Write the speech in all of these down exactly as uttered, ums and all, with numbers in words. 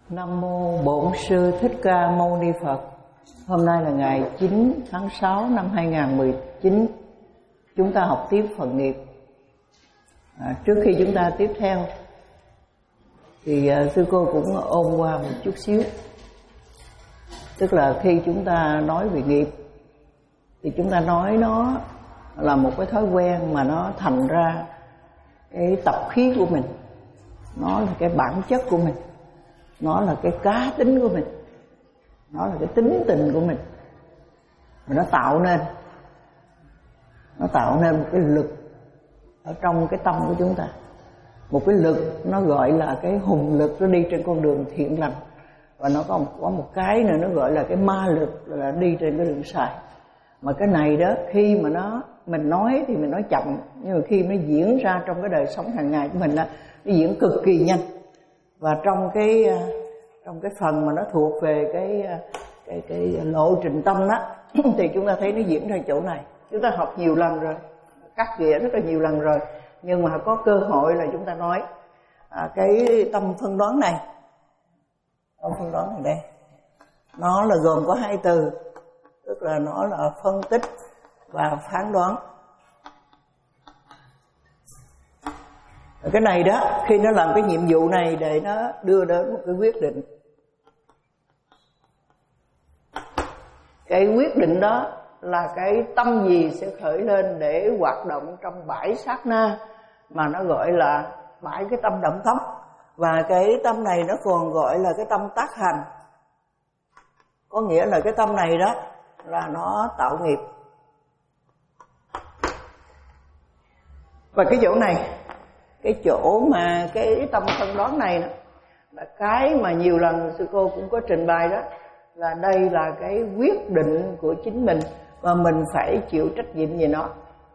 Nam mô Bổn Sư Thích Ca Mâu Ni Phật. Hôm nay là ngày chín tháng sáu năm hai nghìn không trăm mười chín. Chúng ta học tiếp phần nghiệp. À, trước khi chúng ta tiếp theo thì uh, sư cô cũng ôn qua một chút xíu. Tức là khi chúng ta nói về nghiệp thì chúng ta nói nó là một cái thói quen mà nó thành ra cái tập khí của mình, nó là cái bản chất của mình, nó là cái cá tính của mình, nó là cái tính tình của mình, mà nó tạo nên nó tạo nên một cái lực ở trong cái tâm của chúng ta, một cái lực nó gọi là cái hùng lực, nó đi trên con đường thiện lành, và nó có một, có một cái nữa nó gọi là cái ma lực, là đi trên cái đường sai. Mà cái này đó, khi mà nó mình nói thì mình nói chậm, nhưng mà khi nó diễn ra trong cái đời sống hàng ngày của mình đó, nó diễn cực kỳ nhanh. Và trong cái trong cái phần mà nó thuộc về cái cái cái lộ trình tâm đó thì chúng ta thấy nó diễn ra chỗ này. Chúng ta học nhiều lần rồi, cắt nghĩa rất là nhiều lần rồi, nhưng mà có cơ hội là chúng ta nói à, cái tâm phân đoán này, tâm phân đoán này đây, nó là gồm có hai từ, tức là nó là phân tích và phán đoán. Cái này đó, khi nó làm cái nhiệm vụ này để nó đưa đến một cái quyết định. Cái quyết định đó là cái tâm gì sẽ khởi lên để hoạt động trong bãi sát na, mà nó gọi là bãi cái tâm động tâm. Và cái tâm này nó còn gọi là cái tâm tác hành. Có nghĩa là cái tâm này đó là nó tạo nghiệp. Và cái chỗ này, cái chỗ mà cái tâm phân đoán này là cái mà nhiều lần sư cô cũng có trình bày đó, là đây là cái quyết định của chính mình và mình phải chịu trách nhiệm về nó.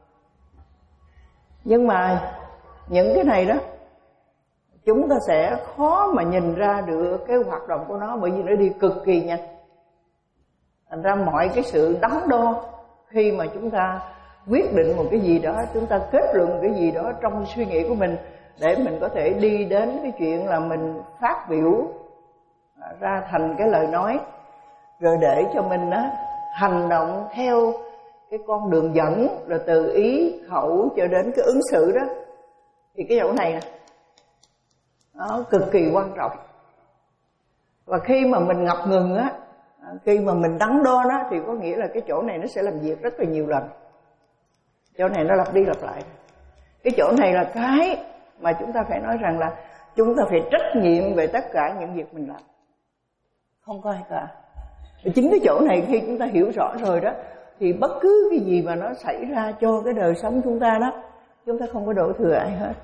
Nhưng mà những cái này đó chúng ta sẽ khó mà nhìn ra được cái hoạt động của nó, bởi vì nó đi cực kỳ nhanh. Thành ra mọi cái sự đắn đo khi mà chúng ta quyết định một cái gì đó, chúng ta kết luận một cái gì đó trong suy nghĩ của mình, để mình có thể đi đến cái chuyện là mình phát biểu ra thành cái lời nói, rồi để cho mình á, hành động theo cái con đường dẫn, rồi từ ý khẩu cho đến cái ứng xử đó. Thì cái chỗ này nè, nó cực kỳ quan trọng. Và khi mà mình ngập ngừng á, khi mà mình đắn đo đó, thì có nghĩa là cái chỗ này nó sẽ làm việc rất là nhiều lần. Chỗ này nó lặp đi lặp lại. Cái chỗ này là cái mà chúng ta phải nói rằng là chúng ta phải trách nhiệm về tất cả những việc mình làm, không có ai cả. Và chính cái chỗ này khi chúng ta hiểu rõ rồi đó, thì bất cứ cái gì mà nó xảy ra cho cái đời sống chúng ta đó, chúng ta không có đổ thừa ai hết,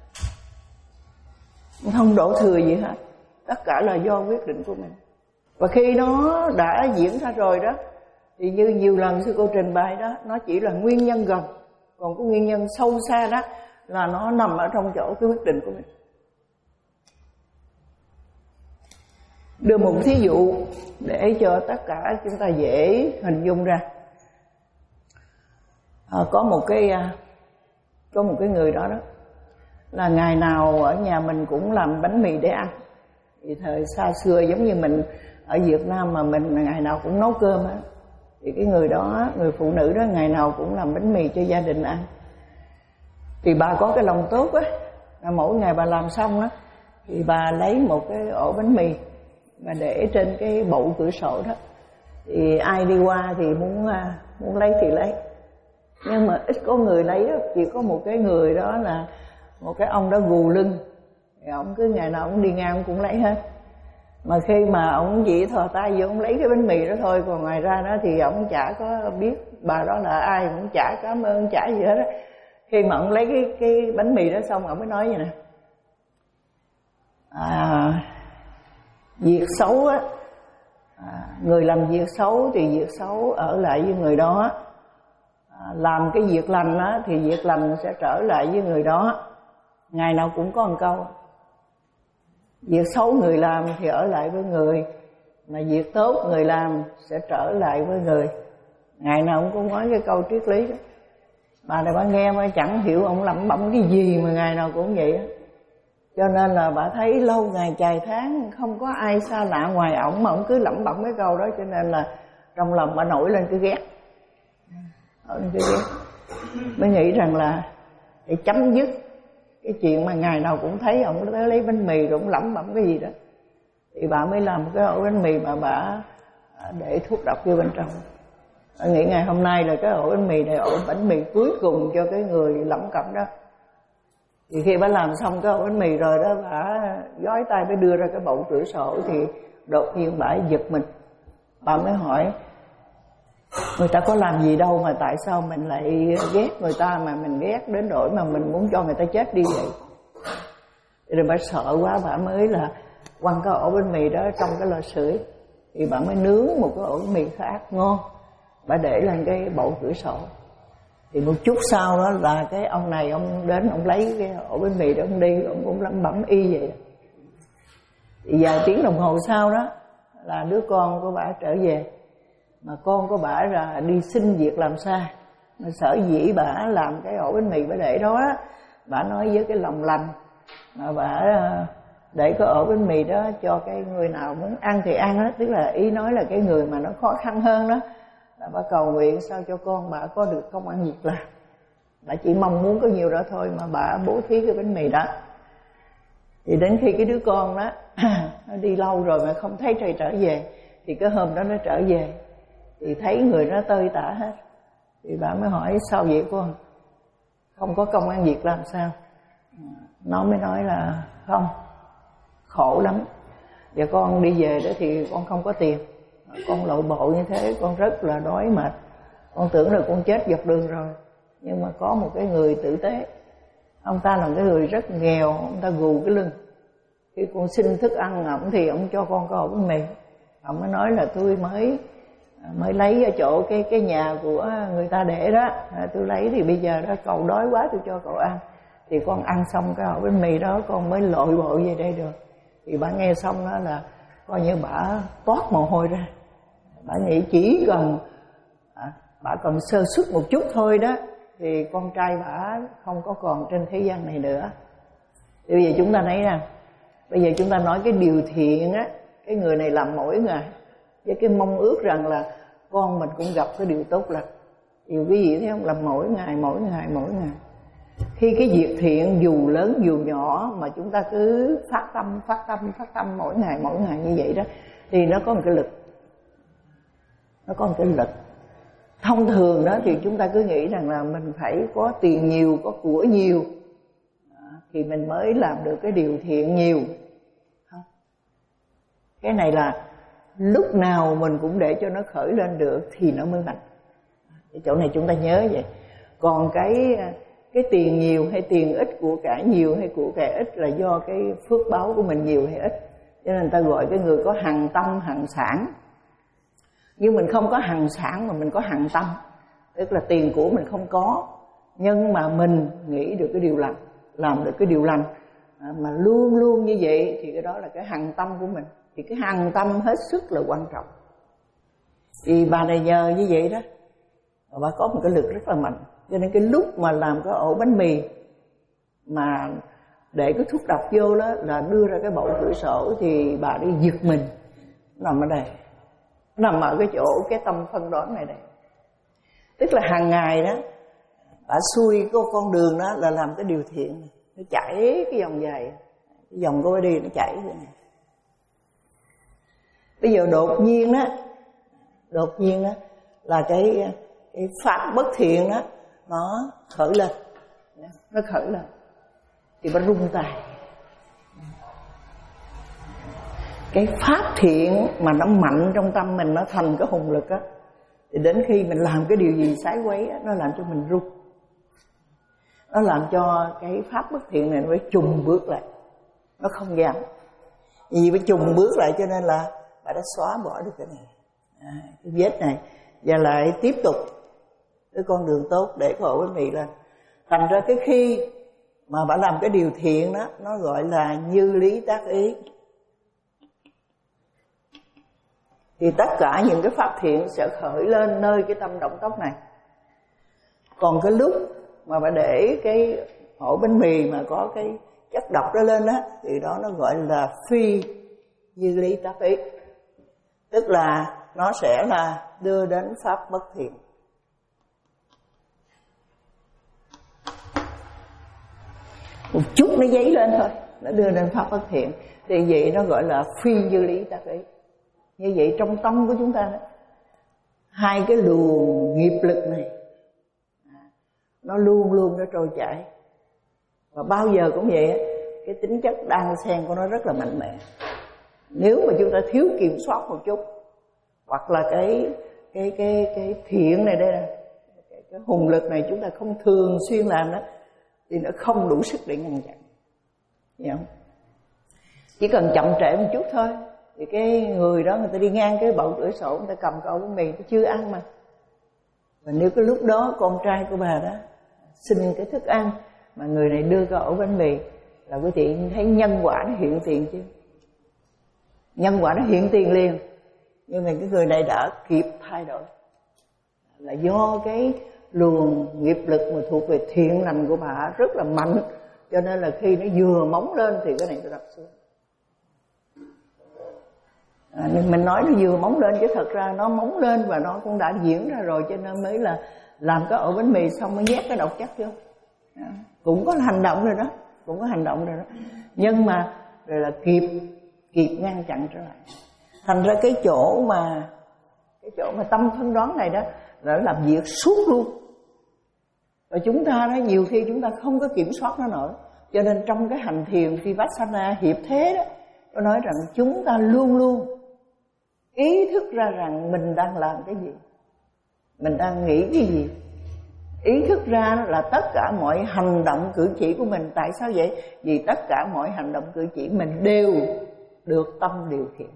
không đổ thừa gì hết. Tất cả là do quyết định của mình. Và khi nó đã diễn ra rồi đó, thì như nhiều lần sư cô trình bày đó, nó chỉ là nguyên nhân gần, còn cái nguyên nhân sâu xa đó là nó nằm ở trong chỗ cái quyết định của mình. Đưa một thí dụ để cho tất cả chúng ta dễ hình dung ra. À, có một cái có một cái người đó đó là ngày nào ở nhà mình cũng làm bánh mì để ăn. Thì thời xa xưa giống như mình ở Việt Nam mà mình ngày nào cũng nấu cơm á, thì cái người đó, người phụ nữ đó, ngày nào cũng làm bánh mì cho gia đình ăn. Thì bà có cái lòng tốt á, là mỗi ngày bà làm xong á, thì bà lấy một cái ổ bánh mì mà để trên cái bậu cửa sổ đó. Thì ai đi qua thì muốn muốn lấy thì lấy. Nhưng mà ít có người lấy đó, chỉ có một cái người đó là một cái ông đó gù lưng. Thì ông cứ ngày nào ông đi ngang ông cũng lấy hết. Mà khi mà ông chỉ thò tay vô ông lấy cái bánh mì đó thôi, còn ngoài ra đó thì ông chả có biết bà đó là ai, cũng chả cảm ơn chả gì hết á. Khi mà ông lấy cái cái bánh mì đó xong, ông mới nói vậy nè: à, việc xấu á, à, người làm việc xấu thì việc xấu ở lại với người đó, à, làm cái việc lành á thì việc lành sẽ trở lại với người đó. Ngày nào cũng có một câu: việc xấu người làm thì ở lại với người, mà việc tốt người làm sẽ trở lại với người. Ngày nào cũng có nói cái câu triết lý đó. Bà này bà nghe mà chẳng hiểu ông lẩm bẩm cái gì mà ngày nào cũng vậy á. Cho nên là bà thấy lâu ngày chài tháng không có ai xa lạ ngoài ổng, mà ổng cứ lẩm bẩm cái câu đó, cho nên là trong lòng bà nổi lên cái ghét. Nổi lên cái ghét. Mới nghĩ rằng là để chấm dứt cái chuyện mà ngày nào cũng thấy ổng tới lấy bánh mì rồi ổng lẩm bẩm cái gì đó, thì bà mới làm cái ổ bánh mì mà bà để thuốc độc vô bên trong. Bà nghĩ ngày hôm nay là cái ổ bánh mì này, ổ bánh mì cuối cùng cho cái người lẩm cẩm đó. Thì khi bà làm xong cái ổ bánh mì rồi đó, bà gói tay mới đưa ra cái bậu cửa sổ, thì đột nhiên bà giật mình. Bà mới hỏi người ta có làm gì đâu mà tại sao mình lại ghét người ta, mà mình ghét đến nỗi mà mình muốn cho người ta chết đi vậy. Rồi bà sợ quá, bà mới là quăng cái ổ bánh mì đó trong cái lò sưởi, thì bà mới nướng một cái ổ bánh mì khác ngon, bà để lên cái bậu cửa sổ. Thì một chút sau đó là cái ông này ông đến, ông lấy cái ổ bánh mì đó, ông đi, ông cũng lẩm bẩm y vậy. Thì vài tiếng đồng hồ sau đó là đứa con của bà trở về, mà con của bà là đi xin việc làm xa, mà sở dĩ bà làm cái ổ bánh mì bà để đó, bà nói với cái lòng lành mà bà để cái ổ bánh mì đó cho cái người nào muốn ăn thì ăn đó, tức là ý nói là cái người mà nó khó khăn hơn đó, là bà cầu nguyện sao cho con bà có được công ăn việc làm. Bà chỉ mong muốn có nhiều đó thôi mà bà bố thí cái bánh mì đó. Thì đến khi cái đứa con đó nó đi lâu rồi mà không thấy trời trở về, thì cái hôm đó nó trở về thì thấy người nó tơi tả hết. Thì bà mới hỏi sao vậy con, không có công ăn việc làm sao? Nó mới nói là không, khổ lắm, và con đi về đó thì con không có tiền, con lội bộ như thế con rất là đói mệt, con tưởng là con chết dọc đường rồi. Nhưng mà có một cái người tử tế, ông ta là cái người rất nghèo, ông ta gù cái lưng. Khi con xin thức ăn ổng thì ổng cho con cái ổ bánh mì. Ổng mới nói là tôi mới mới lấy ở chỗ cái cái nhà của người ta để đó, tôi lấy thì bây giờ đó cậu đói quá tôi cho cậu ăn. Thì con ăn xong cái ổ bánh mì đó con mới lội bộ về đây được. Thì bà nghe xong đó là coi như bà toát mồ hôi ra. Bà nghĩ chỉ cần à, bà còn sơ suất một chút thôi đó thì con trai bà không có còn trên thế gian này nữa. Thì bây giờ chúng ta thấy rằng, bây giờ chúng ta nói cái điều thiện á, cái người này làm mỗi ngày với cái mong ước rằng là con mình cũng gặp cái điều tốt lành. Điều cái gì thấy không? Làm mỗi ngày, mỗi ngày, mỗi ngày. Khi cái việc thiện dù lớn dù nhỏ mà chúng ta cứ phát tâm, phát tâm, phát tâm mỗi ngày, mỗi ngày như vậy đó, thì nó có một cái lực. Nó có một cái lực. Thông thường đó thì chúng ta cứ nghĩ rằng là mình phải có tiền nhiều, có của nhiều thì mình mới làm được cái điều thiện nhiều. Không. Cái này là lúc nào mình cũng để cho nó khởi lên được thì nó mới mạnh. Cái chỗ này chúng ta nhớ vậy. Còn cái cái tiền nhiều hay tiền ít, của cải nhiều hay của cải ít là do cái phước báo của mình nhiều hay ít. Cho nên người ta gọi cái người có hằng tâm hằng sản. Nhưng mình không có hằng sản mà mình có hằng tâm, tức là tiền của mình không có, nhưng mà mình nghĩ được cái điều lành, làm được cái điều lành mà luôn luôn như vậy thì cái đó là cái hằng tâm của mình. Thì cái hằng tâm hết sức là quan trọng. Thì bà này nhờ như vậy đó, bà có một cái lực rất là mạnh. Cho nên cái lúc mà làm cái ổ bánh mì mà để cái thuốc độc vô đó, là đưa ra cái bậu cửa sổ thì bà đi giật mình, nằm ở đây, nằm ở cái chỗ cái tâm phân đoán này đây. Tức là hàng ngày đó bà xuôi có con đường đó là làm cái điều thiện, nó chảy cái dòng dài, cái dòng coi đi nó chảy thế này. Bây giờ đột nhiên đó, đột nhiên đó là cái cái pháp bất thiện đó nó khởi lên, nó khởi lên thì bà rung tay. Cái pháp thiện mà nó mạnh trong tâm mình, nó thành cái hùng lực á, thì đến khi mình làm cái điều gì sái quấy á, nó làm cho mình rung, nó làm cho cái pháp bất thiện này nó phải chùng bước lại, nó không dám. Vì phải chùng bước lại cho nên là bà đã xóa bỏ được cái này, à, cái vết này, và lại tiếp tục cái con đường tốt để khổ với mì lên. Thành ra cái khi mà bà làm cái điều thiện đó, nó gọi là như lý tác ý. Thì tất cả những cái pháp thiện sẽ khởi lên nơi cái tâm động tốc này. Còn cái lúc mà bà để cái ổ bánh mì mà có cái chất độc đó lên đó, thì đó nó gọi là phi như lý tác ý. Tức là nó sẽ là đưa đến pháp bất thiện. Một chút nó dấy lên thôi, nó đưa đến pháp bất thiện. Thì vậy nó gọi là phi như lý tác ý. Như vậy trong tâm của chúng ta đó, hai cái luồng nghiệp lực này nó luôn luôn nó trôi chảy. Và bao giờ cũng vậy, cái tính chất đan xen của nó rất là mạnh mẽ. Nếu mà chúng ta thiếu kiểm soát một chút, hoặc là cái cái cái cái thiện này đây nè, cái, cái hùng lực này chúng ta không thường xuyên làm đó, thì nó không đủ sức để ngăn chặn. Hiểu không? Chỉ cần chậm trễ một chút thôi, thì cái người đó người ta đi ngang cái bậu cửa sổ, người ta cầm cái ổ bánh mì, người ta chưa ăn mà. Và nếu cái lúc đó con trai của bà đó xin cái thức ăn mà người này đưa cái ổ bánh mì, là quý vị thấy nhân quả nó hiện tiền chứ. Nhân quả nó hiện tiền liền. Nhưng mà cái người này đã kịp thay đổi, là do cái luồng nghiệp lực mà thuộc về thiện lành của bà rất là mạnh, cho nên là khi nó vừa móng lên thì cái này nó đặt xuống. À, nhưng mình nói nó vừa móng lên, chứ thật ra nó móng lên và nó cũng đã diễn ra rồi, cho nên mới là làm cái ổ bánh mì xong mới nhét cái độc chất vô. À, cũng có hành động rồi đó, cũng có hành động rồi đó, nhưng mà rồi là kịp kịp ngăn chặn trở lại. Thành ra cái chỗ mà cái chỗ mà tâm phân đoán này đó là làm việc suốt luôn. Và chúng ta đó, nhiều khi chúng ta không có kiểm soát nó nổi. Cho nên trong cái hành thiền Vipassana hiệp thế đó, tôi nói rằng chúng ta luôn luôn ý thức ra rằng mình đang làm cái gì, mình đang nghĩ cái gì. Ý thức ra là tất cả mọi hành động cử chỉ của mình. Tại sao vậy? Vì tất cả mọi hành động cử chỉ mình đều được tâm điều khiển.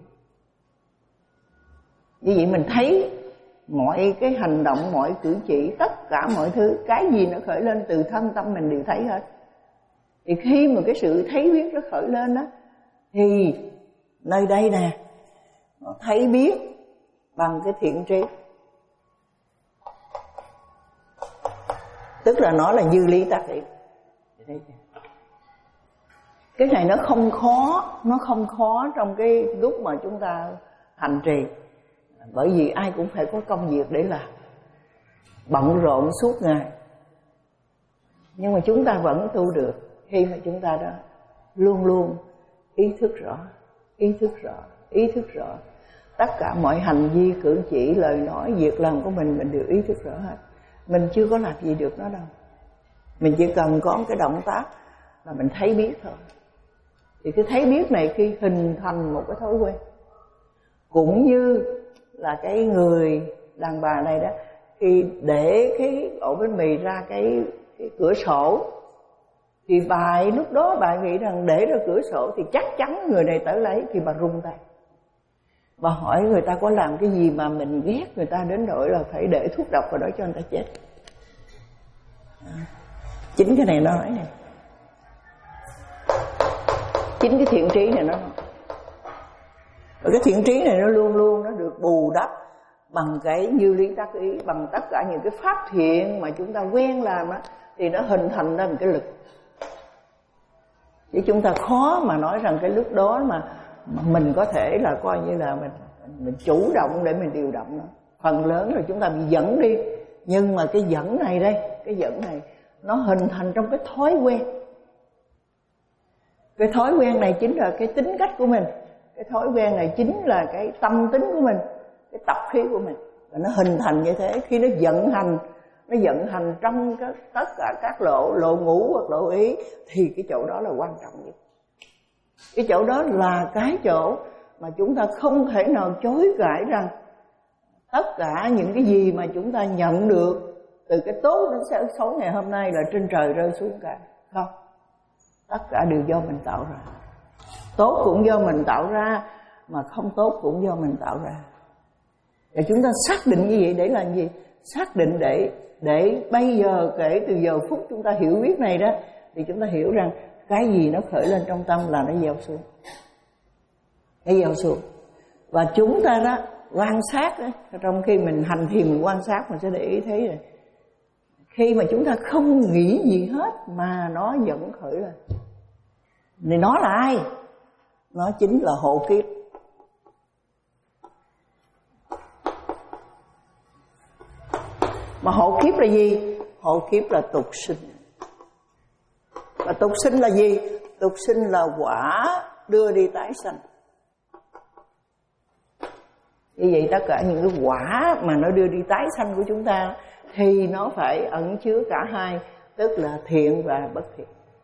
Như vậy mình thấy mọi cái hành động, mọi cử chỉ, tất cả mọi thứ, cái gì nó khởi lên từ thân tâm mình đều thấy hết. Thì khi mà cái sự thấy biết nó khởi lên đó, thì nơi đây nè, nó thấy biết bằng cái thiện trí. Tức là nó là như lý tác ý. Cái này nó không khó, nó không khó trong cái lúc mà chúng ta hành trì. Bởi vì ai cũng phải có công việc để làm, bận rộn suốt ngày. Nhưng mà chúng ta vẫn tu được khi mà chúng ta đó luôn luôn ý thức rõ, ý thức rõ, ý thức rõ. Tất cả mọi hành vi, cử chỉ, lời nói, việc làm của mình, mình đều ý thức rõ hết. Mình chưa có làm gì được nó đâu. Mình chỉ cần có cái động tác là mình thấy biết thôi. Thì cái thấy biết này khi hình thành một cái thói quen, cũng như là cái người đàn bà này đó, khi để cái ổ bánh mì ra cái, cái cửa sổ, thì bà lúc đó bà nghĩ rằng để ra cửa sổ thì chắc chắn người này tới lấy, thì bà rung tay. Bà hỏi người ta có làm cái gì mà mình ghét người ta đến nỗi là phải để thuốc độc vào đó cho người ta chết. À, chính cái này nó nói này, chính cái thiện trí này nó nói. Và cái thiện trí này nó luôn luôn nó được bù đắp bằng cái như lý tác ý, bằng tất cả những cái pháp thiện mà chúng ta quen làm á, thì nó hình thành ra một cái lực. Chứ chúng ta khó mà nói rằng cái lúc đó mà, mà mình có thể là coi như là mình mình chủ động để mình điều động nó. Phần lớn là chúng ta bị dẫn đi, nhưng mà cái dẫn này đây, cái dẫn này nó hình thành trong cái thói quen. Cái thói quen này chính là cái tính cách của mình. Cái thói quen này chính là cái tâm tính của mình, cái tập khí của mình. Và nó hình thành như thế. Khi nó vận hành, nó vận hành trong cái, tất cả các lộ, lộ ngũ hoặc lộ ý, thì cái chỗ đó là quan trọng nhất. Cái chỗ đó là cái chỗ mà chúng ta không thể nào chối cãi rằng tất cả những cái gì mà chúng ta nhận được từ cái tốt đến xấu ngày hôm nay là trên trời rơi xuống cả. Không, tất cả đều do mình tạo ra. Tốt cũng do mình tạo ra, mà không tốt cũng do mình tạo ra. Và chúng ta xác định như vậy để làm gì? Xác định để để bây giờ kể từ giờ phút chúng ta hiểu biết này đó, thì chúng ta hiểu rằng cái gì nó khởi lên trong tâm là nó gieo xuống, nó gieo xuống. Và chúng ta đó quan sát đó, trong khi mình hành thì mình quan sát, mình sẽ để ý thấy rồi. Khi mà chúng ta không nghĩ gì hết mà nó vẫn khởi lên, Thì nó là ai? Nó chính là hộ kiếp. Mà hộ kiếp là gì? Hộ kiếp là tục sinh. Và tục sinh là gì? Tục sinh là quả đưa đi tái sanh. Như vậy tất cả những cái quả mà nó đưa đi tái sanh của chúng ta thì nó phải ẩn chứa cả hai, tức là thiện và bất thiện.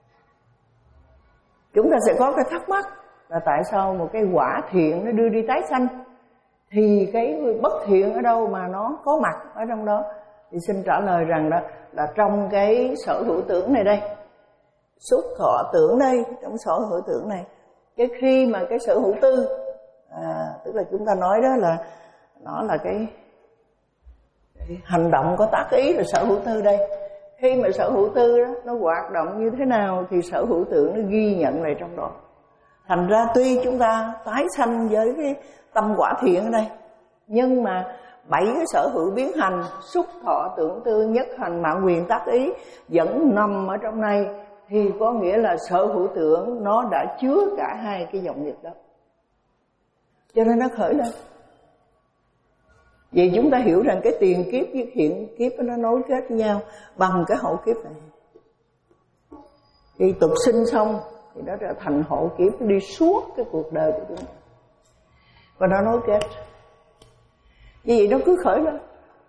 Chúng ta sẽ có cái thắc mắc là tại sao một cái quả thiện nó đưa đi tái sanh thì cái bất thiện ở đâu mà nó có mặt ở trong đó? Thì xin trả lời rằng đó là trong cái sở hữu tưởng này đây, xúc thọ tưởng đây, trong sở hữu tưởng này, cái khi mà cái sở hữu tư, à, tức là chúng ta nói đó là nó là cái, cái hành động có tác ý là sở hữu tư đây. Khi mà sở hữu tư đó nó hoạt động như thế nào thì sở hữu tưởng nó ghi nhận lại trong đó. Thành ra tuy chúng ta tái sanh với cái tâm quả thiện ở đây, nhưng mà bảy cái sở hữu biến hành, xúc thọ tưởng tư nhất hành mạng quyền tác ý vẫn nằm ở trong này, thì có nghĩa là sở hữu tưởng nó đã chứa cả hai cái dòng nghiệp đó, cho nên nó khởi lên. Vậy chúng ta hiểu rằng cái tiền kiếp với hiện kiếp nó nối kết với nhau bằng cái hậu kiếp này. Khi tục sinh xong thì nó trở thành hậu kiếp, nó đi suốt cái cuộc đời của chúng ta và nó nối kết. Như vậy nó cứ khởi lên.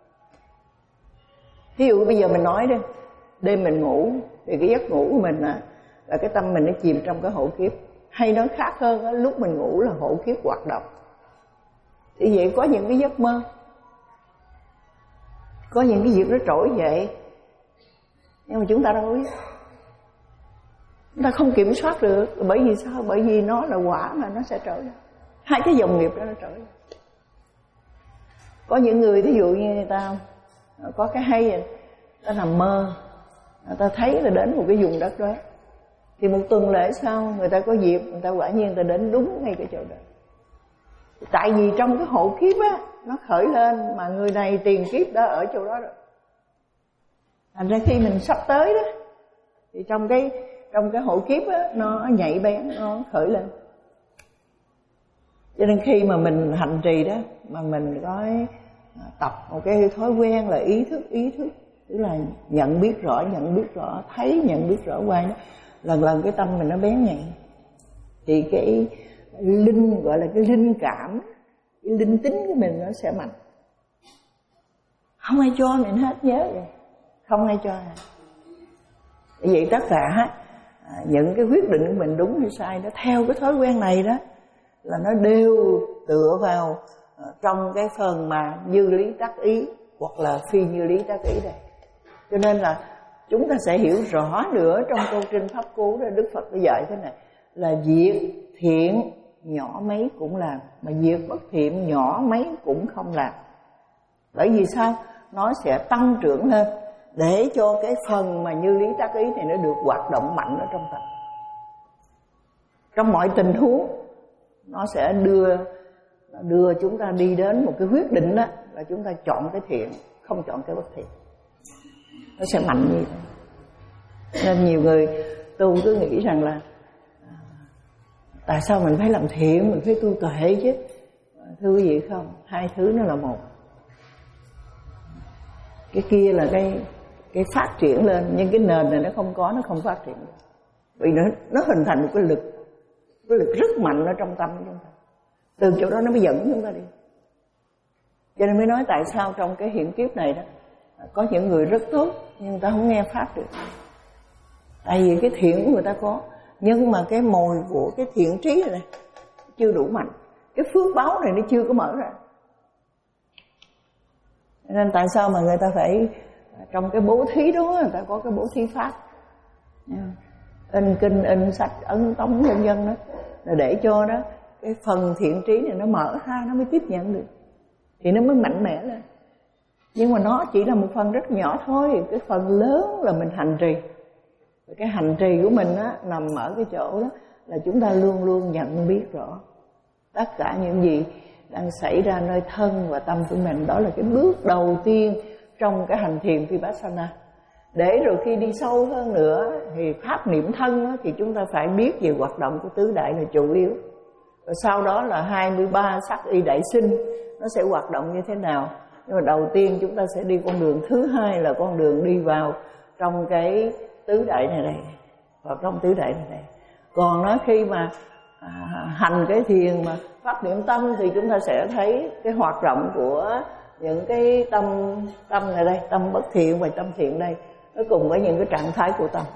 Ví dụ bây giờ mình nói đi, đêm mình ngủ thì cái giấc ngủ của mình là, là cái tâm mình nó chìm trong cái hậu kiếp. Hay nói khác hơn đó, lúc mình ngủ là hậu kiếp hoạt động. Thì vậy có những cái giấc mơ, có những cái việc nó trỗi dậy, nhưng mà chúng ta đâu có biết, chúng ta không kiểm soát được. Bởi vì sao? Bởi vì nó là quả mà nó sẽ trỗi lên. Hai cái dòng nghiệp đó nó trỗi lên. Có những người thí dụ như người ta có cái hay vậy, ta nằm mơ, người ta thấy là đến một cái vùng đất đó, thì một tuần lễ sau người ta có dịp, người ta quả nhiên người ta đến đúng ngay cái chỗ đó. Tại vì trong cái hộ kiếp á, nó khởi lên mà người này tiền kiếp đã ở chỗ đó rồi. Thành ra khi mình sắp tới đó, thì trong cái trong cái hộ kiếp á, nó nhạy bén, nó khởi lên. Cho nên khi mà mình hành trì đó, mà mình có tập một cái thói quen là ý thức, ý thức, tức là nhận biết rõ, nhận biết rõ, thấy, nhận biết rõ qua đó, lần lần cái tâm mình nó bén nhạy, thì cái linh, gọi là cái linh cảm, cái linh tính của mình nó sẽ mạnh. Không ai cho mình hết, nhớ vậy, không ai cho. Vậy tất cả những cái quyết định của mình đúng hay sai nó theo cái thói quen này đó, là nó đều tựa vào trong cái phần mà như lý tác ý hoặc là phi như lý tác ý đây. Cho nên là chúng ta sẽ hiểu rõ nữa trong câu kinh Pháp Cú đó, Đức Phật đã dạy thế này là việc thiện nhỏ mấy cũng làm, mà việc bất thiện nhỏ mấy cũng không làm. Bởi vì sao? Nó sẽ tăng trưởng lên để cho cái phần mà như lý tác ý này nó được hoạt động mạnh ở trong tâm. Trong mọi tình huống nó sẽ đưa đưa chúng ta đi đến một cái quyết định đó là chúng ta chọn cái thiện, không chọn cái bất thiện. Nó sẽ mạnh như thế. Nên nhiều người tu cứ nghĩ rằng là tại sao mình phải làm thiện, mình phải tu tuệ chứ. Thưa quý vị không, hai thứ nó là một. Cái kia là cái cái phát triển lên, nhưng cái nền này nó không có, nó không phát triển. Vì nó nó hình thành một cái lực, cái lực rất mạnh ở trong tâm của chúng ta. Từ chỗ đó nó mới dẫn chúng ta đi. Cho nên mới nói tại sao trong cái hiện kiếp này đó có những người rất tốt nhưng người ta không nghe pháp được. Tại vì cái thiện của người ta có, nhưng mà cái mồi của cái thiện trí này, này chưa đủ mạnh. Cái phước báo này nó chưa có mở ra. Nên tại sao mà người ta phải trong cái bố thí đó, người ta có cái bố thí pháp, in kinh, in sách, ấn tống vân vân đó, là để cho đó cái phần thiện trí này nó mở ra, nó mới tiếp nhận được, thì nó mới mạnh mẽ lên. Nhưng mà nó chỉ là một phần rất nhỏ thôi. Cái phần lớn là mình hành trì. Cái hành trì của mình á, nằm ở cái chỗ đó là chúng ta luôn luôn nhận biết rõ tất cả những gì đang xảy ra nơi thân và tâm của mình. Đó là cái bước đầu tiên trong cái hành thiền Vipassana. Để rồi khi đi sâu hơn nữa thì pháp niệm thân đó, thì chúng ta phải biết về hoạt động của tứ đại là chủ yếu. Rồi sau đó là hai mươi ba sắc y đại sinh nó sẽ hoạt động như thế nào. Nhưng mà đầu tiên chúng ta sẽ đi con đường thứ hai là con đường đi vào trong cái tứ đại này này, vào trong tứ đại này này. Còn nó khi mà à, hành cái thiền mà phát niệm tâm thì chúng ta sẽ thấy cái hoạt động của những cái tâm tâm này đây, tâm bất thiện và tâm thiện đây, nó cùng với những cái trạng thái của tâm.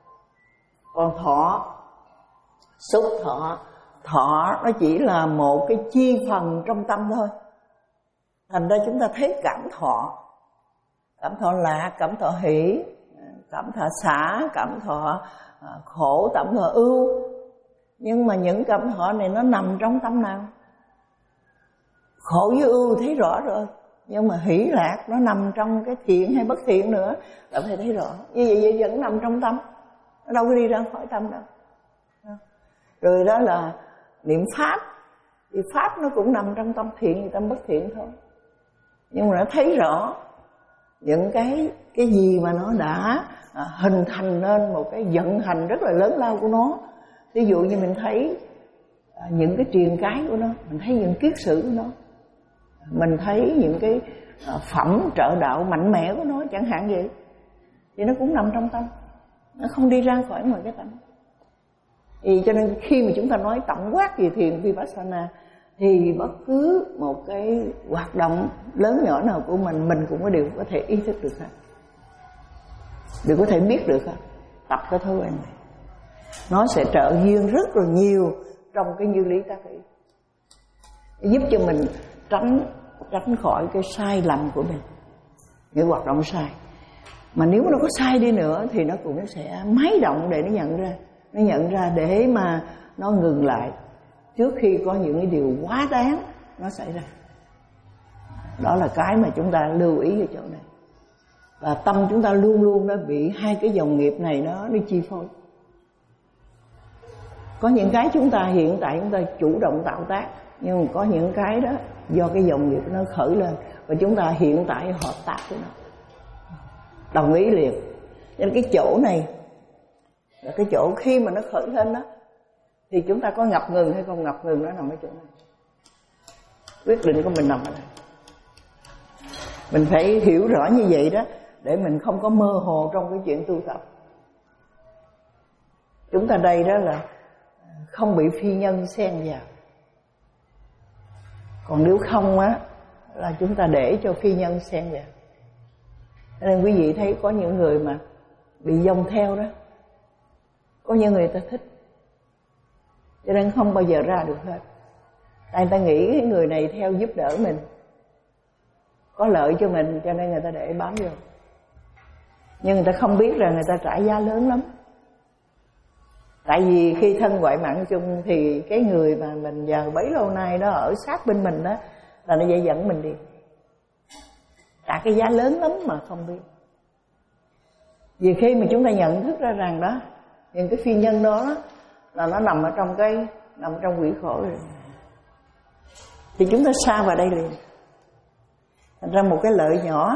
Còn thọ, xúc thọ, thọ nó chỉ là một cái chi phần trong tâm thôi. Thành ra chúng ta thấy cảm thọ, cảm thọ lạc, cảm thọ hỷ, cảm thọ xả, cảm thọ khổ, cảm thọ ưu. Nhưng mà những cảm thọ này nó nằm trong tâm nào? Khổ với ưu thấy rõ rồi, nhưng mà hỷ lạc nó nằm trong cái thiện hay bất thiện nữa là phải thấy rõ. Như vậy, vậy vẫn nằm trong tâm, nó đâu có đi ra khỏi tâm đâu. Rồi đó là niệm pháp, thì pháp nó cũng nằm trong tâm thiện và tâm bất thiện thôi. Nhưng mà nó thấy rõ những cái cái gì mà nó đã à, hình thành nên một cái vận hành rất là lớn lao của nó. Ví dụ như mình thấy à, những cái truyền cái của nó, mình thấy những kiết sử của nó, mình thấy những cái à, phẩm trợ đạo mạnh mẽ của nó chẳng hạn vậy, thì nó cũng nằm trong tâm, nó không đi ra khỏi ngoài cái tâm. Thì cho nên khi mà chúng ta nói tổng quát về thiền Vipassana thì bất cứ một cái hoạt động lớn nhỏ nào của mình, mình cũng có đều có thể ý thức được hết, đều có thể biết được hết. Tập cái thói quen này nó sẽ trợ duyên rất là nhiều trong cái như lý tác ý, giúp cho mình tránh tránh khỏi cái sai lầm của mình, những hoạt động sai. Mà nếu nó có sai đi nữa thì nó cũng sẽ máy động để nó nhận ra, nó nhận ra để mà nó ngừng lại trước khi có những cái điều quá đáng nó xảy ra. Đó là cái mà chúng ta lưu ý ở chỗ này. Và tâm chúng ta luôn luôn nó bị hai cái dòng nghiệp này nó đi chi phối. Có những cái chúng ta hiện tại chúng ta chủ động tạo tác, nhưng mà có những cái đó do cái dòng nghiệp nó khởi lên và chúng ta hiện tại hợp tác với nó, đồng ý liền. Nên cái chỗ này là cái chỗ khi mà nó khởi lên đó thì chúng ta có ngập ngừng hay không ngập ngừng, nó nằm ở chỗ này. Quyết định của mình nằm ở đây. Mình phải hiểu rõ như vậy đó để mình không có mơ hồ trong cái chuyện tu tập. Chúng ta đây đó là không bị phi nhân xen vào. Còn nếu không á là chúng ta để cho phi nhân xen vào. Nên quý vị thấy có những người mà bị dông theo đó, có những người ta thích, cho nên không bao giờ ra được hết. Tại người ta nghĩ cái người này theo giúp đỡ mình, có lợi cho mình, cho nên người ta để bám vô. Nhưng người ta không biết là người ta trả giá lớn lắm. Tại vì khi thân ngoại mạng chung thì cái người mà mình giờ bấy lâu nay đó ở sát bên mình đó là nó dễ dẫn mình đi, trả cái giá lớn lắm mà không biết. Vì khi mà chúng ta nhận thức ra rằng đó, những cái phi nhân đó là nó nằm ở trong cái nằm trong quỷ khổ rồi, thì chúng ta xa vào đây liền. Thành ra một cái lợi nhỏ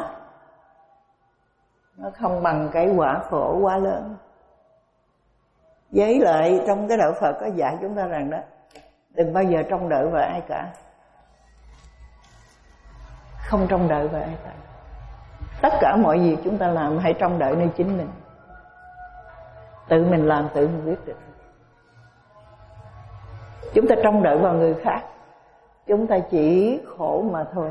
nó không bằng cái quả khổ quá lớn. Với lại trong cái đạo Phật có dạy chúng ta rằng đó, đừng bao giờ trông đợi vào ai cả, không trông đợi vào ai cả. Tất cả mọi việc chúng ta làm hãy trông đợi nơi chính mình, tự mình làm tự mình quyết định. Chúng ta trông đợi vào người khác, chúng ta chỉ khổ mà thôi.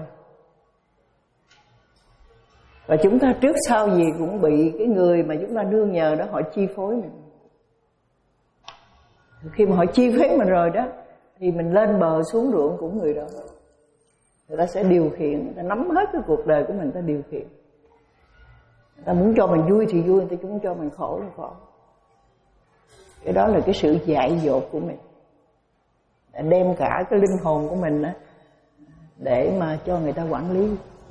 Và chúng ta trước sau gì cũng bị cái người mà chúng ta nương nhờ đó họ chi phối mình. Khi mà họ chi phối mình rồi đó thì mình lên bờ xuống ruộng của người đó. Người ta sẽ điều khiển, người ta nắm hết cái cuộc đời của mình, người ta điều khiển. Người ta muốn cho mình vui thì vui, người ta muốn cho mình khổ thì khổ. Cái đó là cái sự dại dột của mình, đem cả cái linh hồn của mình đó để mà cho người ta quản lý.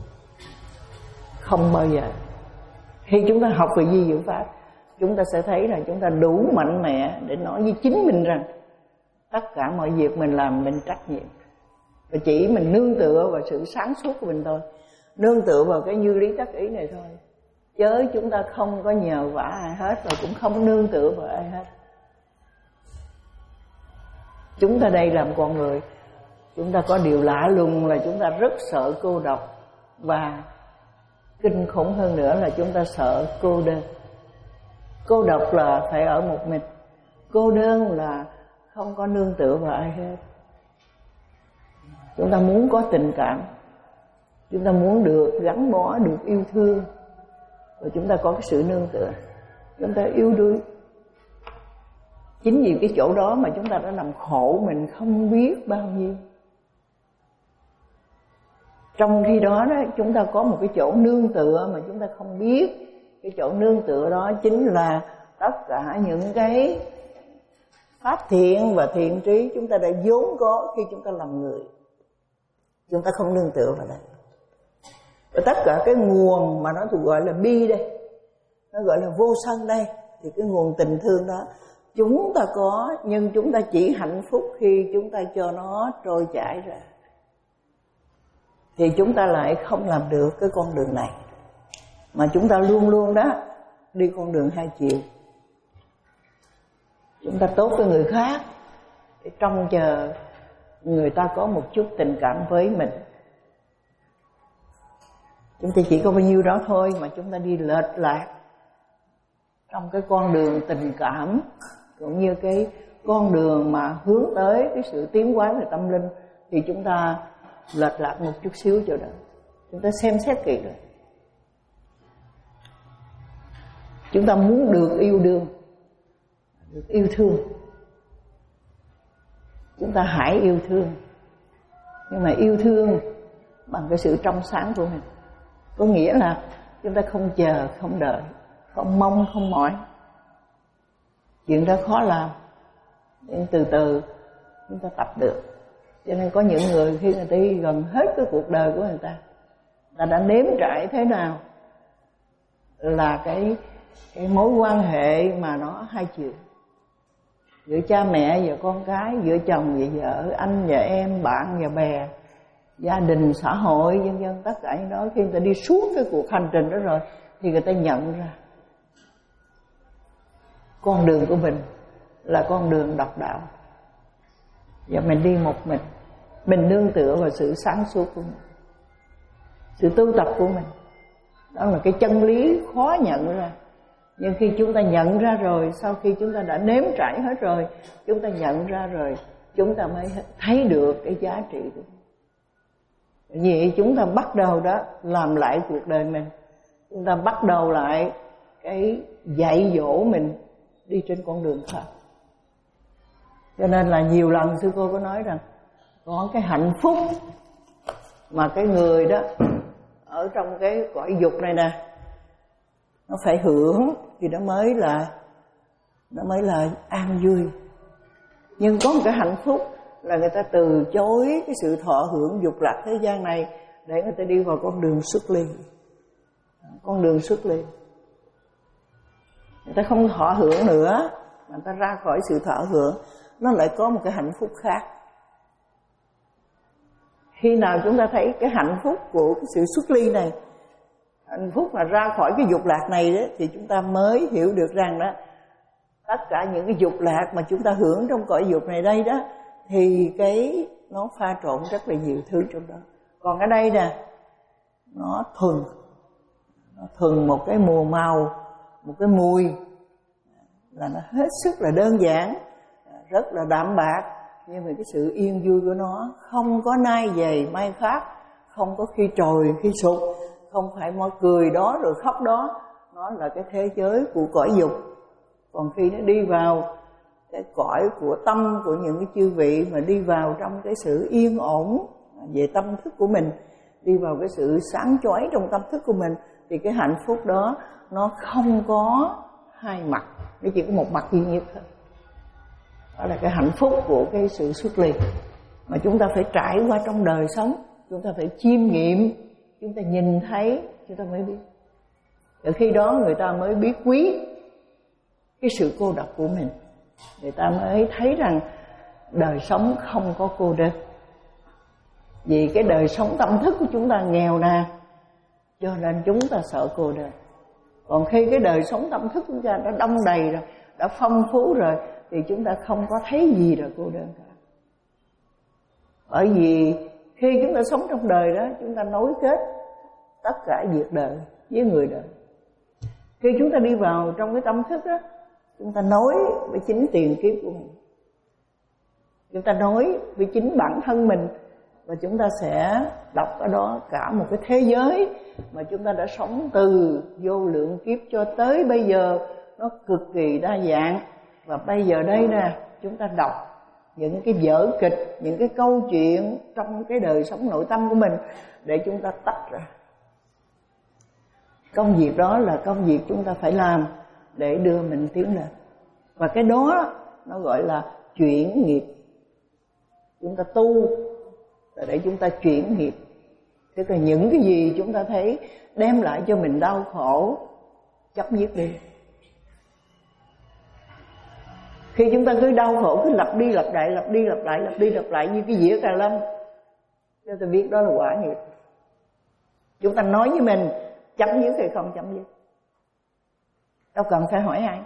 Không bao giờ. Khi chúng ta học về di diệu pháp, chúng ta sẽ thấy là chúng ta đủ mạnh mẽ để nói với chính mình rằng tất cả mọi việc mình làm mình trách nhiệm. Và chỉ mình nương tựa vào sự sáng suốt của mình thôi, nương tựa vào cái như lý tác ý này thôi, chớ chúng ta không có nhờ vả ai hết, và cũng không nương tựa vào ai hết. Chúng ta đây làm con người, chúng ta có điều lạ lùng là chúng ta rất sợ cô độc, và kinh khủng hơn nữa là chúng ta sợ cô đơn. Cô độc là phải ở một mình, cô đơn là không có nương tựa vào ai hết. Chúng ta muốn có tình cảm, chúng ta muốn được gắn bó, được yêu thương, và chúng ta có cái sự nương tựa, chúng ta yếu đuối. Chính vì cái chỗ đó mà chúng ta đã làm khổ mình không biết bao nhiêu. Trong khi đó, đó chúng ta có một cái chỗ nương tựa mà chúng ta không biết. Cái chỗ nương tựa đó chính là tất cả những cái pháp thiện và thiện trí chúng ta đã vốn có khi chúng ta làm người. Chúng ta không nương tựa vào đây. Và tất cả cái nguồn mà nó thuộc gọi là bi đây, nó gọi là vô sân đây, thì cái nguồn tình thương đó chúng ta có, nhưng chúng ta chỉ hạnh phúc khi chúng ta cho nó trôi chảy ra. Thì chúng ta lại không làm được cái con đường này, mà chúng ta luôn luôn đó đi con đường hai chiều. Chúng ta tốt với người khác để trông chờ người ta có một chút tình cảm với mình. Chúng ta chỉ có bao nhiêu đó thôi mà chúng ta đi lệch lạc trong cái con đường tình cảm, cũng như cái con đường mà hướng tới cái sự tiến hóa về tâm linh, thì chúng ta lệch lạc một chút xíu chỗ đó. Chúng ta xem xét kỹ rồi. Chúng ta muốn được yêu đương, được yêu thương, chúng ta hãy yêu thương, nhưng mà yêu thương bằng cái sự trong sáng của mình. Có nghĩa là chúng ta không chờ, không đợi, không mong, không mỏi. Chuyện đó khó làm, nhưng từ từ chúng ta tập được. Cho nên có những người khi người ta đi gần hết cái cuộc đời của người ta, người ta đã nếm trải thế nào là cái cái mối quan hệ mà nó hai chiều, giữa cha mẹ và con cái, giữa chồng và vợ, anh và em, bạn và bè, gia đình, xã hội, vân vân. Tất cả những đó khi người ta đi suốt cái cuộc hành trình đó rồi thì người ta nhận ra con đường của mình là con đường độc đạo, và mình đi một mình. Mình nương tựa vào sự sáng suốt của mình, sự tu tập của mình. Đó là cái chân lý khó nhận ra. Nhưng khi chúng ta nhận ra rồi, sau khi chúng ta đã nếm trải hết rồi, chúng ta nhận ra rồi, chúng ta mới thấy được cái giá trị của mình. Vì chúng ta bắt đầu đó làm lại cuộc đời mình, chúng ta bắt đầu lại cái dạy dỗ mình đi trên con đường khác. Cho nên là nhiều lần sư cô có nói rằng có cái hạnh phúc mà cái người đó ở trong cái cõi dục này nè, nó phải hưởng thì nó mới là nó mới là an vui. Nhưng có một cái hạnh phúc là người ta từ chối cái sự thọ hưởng dục lạc thế gian này để người ta đi vào con đường xuất ly. Con đường xuất ly, người ta không thọ hưởng nữa, mà người ta ra khỏi sự thọ hưởng, nó lại có một cái hạnh phúc khác. Khi nào chúng ta thấy cái hạnh phúc của cái sự xuất ly này, hạnh phúc là ra khỏi cái dục lạc này đó, thì chúng ta mới hiểu được rằng đó, tất cả những cái dục lạc mà chúng ta hưởng trong cõi dục này đây đó, thì cái nó pha trộn rất là nhiều thứ trong đó. Còn ở đây nè, nó thuần, nó thuần một cái mùa màu, một cái mùi, là nó hết sức là đơn giản, rất là đạm bạc, nhưng mà cái sự yên vui của nó không có nai dày may khác, không có khi trồi khi sụt, không phải mọi cười đó rồi khóc đó. Nó là cái thế giới của cõi dục. Còn khi nó đi vào cái cõi của tâm của những cái chư vị, mà đi vào trong cái sự yên ổn về tâm thức của mình, đi vào cái sự sáng chói trong tâm thức của mình, thì cái hạnh phúc đó nó không có hai mặt, nó chỉ có một mặt duy nhất thôi. Đó là cái hạnh phúc của cái sự xuất ly mà chúng ta phải trải qua trong đời sống, chúng ta phải chiêm nghiệm, chúng ta nhìn thấy, chúng ta mới biết. Ở khi đó người ta mới biết quý cái sự cô độc của mình, người ta mới thấy rằng đời sống không có cô đơn. Vì cái đời sống tâm thức của chúng ta nghèo nàn, cho nên chúng ta sợ cô đơn. Còn khi cái đời sống tâm thức của chúng ta đã đông đầy rồi, đã phong phú rồi, thì chúng ta không có thấy gì là cô đơn cả. Bởi vì khi chúng ta sống trong đời đó, chúng ta nối kết tất cả việc đời với người đời. Khi chúng ta đi vào trong cái tâm thức đó, chúng ta nối với chính tiền kiếp của mình, chúng ta nối với chính bản thân mình, và chúng ta sẽ đọc ở đó cả một cái thế giới mà chúng ta đã sống từ vô lượng kiếp cho tới bây giờ, nó cực kỳ đa dạng. Và bây giờ đây nè, chúng ta đọc những cái vở kịch, những cái câu chuyện trong cái đời sống nội tâm của mình để chúng ta tách ra. Công việc đó là công việc chúng ta phải làm để đưa mình tiến lên. Và cái đó nó gọi là chuyển nghiệp. Chúng ta tu là để chúng ta chuyển nghiệp. Tức là những cái gì chúng ta thấy đem lại cho mình đau khổ, chấp dứt đi. Khi chúng ta cứ đau khổ, cứ lặp đi lặp lại, lặp đi lặp lại, lặp đi lặp lại như cái dĩa cà lâm, chúng ta biết đó là quả nghiệp. Chúng ta nói với mình chấm dứt hay không chấm dứt, đâu cần phải hỏi ai.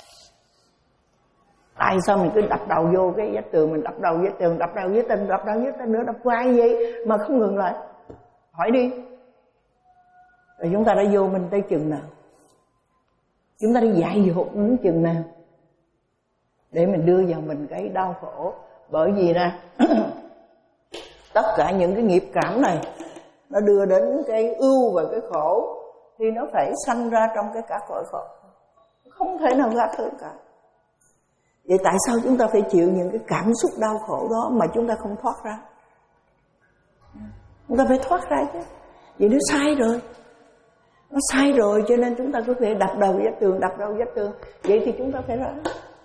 Tại sao mình cứ đập đầu vô cái vách tường, mình đập đầu vách tường, đập đầu vách tường, đập đầu vách tường nữa, đập qua như vậy mà không ngừng lại? Hỏi đi. Rồi chúng ta đã vô mình tới chừng nào? Chúng ta đi dạy dột đến chừng nào để mình đưa vào mình cái đau khổ? Bởi vì nè, tất cả những cái nghiệp cảm này nó đưa đến cái ưu và cái khổ, thì nó phải sanh ra trong cái cả cõi khổ, không thể nào thoát được cả. Vậy tại sao chúng ta phải chịu những cái cảm xúc đau khổ đó mà chúng ta không thoát ra? Chúng ta phải thoát ra chứ. Vậy nó sai rồi, nó sai rồi, cho nên chúng ta cứ phải đập đầu vách tường, đập đầu vách tường. Vậy thì chúng ta phải ra.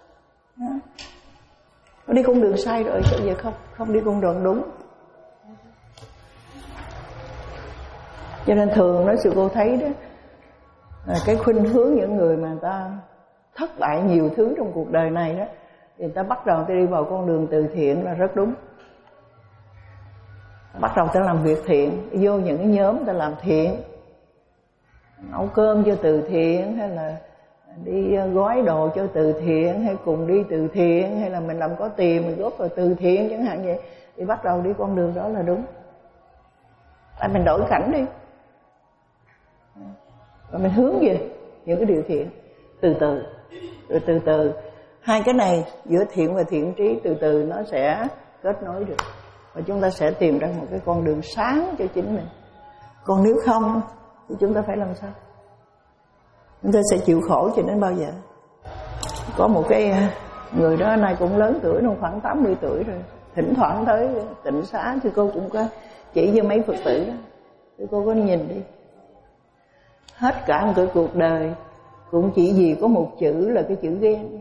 Nó đi con đường sai rồi, sao giờ không không đi con đường đúng? Cho nên thường nói sư cô thấy đó, là cái khuynh hướng những người mà người ta thất bại nhiều thứ trong cuộc đời này đó, thì người ta bắt đầu ta đi vào con đường từ thiện là rất đúng. Bắt đầu ta làm việc thiện, vô những cái nhóm ta làm thiện, nấu cơm cho từ thiện, hay là đi gói đồ cho từ thiện, hay cùng đi từ thiện, hay là mình làm có tiền mình góp vào từ thiện chẳng hạn vậy, thì bắt đầu đi con đường đó là đúng. Tại mình đổi cảnh đi, và mình hướng về những cái điều thiện từ từ, rồi từ từ hai cái này giữa thiện và thiện trí từ từ nó sẽ kết nối được, và chúng ta sẽ tìm ra một cái con đường sáng cho chính mình. Còn nếu không thì chúng ta phải làm sao? Chúng ta sẽ chịu khổ cho đến bao giờ? Có một cái người đó nay cũng lớn tuổi, nó khoảng tám mươi tuổi rồi, thỉnh thoảng tới tịnh xá thì cô cũng có chỉ cho mấy Phật tử đó, thì cô có nhìn đi, hết cả một cái cuộc đời cũng chỉ vì có một chữ là cái chữ ghen.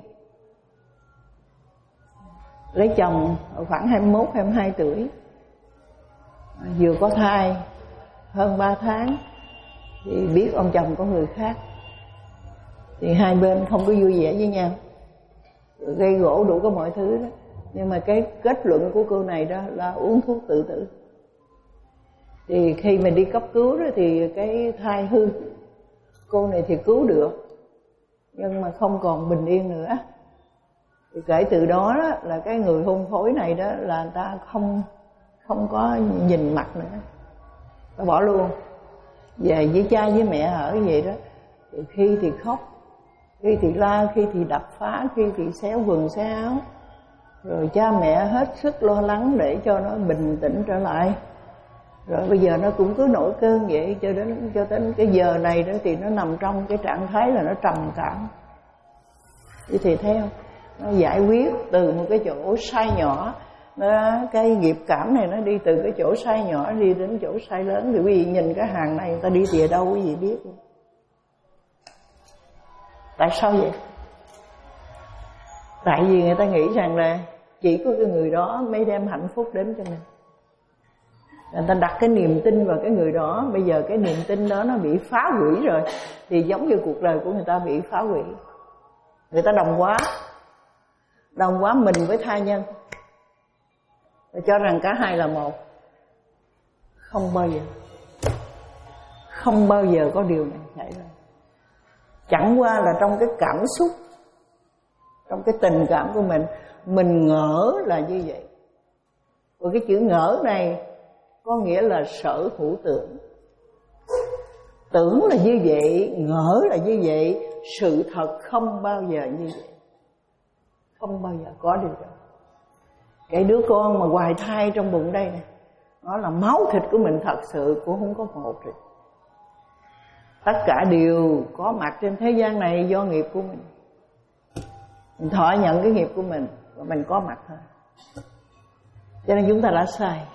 Lấy chồng ở khoảng hai mươi mốt, hai mươi hai tuổi, vừa có thai hơn ba tháng thì biết ông chồng có người khác, thì hai bên không có vui vẻ với nhau, gây gổ đủ có mọi thứ đó. Nhưng mà cái kết luận của cô này đó là uống thuốc tự tử. Thì khi mình đi cấp cứu đó thì cái thai hư, cô này thì cứu được nhưng mà không còn bình yên nữa. Thì kể từ đó, đó là cái người hôn phối này đó là người ta không không có nhìn mặt nữa, ta bỏ luôn, về với cha với mẹ ở vậy đó. Thì khi thì khóc, khi thì la, khi thì đập phá, khi thì xéo quần xé áo. Rồi cha mẹ hết sức lo lắng để cho nó bình tĩnh trở lại. Rồi bây giờ nó cũng cứ nổi cơn vậy, cho đến cho đến cái giờ này đó thì nó nằm trong cái trạng thái là nó trầm cảm. Vậy thì thấy không? Nó giải quyết từ một cái chỗ sai nhỏ, nó, cái nghiệp cảm này nó đi từ cái chỗ sai nhỏ đi đến chỗ sai lớn. Thì quý vị nhìn cái hàng này người ta đi về đâu quý vị biết không? Tại sao vậy? Tại vì người ta nghĩ rằng là chỉ có cái người đó mới đem hạnh phúc đến cho mình. Người ta đặt cái niềm tin vào cái người đó. Bây giờ cái niềm tin đó nó bị phá hủy rồi, thì giống như cuộc đời của người ta bị phá hủy. Người ta đồng hóa Đồng hóa mình với tha nhân, và cho rằng cả hai là một. Không bao giờ Không bao giờ có điều này xảy ra. Chẳng qua là trong cái cảm xúc, trong cái tình cảm của mình, mình ngỡ là như vậy. Và cái chữ ngỡ này có nghĩa là sở hữu tưởng. Tưởng là như vậy, ngỡ là như vậy, sự thật không bao giờ như vậy. Không bao giờ có điều đó. Cái đứa con mà hoài thai trong bụng đây này, nó là máu thịt của mình thật sự, cũng không có một gì. Tất cả đều có mặt trên thế gian này do nghiệp của mình. Mình thọ nhận cái nghiệp của mình và mình có mặt thôi. Cho nên chúng ta đã sai.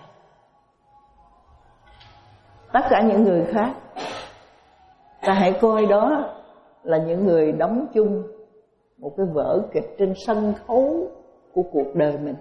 Tất cả những người khác, ta hãy coi đó là những người đóng chung một cái vở kịch trên sân khấu của cuộc đời mình.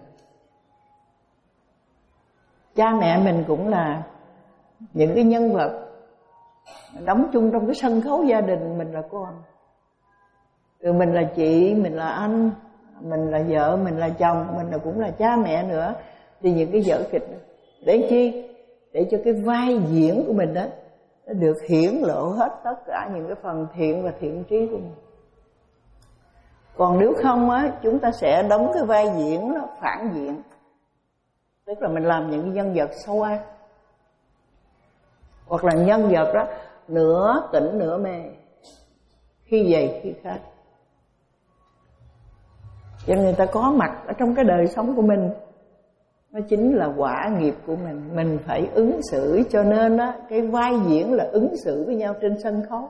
Cha mẹ mình cũng là những cái nhân vật đóng chung trong cái sân khấu gia đình. Mình là con, rồi mình là chị, mình là anh, mình là vợ, mình là chồng, mình là cũng là cha mẹ nữa. Thì những cái vở kịch đó, để chi? Để cho cái vai diễn của mình đó nó được hiển lộ hết tất cả những cái phần thiện và thiện trí của mình. Còn nếu không á, chúng ta sẽ đóng cái vai diễn nó phản diện, tức là mình làm những cái nhân vật xấu ác, hoặc là nhân vật đó nửa tỉnh nửa mê, khi vậy khi khác. Cho nên người ta có mặt ở trong cái đời sống của mình, nó chính là quả nghiệp của mình. Mình phải ứng xử. Cho nên á, cái vai diễn là ứng xử với nhau trên sân khấu.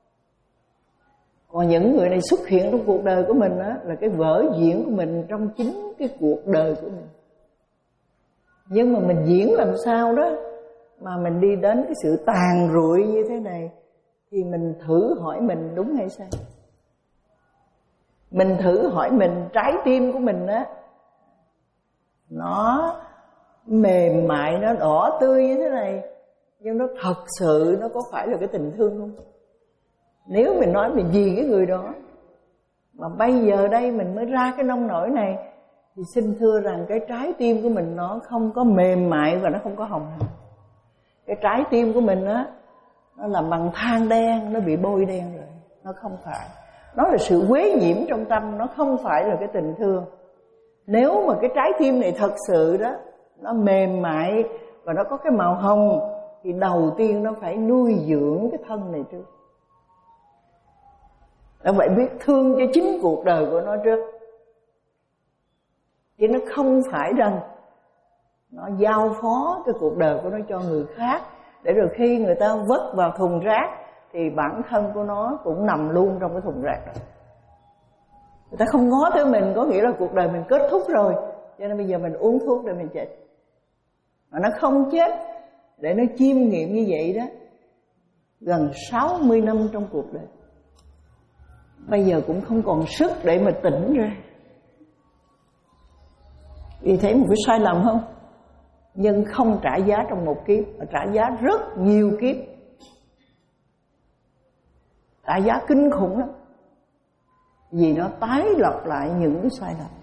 Còn những người này xuất hiện trong cuộc đời của mình á, là cái vở diễn của mình trong chính cái cuộc đời của mình. Nhưng mà mình diễn làm sao đó mà mình đi đến cái sự tàn rụi như thế này, thì mình thử hỏi mình đúng hay sai. Mình thử hỏi mình, trái tim của mình á, nó mềm mại, nó đỏ tươi như thế này, nhưng nó thật sự nó có phải là cái tình thương không? Nếu mình nói mình vì cái người đó mà bây giờ đây mình mới ra cái nông nổi này, thì xin thưa rằng cái trái tim của mình nó không có mềm mại và nó không có hồng hào. Cái trái tim của mình á, nó làm bằng than đen, nó bị bôi đen rồi. Nó không phải. Nó là sự quế nhiễm trong tâm, nó không phải là cái tình thương. Nếu mà cái trái tim này thật sự đó, nó mềm mại và nó có cái màu hồng, thì đầu tiên nó phải nuôi dưỡng cái thân này trước. Nó phải biết thương cho chính cuộc đời của nó trước. Chứ nó không phải rằng nó giao phó cái cuộc đời của nó cho người khác, để rồi khi người ta vứt vào thùng rác thì bản thân của nó cũng nằm luôn trong cái thùng rác đó. Người ta không ngó tới mình, có nghĩa là cuộc đời mình kết thúc rồi, cho nên bây giờ mình uống thuốc để mình chết. Mà nó không chết, để nó chiêm nghiệm như vậy đó, gần sáu mươi năm trong cuộc đời. Bây giờ cũng không còn sức để mà tỉnh ra. Vì thấy một cái sai lầm không? Nhưng không trả giá trong một kiếp, mà trả giá rất nhiều kiếp. Trả giá kinh khủng lắm. Vì nó tái lập lại những cái sai lầm.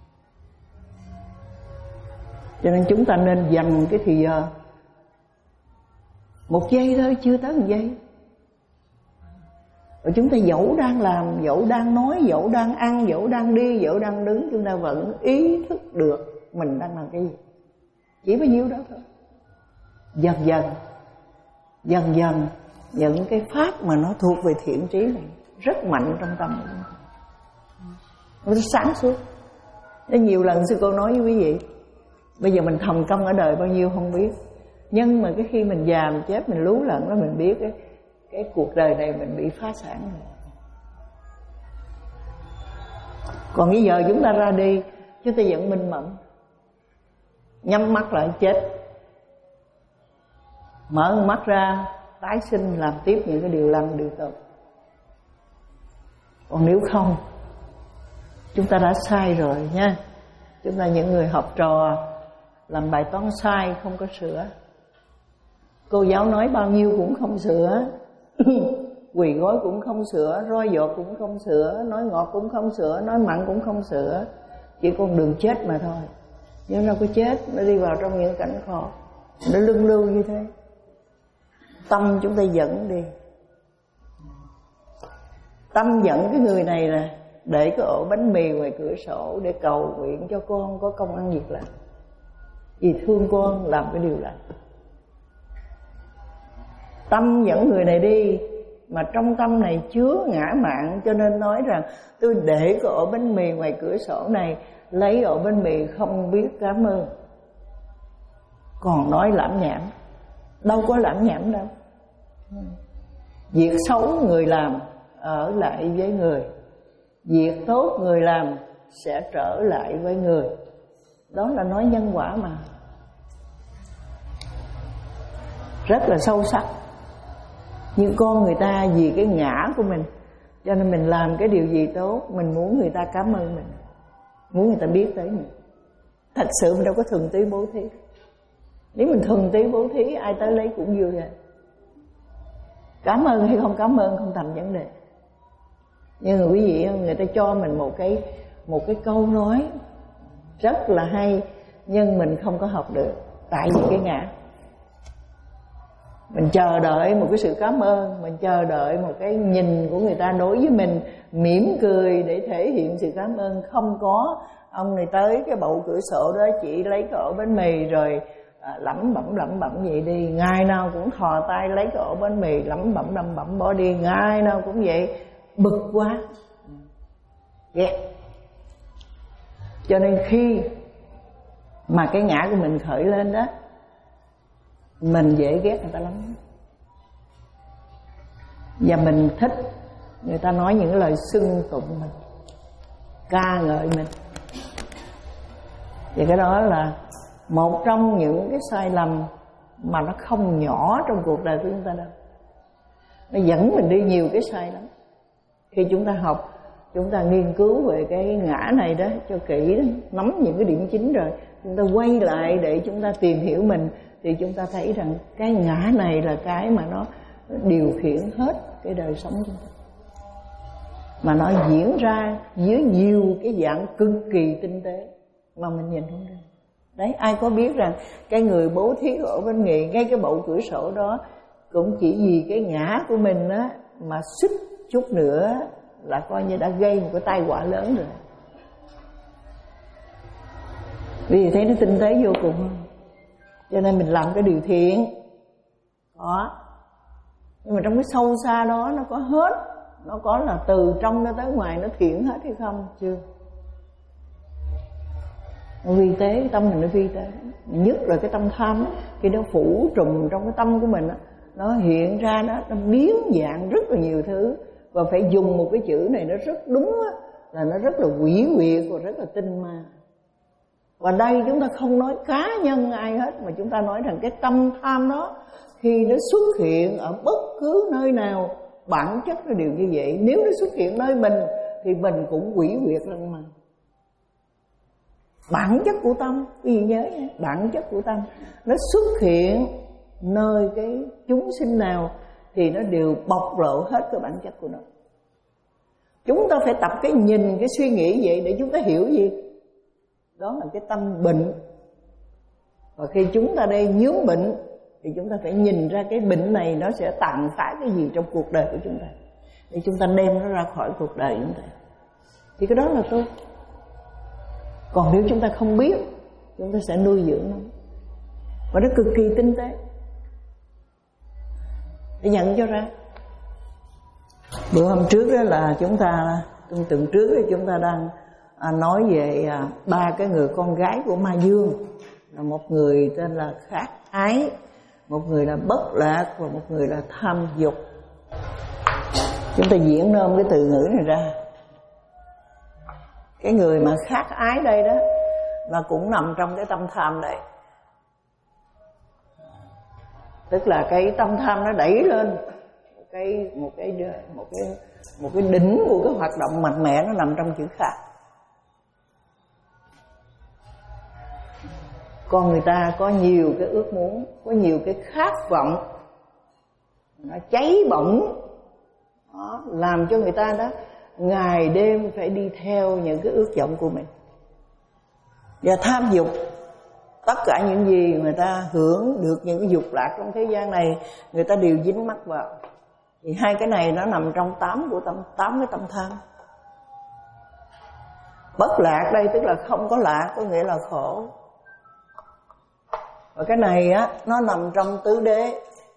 Cho nên chúng ta nên dành cái thời giờ, một giây thôi, chưa tới một giây. Và chúng ta dẫu đang làm, dẫu đang nói, dẫu đang ăn, dẫu đang đi, dẫu đang đứng, chúng ta vẫn ý thức được mình đang làm cái gì. Chỉ bao nhiêu đó thôi. Dần dần, dần dần, những cái pháp mà nó thuộc về thiện trí này rất mạnh trong tâm của chúng ta. Nó sáng suốt. Nó nhiều lần sư cô nói với quý vị, bây giờ mình thầm công ở đời bao nhiêu không biết, nhưng mà cái khi mình già mình chết mình lú lẫn đó, mình biết cái, cái cuộc đời này mình bị phá sản rồi. Còn bây giờ chúng ta ra đi, chúng ta vẫn minh mẫn, nhắm mắt lại chết, mở mắt ra tái sinh, làm tiếp những cái điều lành điều tốt. Còn nếu không, chúng ta đã sai rồi nha. Chúng ta những người học trò làm bài toán sai không có sửa, cô giáo nói bao nhiêu cũng không sửa, quỳ gối cũng không sửa, roi dọt cũng không sửa, nói ngọt cũng không sửa, nói mặn cũng không sửa. Chỉ con đường chết mà thôi. Nhưng nó có chết, nó đi vào trong những cảnh khổ, nó lưng lưu như thế. Tâm chúng ta dẫn đi. Tâm dẫn cái người này là để cái ổ bánh mì ngoài cửa sổ để cầu nguyện cho con có công ăn việc làm, vì thương con làm cái điều lành. Tâm dẫn người này đi, mà trong tâm này chứa ngã mạn, cho nên nói rằng tôi để cái ổ bánh mì ngoài cửa sổ này, lấy ổ bánh mì không biết cảm ơn, còn nói lảm nhảm. Đâu có lảm nhảm đâu. Việc xấu người làm ở lại với người, việc tốt người làm sẽ trở lại với người. Đó là nói nhân quả mà, rất là sâu sắc. Nhưng con người ta vì cái ngã của mình, cho nên mình làm cái điều gì tốt, mình muốn người ta cảm ơn mình, muốn người ta biết tới mình. Thật sự mình đâu có thuần túy bố thí. Nếu mình thuần túy bố thí, ai tới lấy cũng vui rồi. Cảm ơn hay không cảm ơn không thành vấn đề. Nhưng mà quý vị, người ta cho mình một cái một cái câu nói rất là hay, nhưng mình không có học được, tại vì cái ngã. Mình chờ đợi một cái sự cảm ơn, mình chờ đợi một cái nhìn của người ta đối với mình, mỉm cười để thể hiện sự cảm ơn. Không có. Ông này tới cái bậu cửa sổ đó, chỉ lấy cái ổ bánh mì rồi à, lẩm bẩm lẩm bẩm vậy đi. Ngày nào cũng thò tay lấy cái ổ bánh mì, lẩm bẩm lẩm bẩm bỏ đi. Ngày nào cũng vậy. Bực quá, ghét. Cho nên khi mà cái ngã của mình khởi lên đó, mình dễ ghét người ta lắm. Và mình thích người ta nói những lời xưng tụng mình, ca ngợi mình. Thì cái đó là một trong những cái sai lầm mà nó không nhỏ trong cuộc đời của chúng ta đâu. Nó dẫn mình đi nhiều cái sai lắm. Khi chúng ta học, chúng ta nghiên cứu về cái ngã này đó cho kỹ đó, nắm những cái điểm chính rồi, chúng ta quay lại để chúng ta tìm hiểu mình, thì chúng ta thấy rằng cái ngã này là cái mà nó điều khiển hết cái đời sống chúng ta, mà nó diễn ra dưới nhiều cái dạng cực kỳ tinh tế mà mình nhìn không ra. Đấy, ai có biết rằng cái người bố thí ở bên nghề ngay cái bậu cửa sổ đó cũng chỉ vì cái ngã của mình á, mà xích chút nữa là coi như đã gây một cái tai họa lớn rồi. Vì thấy nó tinh tế vô cùng không? Cho nên mình làm cái điều thiện đó, nhưng mà trong cái sâu xa đó nó có hết, nó có là từ trong nó tới ngoài nó thiện hết hay không? Chưa. Nó vi tế, cái tâm mình nó vi tế. Nhất là cái tâm tham, khi nó phủ trùm trong cái tâm của mình đó, nó hiện ra đó, nó biến dạng rất là nhiều thứ. Và phải dùng một cái chữ này nó rất đúng đó, là nó rất là quỷ quyệt và rất là tinh ma. Và đây chúng ta không nói cá nhân ai hết, mà chúng ta nói rằng cái tâm tham đó khi nó xuất hiện ở bất cứ nơi nào, bản chất nó đều như vậy. Nếu nó xuất hiện nơi mình thì mình cũng quỷ quyệt lắm mà. Bản chất của tâm, quý vị nhớ nha, bản chất của tâm nó xuất hiện nơi cái chúng sinh nào thì nó đều bộc lộ hết cái bản chất của nó. Chúng ta phải tập cái nhìn, cái suy nghĩ vậy để chúng ta hiểu gì? Đó là cái tâm bệnh. Và khi chúng ta đây nhướng bệnh thì chúng ta phải nhìn ra cái bệnh này nó sẽ tàn phá cái gì trong cuộc đời của chúng ta, để chúng ta đem nó ra khỏi cuộc đời chúng ta. Thì cái đó là tốt. Còn nếu chúng ta không biết, chúng ta sẽ nuôi dưỡng nó, và nó cực kỳ tinh tế để nhận cho ra. Bữa hôm trước đó là chúng ta, tuần tuần trước thì chúng ta đang à, nói về à, ba cái người con gái của Ma Dương. Là một người tên là khát ái, một người là bất lạc, và một người là tham dục. Chúng ta diễn nôm cái từ ngữ này ra. Cái người mà khát ái đây đó là cũng nằm trong cái tâm tham đây. Tức là cái tâm tham nó đẩy lên một cái một cái một cái một cái đỉnh của cái hoạt động mạnh mẽ, nó nằm trong chữ khát. Con người ta có nhiều cái ước muốn, có nhiều cái khát vọng, nó cháy bỏng, đó, làm cho người ta đó ngày đêm phải đi theo những cái ước vọng của mình. Và tham dục, tất cả những gì người ta hưởng được những cái dục lạc trong thế gian này, người ta đều dính mắc vào. Thì hai cái này nó nằm trong tám của tâm tám cái tâm tham. Bất lạc đây tức là không có lạc, có nghĩa là khổ. Và cái này á nó nằm trong tứ đế.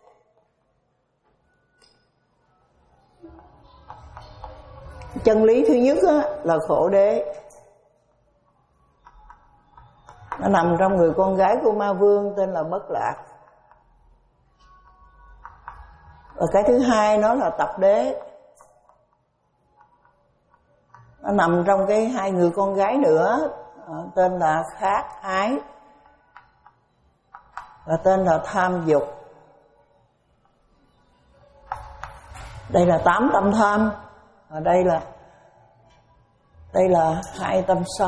Chân lý thứ nhất á, là khổ đế. Nó nằm trong người con gái của Ma Vương tên là Bất Lạc. Và cái thứ hai nó là tập đế. Nó nằm trong cái hai người con gái nữa, tên là khát ái và tên là tham dục. Đây là tám tâm tham, và đây là đây là hai tâm sân.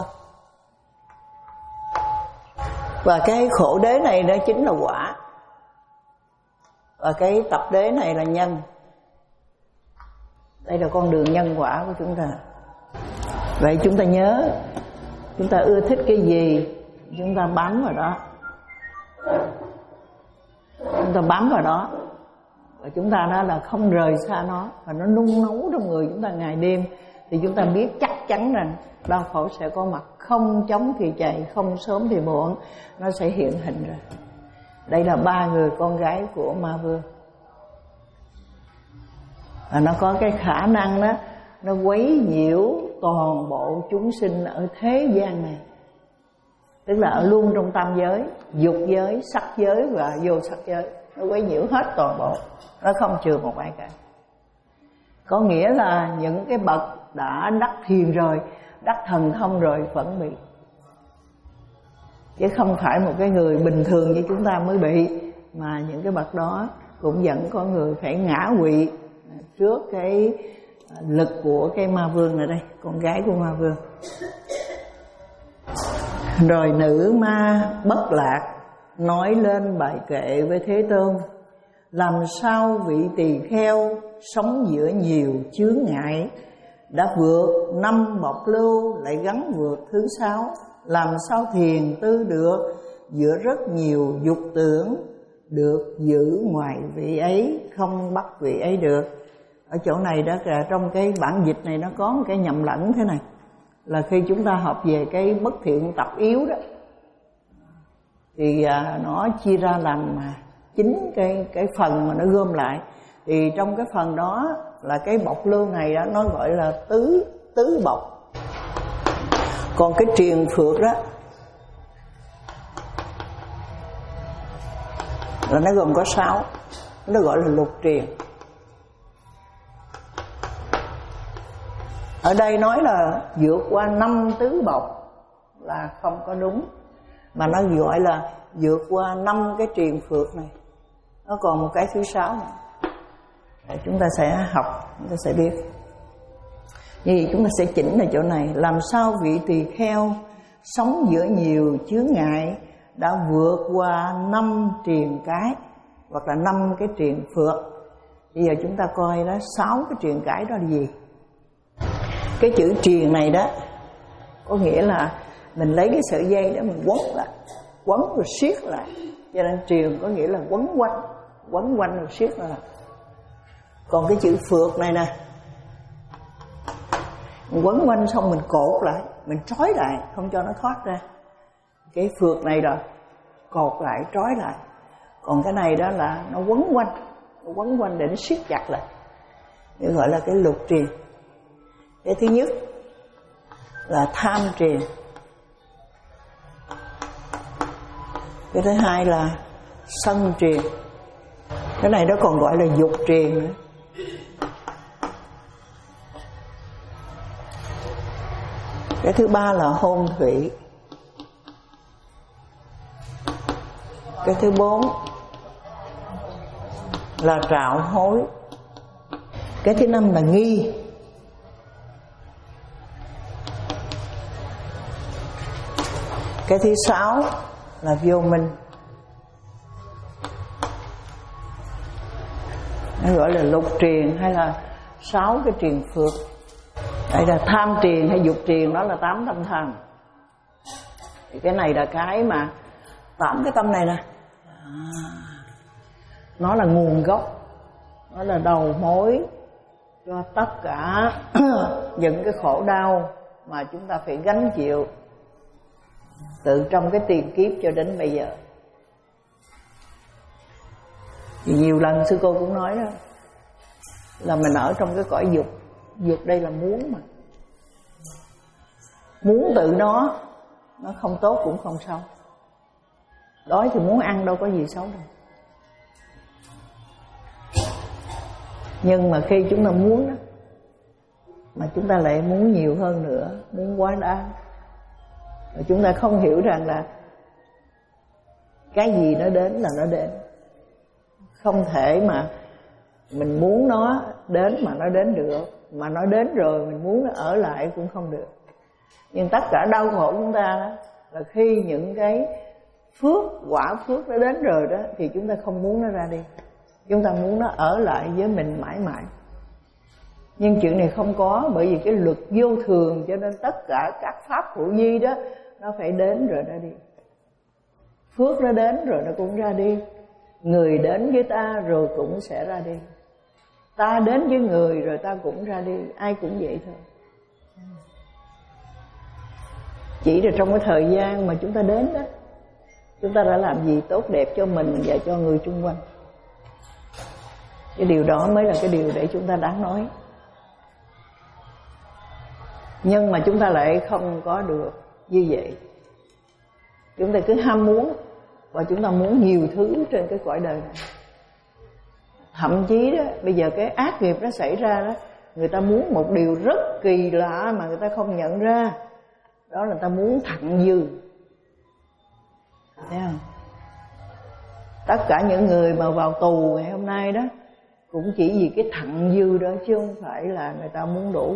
Và cái khổ đế này đó chính là quả, và cái tập đế này là nhân. Đây là con đường nhân quả của chúng ta. Vậy chúng ta nhớ, chúng ta ưa thích cái gì chúng ta bám vào đó, chúng ta bám vào đó, và chúng ta đó là không rời xa nó, và nó nung nấu trong người chúng ta ngày đêm. Thì chúng ta biết chắc chắn rằng đau khổ sẽ có mặt, không chóng thì chạy, không sớm thì muộn, nó sẽ hiện hình ra. Đây là ba người con gái của Ma Vương, và nó có cái khả năng đó, nó quấy nhiễu toàn bộ chúng sinh ở thế gian này. Tức là ở luôn trong tam giới, dục giới, sắc giới và vô sắc giới. Nó quấy nhiễu hết toàn bộ, nó không chừa một ai cả. Có nghĩa là những cái bậc đã đắc thiền rồi, đắc thần thông rồi vẫn bị, chứ không phải một cái người bình thường như chúng ta mới bị, mà những cái bậc đó cũng vẫn có người phải ngã quỵ trước cái lực của cái Ma Vương này đây, con gái của Ma Vương. Rồi nữ ma Bất Lạc nói lên bài kệ với Thế Tôn: làm sao vị tỳ kheo sống giữa nhiều chướng ngại, đã vượt năm bọc lưu lại gắn vượt thứ sáu, làm sao thiền tư được giữa rất nhiều dục tưởng, được giữ ngoài vị ấy, không bắt vị ấy được. Ở chỗ này đó là trong cái bản dịch này nó có một cái nhầm lẫn thế này, là khi chúng ta học về cái bất thiện tập yếu đó, thì à, nó chia ra làm chín cái cái phần mà nó gom lại. Thì trong cái phần đó là cái bọc lưu này đó, nó gọi là tứ tứ bọc. Còn cái triền phược đó là nó gồm có sáu, nó gọi là lục triền. Ở đây nói là vượt qua năm tứ bọc là không có đúng, mà nó gọi là vượt qua năm cái triền phược này. Nó còn một cái thứ sáu này, để chúng ta sẽ học, chúng ta sẽ biết. Như vậy chúng ta sẽ chỉnh ở chỗ này: làm sao vị tỳ kheo sống giữa nhiều chướng ngại, đã vượt qua năm triền cái, hoặc là năm cái triền phược. Bây giờ chúng ta coi đó, sáu cái triền cái đó là gì? Cái chữ triền này đó có nghĩa là mình lấy cái sợi dây đó mình quấn lại, quấn rồi siết lại, cho nên triền có nghĩa là quấn quanh, quấn quanh rồi siết lại. Còn cái chữ phược này nè, mình quấn quanh xong mình cột lại, mình trói lại, không cho nó thoát ra. Cái phược này rồi cột lại, trói lại. Còn cái này đó là nó quấn quanh, nó quấn quanh để nó siết chặt lại, để gọi là cái lục triền. Cái thứ nhất là tham triền, cái thứ hai là sân triền, cái này nó còn gọi là dục triền nữa. Cái thứ ba là hôn thủy, cái thứ bốn là trạo hối, cái thứ năm là nghi, cái thứ sáu là vô minh. Nó gọi là lục triền hay là sáu cái triền phược. Đây là tham triền hay dục triền, đó là tám tâm thần. Thì cái này là cái mà tám cái tâm này nè, à, nó là nguồn gốc, Đó là đầu mối cho tất cả những cái khổ đau mà chúng ta phải gánh chịu từ trong cái tiền kiếp cho đến bây giờ. Thì nhiều lần sư cô cũng nói đó, là mình ở trong cái cõi dục. Dục đây là muốn mà. Muốn tự nó, nó không tốt cũng không xấu. Đói thì muốn ăn đâu có gì xấu đâu. Nhưng mà khi chúng ta muốn đó, mà chúng ta lại muốn nhiều hơn nữa, muốn quá đáng, và chúng ta không hiểu rằng là cái gì nó đến là nó đến. Không thể mà mình muốn nó đến mà nó đến được, mà nó đến rồi mình muốn nó ở lại cũng không được. Nhưng tất cả đau khổ chúng ta đó, là khi những cái phước, quả phước nó đến rồi đó, thì chúng ta không muốn nó ra đi. Chúng ta muốn nó ở lại với mình mãi mãi. Nhưng chuyện này không có, bởi vì cái luật vô thường, cho nên tất cả các pháp hữu vi đó nó phải đến rồi nó đi. Phước nó đến rồi nó cũng ra đi. Người đến với ta rồi cũng sẽ ra đi. Ta đến với người rồi ta cũng ra đi. Ai cũng vậy thôi. Chỉ là trong cái thời gian mà chúng ta đến đó, chúng ta đã làm gì tốt đẹp cho mình và cho người chung quanh. Cái điều đó mới là cái điều để chúng ta đáng nói. Nhưng mà chúng ta lại không có được như vậy. Chúng ta cứ ham muốn, và chúng ta muốn nhiều thứ trên cái cõi đời này. Thậm chí đó, bây giờ cái ác nghiệp nó xảy ra đó, người ta muốn một điều rất kỳ lạ mà người ta không nhận ra. Đó là người ta muốn thặng dư. Thấy không? Tất cả những người mà vào tù ngày hôm nay đó cũng chỉ vì cái thặng dư đó, chứ không phải là người ta muốn đủ.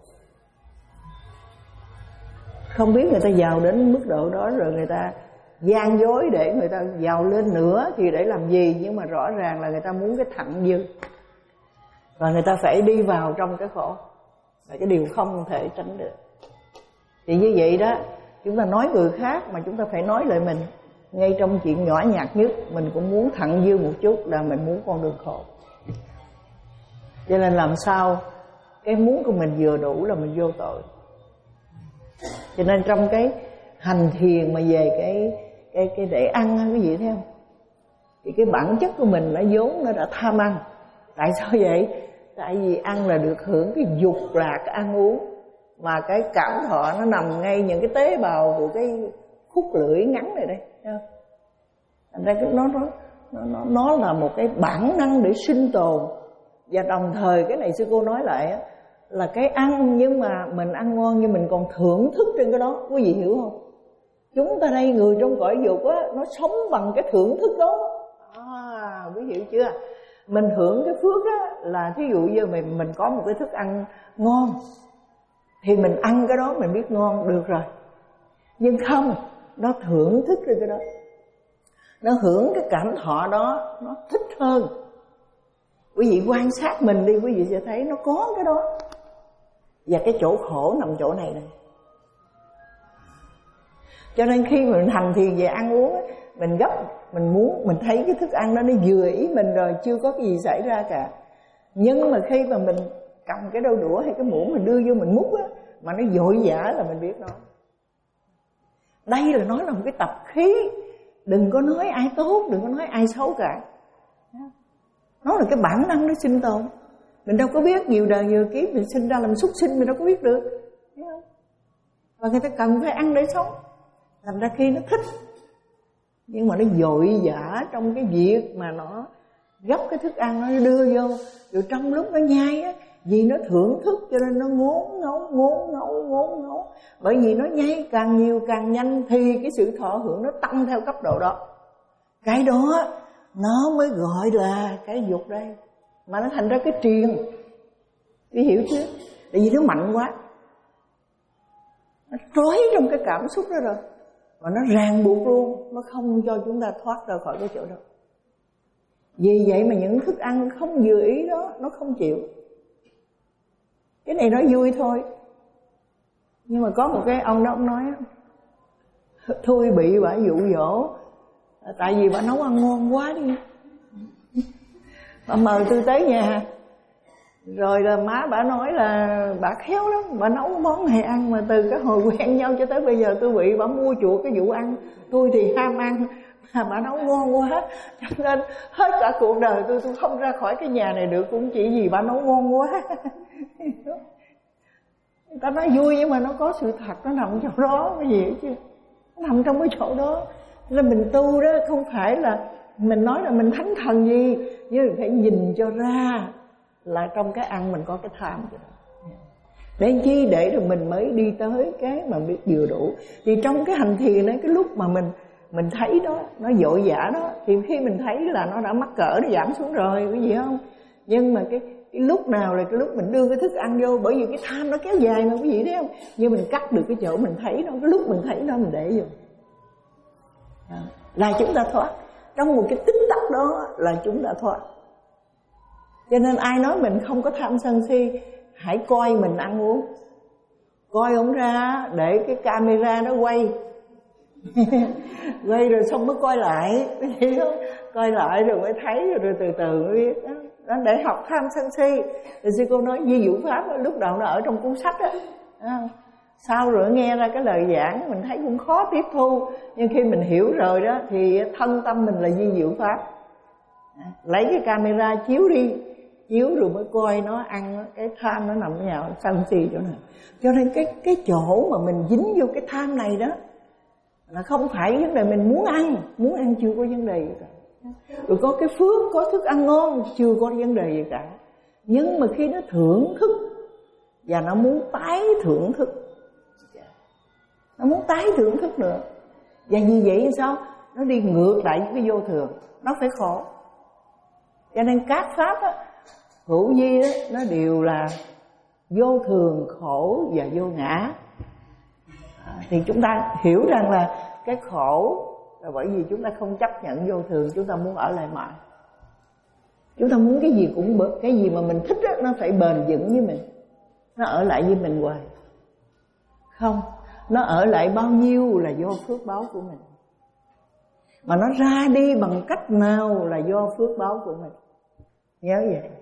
Không biết người ta giàu đến mức độ đó rồi người ta gian dối để người ta giàu lên nữa thì để làm gì. Nhưng mà rõ ràng là người ta muốn cái thặng dư, và người ta phải đi vào trong cái khổ, là cái điều không thể tránh được. Thì như vậy đó, chúng ta nói người khác mà chúng ta phải nói lại mình. Ngay trong chuyện nhỏ nhặt nhất, mình cũng muốn thặng dư một chút, là mình muốn con đường khổ. Cho nên làm sao cái muốn của mình vừa đủ là mình vô tội. Cho nên trong cái hành thiền mà về cái cái cái để ăn cái gì thấy không? Thì cái bản chất của mình nó vốn nó đã tham ăn. Tại sao vậy? Tại vì ăn là được hưởng cái dục lạc cái ăn uống, mà cái cảm thọ nó nằm ngay những cái tế bào của cái khúc lưỡi ngắn này đây, thấy không? Thành ra nó nó nó nó là một cái bản năng để sinh tồn. Và đồng thời cái này sư cô nói lại á, là cái ăn nhưng mà mình ăn ngon nhưng mình còn thưởng thức trên cái đó. Quý vị hiểu không? Chúng ta đây người trong cõi dục á, nó sống bằng cái thưởng thức đó. À, quý vị hiểu chưa? Mình hưởng cái phước á, là thí dụ như mình, mình có một cái thức ăn ngon thì mình ăn cái đó mình biết ngon được rồi. Nhưng không, nó thưởng thức trên cái đó, nó hưởng cái cảm thọ đó, nó thích hơn. Quý vị quan sát mình đi, quý vị sẽ thấy nó có cái đó. Và cái chỗ khổ nằm chỗ này này. Cho nên khi mình hành thiền về ăn uống, mình gấp, mình muốn, mình thấy cái thức ăn đó nó vừa ý mình rồi, chưa có cái gì xảy ra cả. Nhưng mà khi mà mình cầm cái đôi đũa hay cái muỗng mình đưa vô mình múc á, mà nó vội vã là mình biết nó. Đây là nói là một cái tập khí. Đừng có nói ai tốt, đừng có nói ai xấu cả. Nó là cái bản năng nó sinh tồn. Mình đâu có biết nhiều đời nhiều kiếp mình sinh ra làm súc sinh, mình đâu có biết được. Thấy không? Và người ta cần phải ăn để sống. Thành ra khi nó thích, nhưng mà nó vội vã trong cái việc mà nó gấp cái thức ăn nó đưa vô, rồi trong lúc nó nhai á, vì nó thưởng thức cho nên nó ngốn ngấu, ngốn ngấu, ngốn ngấu. Bởi vì nó nhai càng nhiều càng nhanh thì cái sự thọ hưởng nó tăng theo cấp độ đó. Cái đó nó mới gọi là cái dục đây. Mà nó thành ra cái triền. Quý hiểu chưa? Tại vì nó mạnh quá, nó trói trong cái cảm xúc đó rồi, và nó ràng buộc luôn, nó không cho chúng ta thoát ra khỏi cái chỗ đó. Vì vậy mà những thức ăn không vừa ý đó, nó không chịu. Cái này nói vui thôi. Nhưng mà có một cái ông đó ông nói thôi bị bà dụ dỗ, tại vì bà nấu ăn ngon quá đi. Bà mời tôi tới nhà, rồi là má bà nói là bà khéo lắm, bà nấu món này ăn, mà từ cái hồi quen nhau cho tới bây giờ tôi bị bà mua chuộc cái vụ ăn. Tôi thì ham ăn, mà bà nấu ngon quá, cho nên hết cả cuộc đời tôi tôi không ra khỏi cái nhà này được, cũng chỉ vì bà nấu ngon quá. Người ta nói vui nhưng mà nó có sự thật, nó nằm trong đó cái gì chứ, nó nằm trong cái chỗ đó. Nên mình tu đó không phải là mình nói là mình thánh thần gì, nhưng mình phải nhìn cho ra là trong cái ăn mình có cái tham. Để chi? Để rồi mình mới đi tới cái mà biết vừa đủ. Thì trong cái hành thiền đó, cái lúc mà mình mình thấy đó, nó vội vã đó, thì khi mình thấy là nó đã mắc cỡ, nó giảm xuống rồi, cái gì không? Nhưng mà cái cái lúc nào là cái lúc mình đưa cái thức ăn vô, bởi vì cái tham nó kéo dài mà quý vị thấy không? Nhưng mình cắt được cái chỗ mình thấy nó, cái lúc mình thấy nó mình để vô, à, là chúng ta thoát. Trong một cái tích tắc đó là chúng ta thoát. Cho nên ai nói mình không có tham sân si, hãy coi mình ăn uống, coi không ra, để cái camera nó quay quay rồi xong mới coi lại, thấy không? Coi lại rồi mới thấy, rồi, rồi từ từ mới biết đó. Đó, để học tham sân si. Thì sư cô nói di dụ pháp đó, lúc đầu nó ở trong cuốn sách đó, sau rồi nghe ra cái lời giảng mình thấy cũng khó tiếp thu, nhưng khi mình hiểu rồi đó thì thân tâm mình là di diệu pháp. Lấy cái camera chiếu đi, chiếu rồi mới coi nó ăn, cái tham nó nằm ở nhà, sân si chỗ nào. Cho nên cái cái chỗ mà mình dính vô cái tham này đó là không phải vấn đề mình muốn ăn, muốn ăn chưa có vấn đề gì cả. Rồi có cái phước, có thức ăn ngon chưa có vấn đề gì cả. Nhưng mà khi nó thưởng thức và nó muốn tái thưởng thức, nó muốn tái thưởng thức nữa, và như vậy sao? Nó đi ngược lại với cái vô thường, nó phải khổ. Cho nên các pháp á, hữu vi đó, nó đều là vô thường, khổ và vô ngã. À, thì chúng ta hiểu rằng là cái khổ là bởi vì chúng ta không chấp nhận vô thường, chúng ta muốn ở lại mãi. Chúng ta muốn cái gì cũng bớt, cái gì mà mình thích đó, nó phải bền vững với mình, nó ở lại với mình hoài. Không, nó ở lại bao nhiêu là do phước báo của mình, mà nó ra đi bằng cách nào là do phước báo của mình. Nhớ vậy,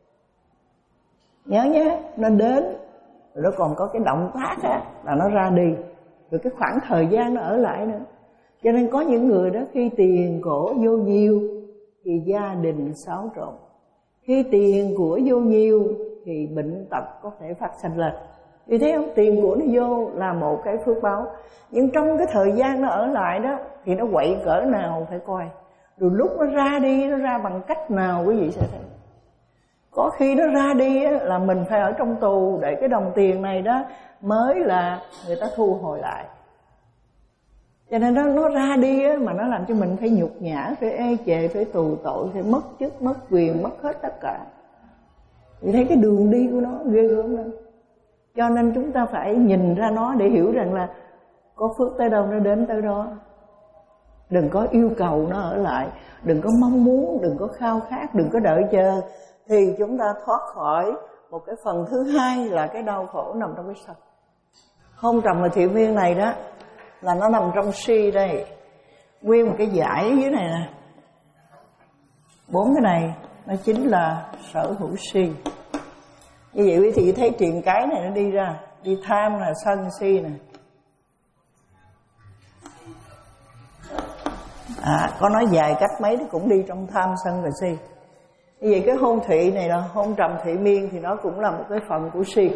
nhớ nhé. Nó đến rồi nó còn có cái động tác á, là nó ra đi, rồi cái khoảng thời gian nó ở lại nữa. Cho nên có những người đó khi tiền cổ vô nhiều thì gia đình xáo trộn, khi tiền của vô nhiều thì bệnh tật có thể phát sinh lên. Vì thế không, tiền của nó vô là một cái phước báo, nhưng trong cái thời gian nó ở lại đó thì nó quậy cỡ nào phải coi. Rồi lúc nó ra đi, nó ra bằng cách nào quý vị sẽ thấy. Có khi nó ra đi là mình phải ở trong tù để cái đồng tiền này đó mới là người ta thu hồi lại. Cho nên nó, nó ra đi á, mà nó làm cho mình phải nhục nhã, phải ê chề, phải tù tội, phải mất chức, mất quyền, mất hết tất cả. Vì thấy cái đường đi của nó ghê gớm lắm. Cho nên chúng ta phải nhìn ra nó để hiểu rằng là có phước tới đâu nó đến tới đó. Đừng có yêu cầu nó ở lại, đừng có mong muốn, đừng có khao khát, đừng có đợi chờ. Thì chúng ta thoát khỏi một cái phần thứ hai là cái đau khổ nằm trong cái sân. Hôn trầm và thiện viên này đó là nó nằm trong si đây. Nguyên một cái dải ở dưới này nè, bốn cái này nó chính là sở hữu si. Như vậy quý vị thấy triền cái này nó đi ra, đi tham là sân si nè. À, có nói dài cách mấy thì cũng đi trong tham sân và si. Như vậy cái hôn thủy này là hôn trầm thị miên thì nó cũng là một cái phần của si.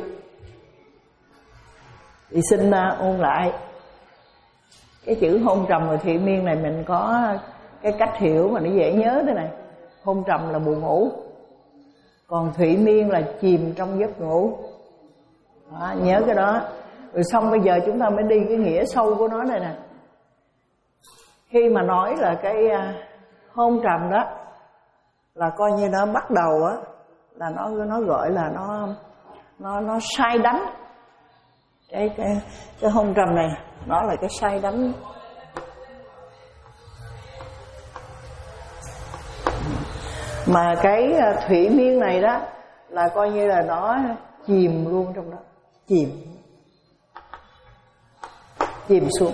Thì xin uh, ôn lại cái chữ hôn trầm và thị miên này, mình có cái cách hiểu mà nó dễ nhớ thế này. Hôn trầm là buồn ngủ, còn thủy miên là chìm trong giấc ngủ. Đó, nhớ cái đó. Rồi xong bây giờ chúng ta mới đi cái nghĩa sâu của nó này nè. Khi mà nói là cái uh, hôn trầm đó là coi như nó bắt đầu á, là nó nó gọi là nó nó nó sai đánh. Cái cái cái hôn trầm này nó là cái sai đánh. Mà cái thủy miên này đó là coi như là nó chìm luôn trong đó, chìm chìm xuống.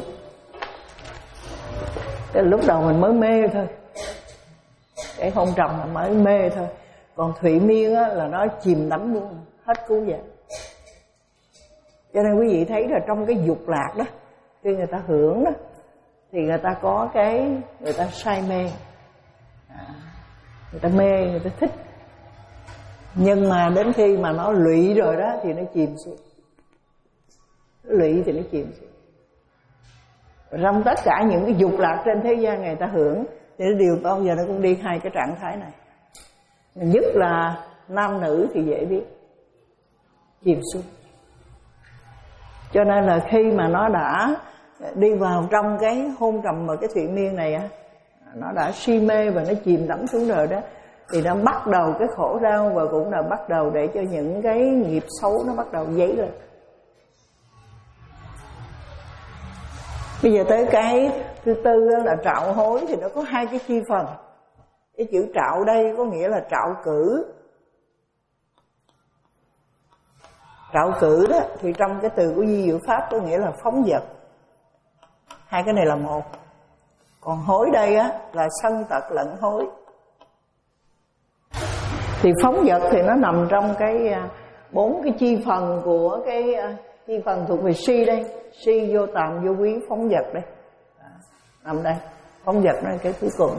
Cái lúc đầu mình mới mê thôi, cái hôn trầm là mới mê thôi, Còn Thụy Miên á, là nó chìm đắm luôn, hết cứu vậy. Cho nên quý vị thấy là trong cái dục lạc đó, khi người ta hưởng đó, thì người ta có cái, người ta say mê, à, người ta mê, người ta thích. Nhưng mà đến khi mà nó lụy rồi đó thì nó chìm xuống. Nó lụy thì nó chìm xuống. Trong tất cả những cái dục lạc trên thế gian người ta hưởng thì nó đều bao giờ nó cũng đi hai cái trạng thái này. Nhất là nam nữ thì dễ biết, chìm xuống. Cho nên là khi mà nó đã đi vào trong cái hôn trầm và cái Thụy Miên này á, nó đã si mê và nó chìm đắm xuống rồi đó, thì nó bắt đầu cái khổ đau và cũng là bắt đầu để cho những cái nghiệp xấu nó bắt đầu dấy lên. Bây giờ tới cái thứ tư là trạo hối, thì nó có hai cái chi phần. Cái chữ trạo đây có nghĩa là trạo cử. Trạo cử đó thì trong cái từ của Di Diệu Pháp có nghĩa là phóng dật. Hai cái này là một. Còn hối đây á là sân tật lẫn hối. Thì phóng dật thì nó nằm trong cái bốn cái chi phần của cái chi phần thuộc về si đây. Si vô tàm vô quý phóng dật đây, nằm đây. Phóng dật nó là cái cuối cùng.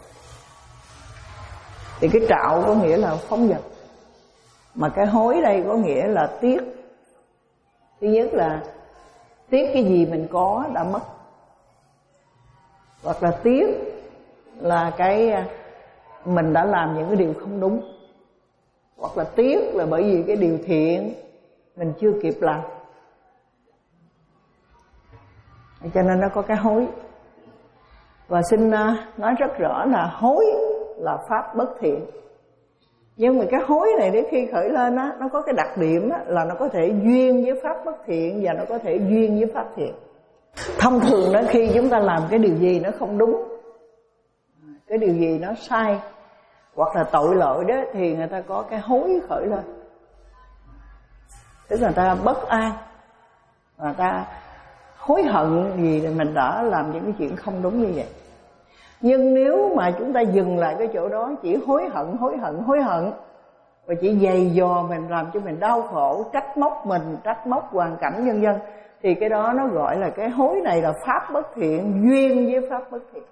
Thì cái trạo có nghĩa là phóng dật, mà cái hối đây có nghĩa là tiếc. Thứ nhất là tiếc cái gì mình có đã mất, hoặc là tiếc là cái mình đã làm những cái điều không đúng, hoặc là tiếc là bởi vì cái điều thiện mình chưa kịp làm. Cho nên nó có cái hối. Và xin nói rất rõ là hối là pháp bất thiện. Nhưng mà cái hối này đến khi khởi lên á, nó có cái đặc điểm á, là nó có thể duyên với pháp bất thiện và nó có thể duyên với pháp thiện. Thông thường đó, khi chúng ta làm cái điều gì nó không đúng, cái điều gì nó sai hoặc là tội lỗi đó, thì người ta có cái hối khởi lên. Tức là người ta bất an, người ta hối hận vì mình đã làm những cái chuyện không đúng như vậy. Nhưng nếu mà chúng ta dừng lại cái chỗ đó, chỉ hối hận, hối hận, hối hận, và chỉ giày dò mình, làm cho mình đau khổ, trách móc mình, trách móc hoàn cảnh nhân dân, thì cái đó nó gọi là cái hối này là pháp bất thiện, duyên với pháp bất thiện.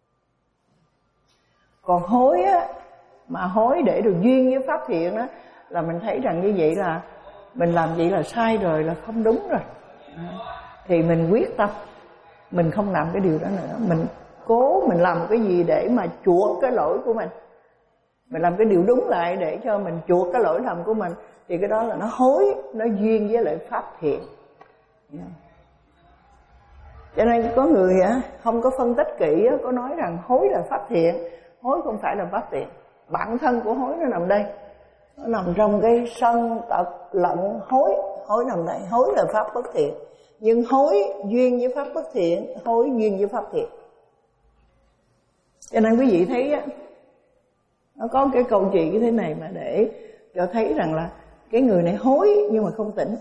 Còn hối á, mà hối để được duyên với pháp thiện á, là mình thấy rằng như vậy là mình làm vậy là sai rồi, là không đúng rồi. Thì mình quyết tâm mình không làm cái điều đó nữa. Mình cố mình làm cái gì để mà chuộc cái lỗi của mình, mình làm cái điều đúng lại để cho mình chuộc cái lỗi lầm của mình, thì cái đó là nó hối, nó duyên với lại pháp thiện. Cho nên có người á không có phân tích kỹ á, có nói rằng hối là pháp thiện, hối không phải là pháp thiện. Bản thân của hối nó nằm đây, nó nằm trong cái sân tật lận hối. Hối nằm đây, hối là pháp bất thiện, nhưng hối duyên với pháp bất thiện, hối duyên với pháp thiện. Cho nên quý vị thấy á, nó có cái câu chuyện như thế này mà để cho thấy rằng là cái người này hối nhưng mà không tỉnh.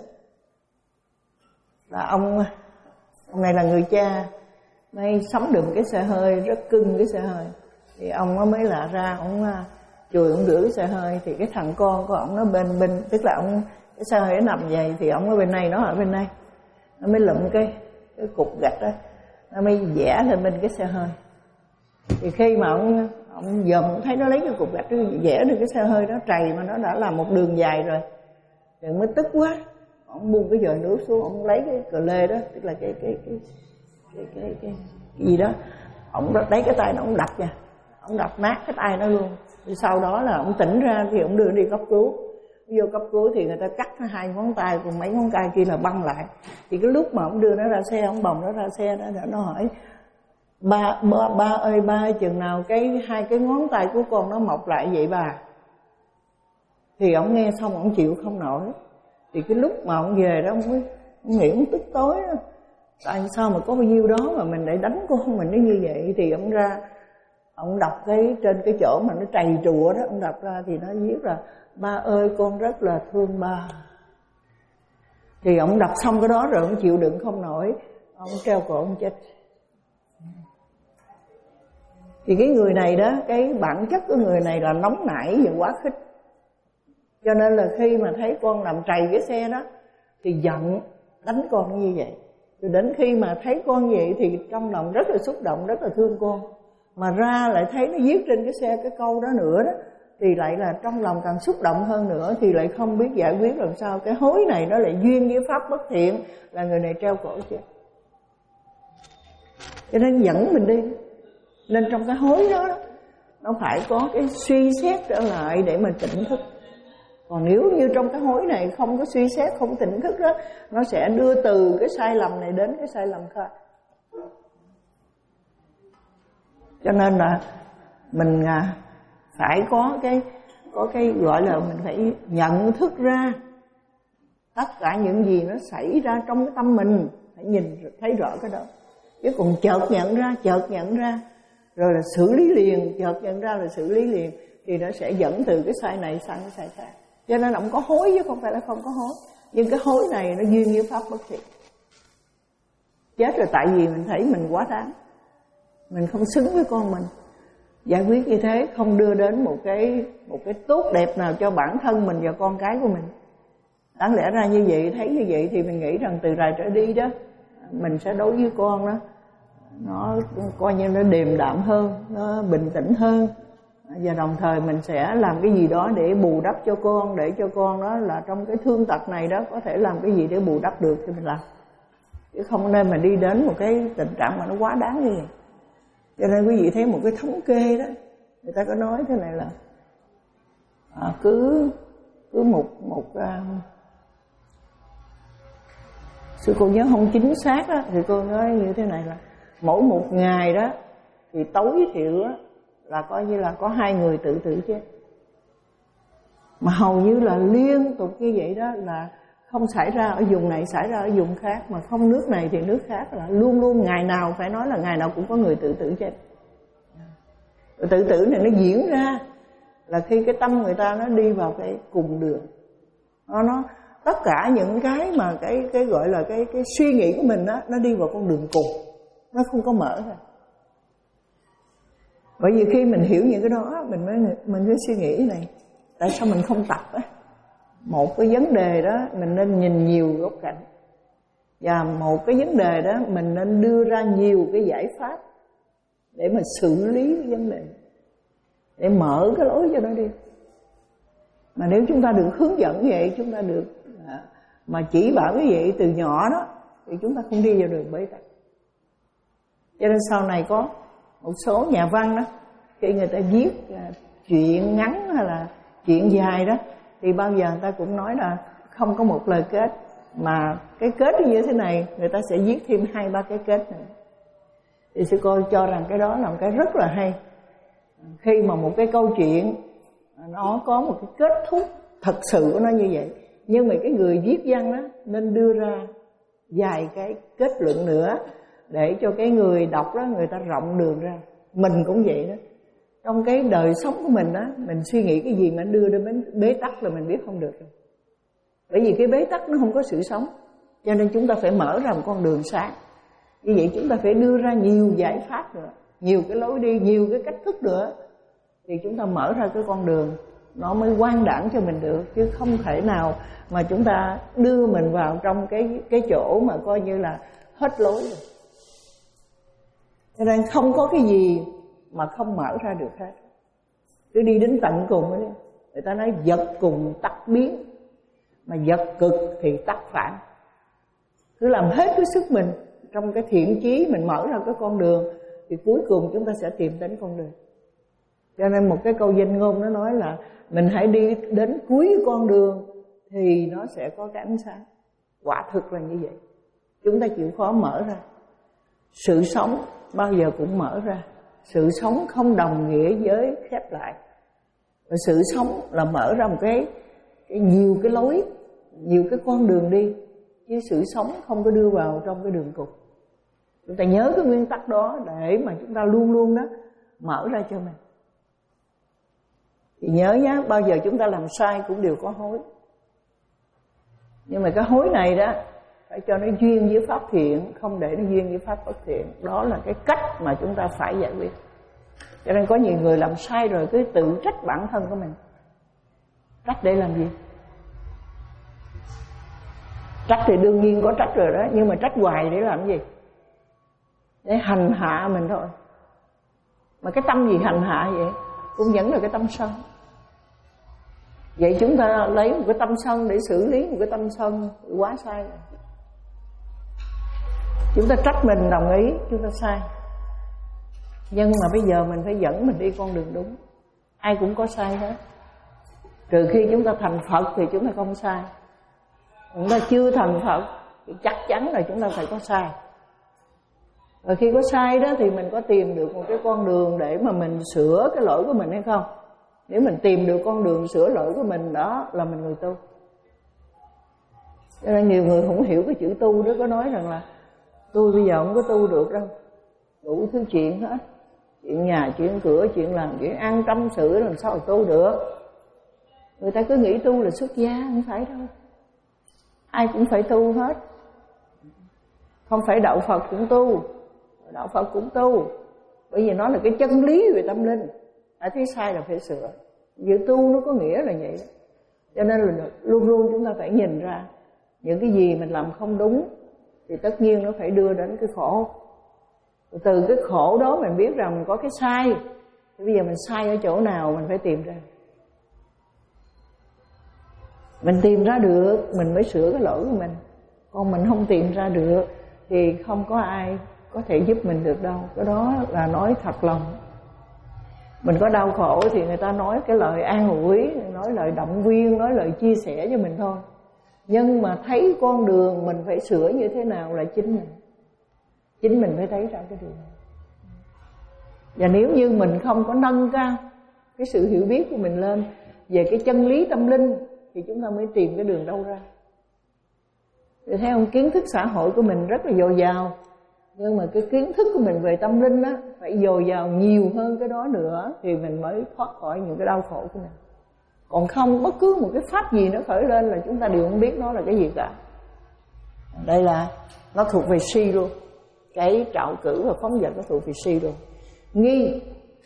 Là ông ông này là người cha mới sắm đựng cái xe hơi, rất cưng cái xe hơi, thì ông mới lạ ra, ông chùi ông rửa cái xe hơi, thì cái thằng con của ông nó bên bên, tức là ông cái xe hơi nó nằm vậy, thì ông ở bên này, nó ở bên đây, nó mới lụm cái cái cục gạch đó, nó mới vẽ lên bên cái xe hơi. Thì khi mà ông ông dòm thấy nó lấy cái cục gạch đó vẽ được cái xe hơi đó trầy mà nó đã làm một đường dài rồi, thì mới tức quá, ông buông cái vòi nước xuống, ông lấy cái cờ lê đó, tức là cái cái cái cái cái, cái, cái, cái gì đó, ông lấy cái tay nó ông đập nha, ông đập nát cái tay nó luôn. Thì sau đó là ông tỉnh ra thì ông đưa đi cấp cứu. Vô cấp cứu thì người ta cắt hai ngón tay, còn mấy ngón tay kia là băng lại. Thì cái lúc mà ông đưa nó ra xe, ông bồng nó ra xe đó, nó hỏi ba, ba, ba ơi ba, chừng nào cái hai cái ngón tay của con nó mọc lại vậy bà? Thì ông nghe xong ông chịu không nổi. Thì cái lúc mà ông về đó, ông mới ông nghĩ ông tức tối đó. Tại sao mà có bao nhiêu đó mà mình lại đánh con mình nó như vậy? Thì ông ra, ông đọc cái trên cái chỗ mà nó trầy trùa đó, ông đọc ra thì nó viết là ba ơi con rất là thương ba. Thì ông đọc xong cái đó rồi ông chịu đựng không nổi, ông treo cổ ông chết. Thì cái người này đó, cái bản chất của người này là nóng nảy và quá khích. Cho nên là khi mà thấy con làm trầy cái xe đó thì giận, đánh con như vậy. Rồi đến khi mà thấy con vậy thì trong lòng rất là xúc động, rất là thương con. Mà ra lại thấy nó viết trên cái xe cái câu đó nữa đó, thì lại là trong lòng càng xúc động hơn nữa, thì lại không biết giải quyết làm sao. Cái hối này nó lại duyên với pháp bất thiện, là người này treo cổ chết. Cho nên dẫn mình đi. Nên trong cái hối đó, nó phải có cái suy xét trở lại để mà tỉnh thức. Còn nếu như trong cái hối này không có suy xét, không tỉnh thức đó, nó sẽ đưa từ cái sai lầm này đến cái sai lầm khác. Cho nên là mình phải có cái có cái gọi là mình phải nhận thức ra tất cả những gì nó xảy ra trong cái tâm mình, phải nhìn thấy rõ cái đó. Chứ còn chợt nhận ra, chợt nhận ra rồi là xử lý liền, chợt nhận ra là xử lý liền, thì nó sẽ dẫn từ cái sai này sang cái sai khác. Cho nên ông có hối chứ không phải là không có hối. Nhưng cái hối này nó duyên với pháp bất thiện. Chết rồi tại vì mình thấy mình quá đáng, mình không xứng với con mình. Giải quyết như thế không đưa đến một cái một cái tốt đẹp nào cho bản thân mình và con cái của mình. Đáng lẽ ra như vậy, thấy như vậy thì mình nghĩ rằng từ rày trở đi đó, mình sẽ đối với con đó, nó coi như nó điềm đạm hơn, nó bình tĩnh hơn. Và đồng thời mình sẽ làm cái gì đó để bù đắp cho con, để cho con đó là trong cái thương tật này đó có thể làm cái gì để bù đắp được thì mình làm. Chứ không nên mà đi đến một cái tình trạng mà nó quá đáng như vậy. Cho nên quý vị thấy một cái thống kê đó, người ta có nói thế này là à, cứ cứ một một uh, sư cô nhớ không chính xác đó, thì cô nói như thế này là mỗi một ngày đó thì tối thiểu đó, là coi như là có hai người tự tử chết. Mà hầu như là liên tục như vậy đó, là không xảy ra ở vùng này, xảy ra ở vùng khác, mà không nước này thì nước khác, là luôn luôn ngày nào phải nói là ngày nào cũng có người tự tử chết. Rồi tự tử này nó diễn ra là khi cái tâm người ta nó đi vào cái cùng đường. Nó, nó tất cả những cái mà cái cái gọi là cái cái suy nghĩ của mình đó, nó đi vào con đường cùng, nó không có mở ra. Bởi vì khi mình hiểu những cái đó, mình mới mình mới suy nghĩ này, tại sao mình không tập á? Một cái vấn đề đó mình nên nhìn nhiều góc cạnh, và một cái vấn đề đó mình nên đưa ra nhiều cái giải pháp để mà xử lý cái vấn đề, để mở cái lối cho nó đi. Mà nếu chúng ta được hướng dẫn vậy, chúng ta được mà chỉ bảo cái vậy từ nhỏ đó, thì chúng ta không đi vào đường bế tắc. Cho nên sau này có một số nhà văn đó, khi người ta viết chuyện ngắn hay là chuyện dài đó, thì bao giờ người ta cũng nói là không có một lời kết, mà cái kết như thế này người ta sẽ viết thêm hai ba cái kết nữa. Thì sư cô cho rằng cái đó là một cái rất là hay. Khi mà một cái câu chuyện nó có một cái kết thúc thật sự của nó như vậy, nhưng mà cái người viết văn đó nên đưa ra vài cái kết luận nữa để cho cái người đọc đó người ta rộng đường ra. Mình cũng vậy đó, trong cái đời sống của mình đó, mình suy nghĩ cái gì mà đưa đến bế tắc là mình biết không được rồi. Bởi vì cái bế tắc nó không có sự sống, cho nên chúng ta phải mở ra một con đường sáng. Như vậy chúng ta phải đưa ra nhiều giải pháp nữa, nhiều cái lối đi, nhiều cái cách thức nữa, thì chúng ta mở ra cái con đường nó mới quang đãng cho mình được. Chứ không thể nào mà chúng ta đưa mình vào trong cái cái chỗ mà coi như là hết lối rồi. Cho nên không có cái gì mà không mở ra được hết. Cứ đi đến tận cùng ấy, người ta nói vật cùng tắc biến, mà vật cực thì tắc phản. Cứ làm hết cái sức mình trong cái thiện chí, mình mở ra cái con đường, thì cuối cùng chúng ta sẽ tìm đến con đường. Cho nên một cái câu danh ngôn nó nói là mình hãy đi đến cuối con đường thì nó sẽ có cái ánh sáng. Quả thực là như vậy. Chúng ta chịu khó mở ra. Sự sống bao giờ cũng mở ra. Sự sống không đồng nghĩa với khép lại. Và sự sống là mở ra một cái, cái nhiều cái lối, nhiều cái con đường đi. Chứ sự sống không có đưa vào trong cái đường cụt. Chúng ta nhớ cái nguyên tắc đó để mà chúng ta luôn luôn đó mở ra cho mình. Thì nhớ nhá, bao giờ chúng ta làm sai cũng đều có hối. Nhưng mà cái hối này đó phải cho nó duyên với pháp thiện, không để nó duyên với pháp bất thiện. Đó là cái cách mà chúng ta phải giải quyết. Cho nên có nhiều người làm sai rồi cứ tự trách bản thân của mình. Trách để làm gì? Trách thì đương nhiên có trách rồi đó, nhưng mà trách hoài để làm gì? Để hành hạ mình thôi. Mà cái tâm gì hành hạ vậy? Cũng vẫn là cái tâm sân. Vậy chúng ta lấy một cái tâm sân để xử lý một cái tâm sân quá sai rồi. Chúng ta trách mình đồng ý, chúng ta sai. Nhưng mà bây giờ mình phải dẫn mình đi con đường đúng. Ai cũng có sai hết. Trừ khi chúng ta thành Phật thì chúng ta không sai. Chúng ta chưa thành Phật thì chắc chắn là chúng ta phải có sai. Và khi có sai đó thì mình có tìm được một cái con đường để mà mình sửa cái lỗi của mình hay không? Nếu mình tìm được con đường sửa lỗi của mình, đó là mình người tu. Cho nên nhiều người không hiểu cái chữ tu đó, có nói rằng là tôi bây giờ không có tu được đâu, đủ thứ chuyện hết, chuyện nhà, chuyện cửa, chuyện làm, chuyện ăn, tâm sự, làm sao mà tu được. Người ta cứ nghĩ tu là xuất gia, không phải đâu. Ai cũng phải tu hết. Không phải đạo Phật cũng tu, đạo Phật cũng tu, bởi vì nó là cái chân lý về tâm linh. Ai thấy sai là phải sửa. Việc tu nó có nghĩa là vậy đó. Cho nên là luôn luôn chúng ta phải nhìn ra những cái gì mình làm không đúng thì tất nhiên nó phải đưa đến cái khổ. Từ cái khổ đó mình biết rằng mình có cái sai. Thì bây giờ mình sai ở chỗ nào mình phải tìm ra. Mình tìm ra được mình mới sửa cái lỗi của mình. Còn mình không tìm ra được thì không có ai có thể giúp mình được đâu. Cái đó là nói thật lòng. Mình có đau khổ thì người ta nói cái lời an ủi, nói lời động viên, nói lời chia sẻ cho mình thôi. Nhưng mà thấy con đường mình phải sửa như thế nào là chính mình. Chính mình phải thấy ra cái điều này. Và nếu như mình không có nâng cao cái sự hiểu biết của mình lên về cái chân lý tâm linh thì chúng ta mới tìm cái đường đâu ra. Thì thấy không, kiến thức xã hội của mình rất là dồi dào, nhưng mà cái kiến thức của mình về tâm linh á phải dồi dào nhiều hơn cái đó nữa thì mình mới thoát khỏi những cái đau khổ của mình. Còn không, bất cứ một cái pháp gì nó khởi lên là chúng ta đều không biết nó là cái gì cả. Đây là nó thuộc về si luôn. Cái trạo cử và phóng dật nó thuộc về si luôn. Nghi,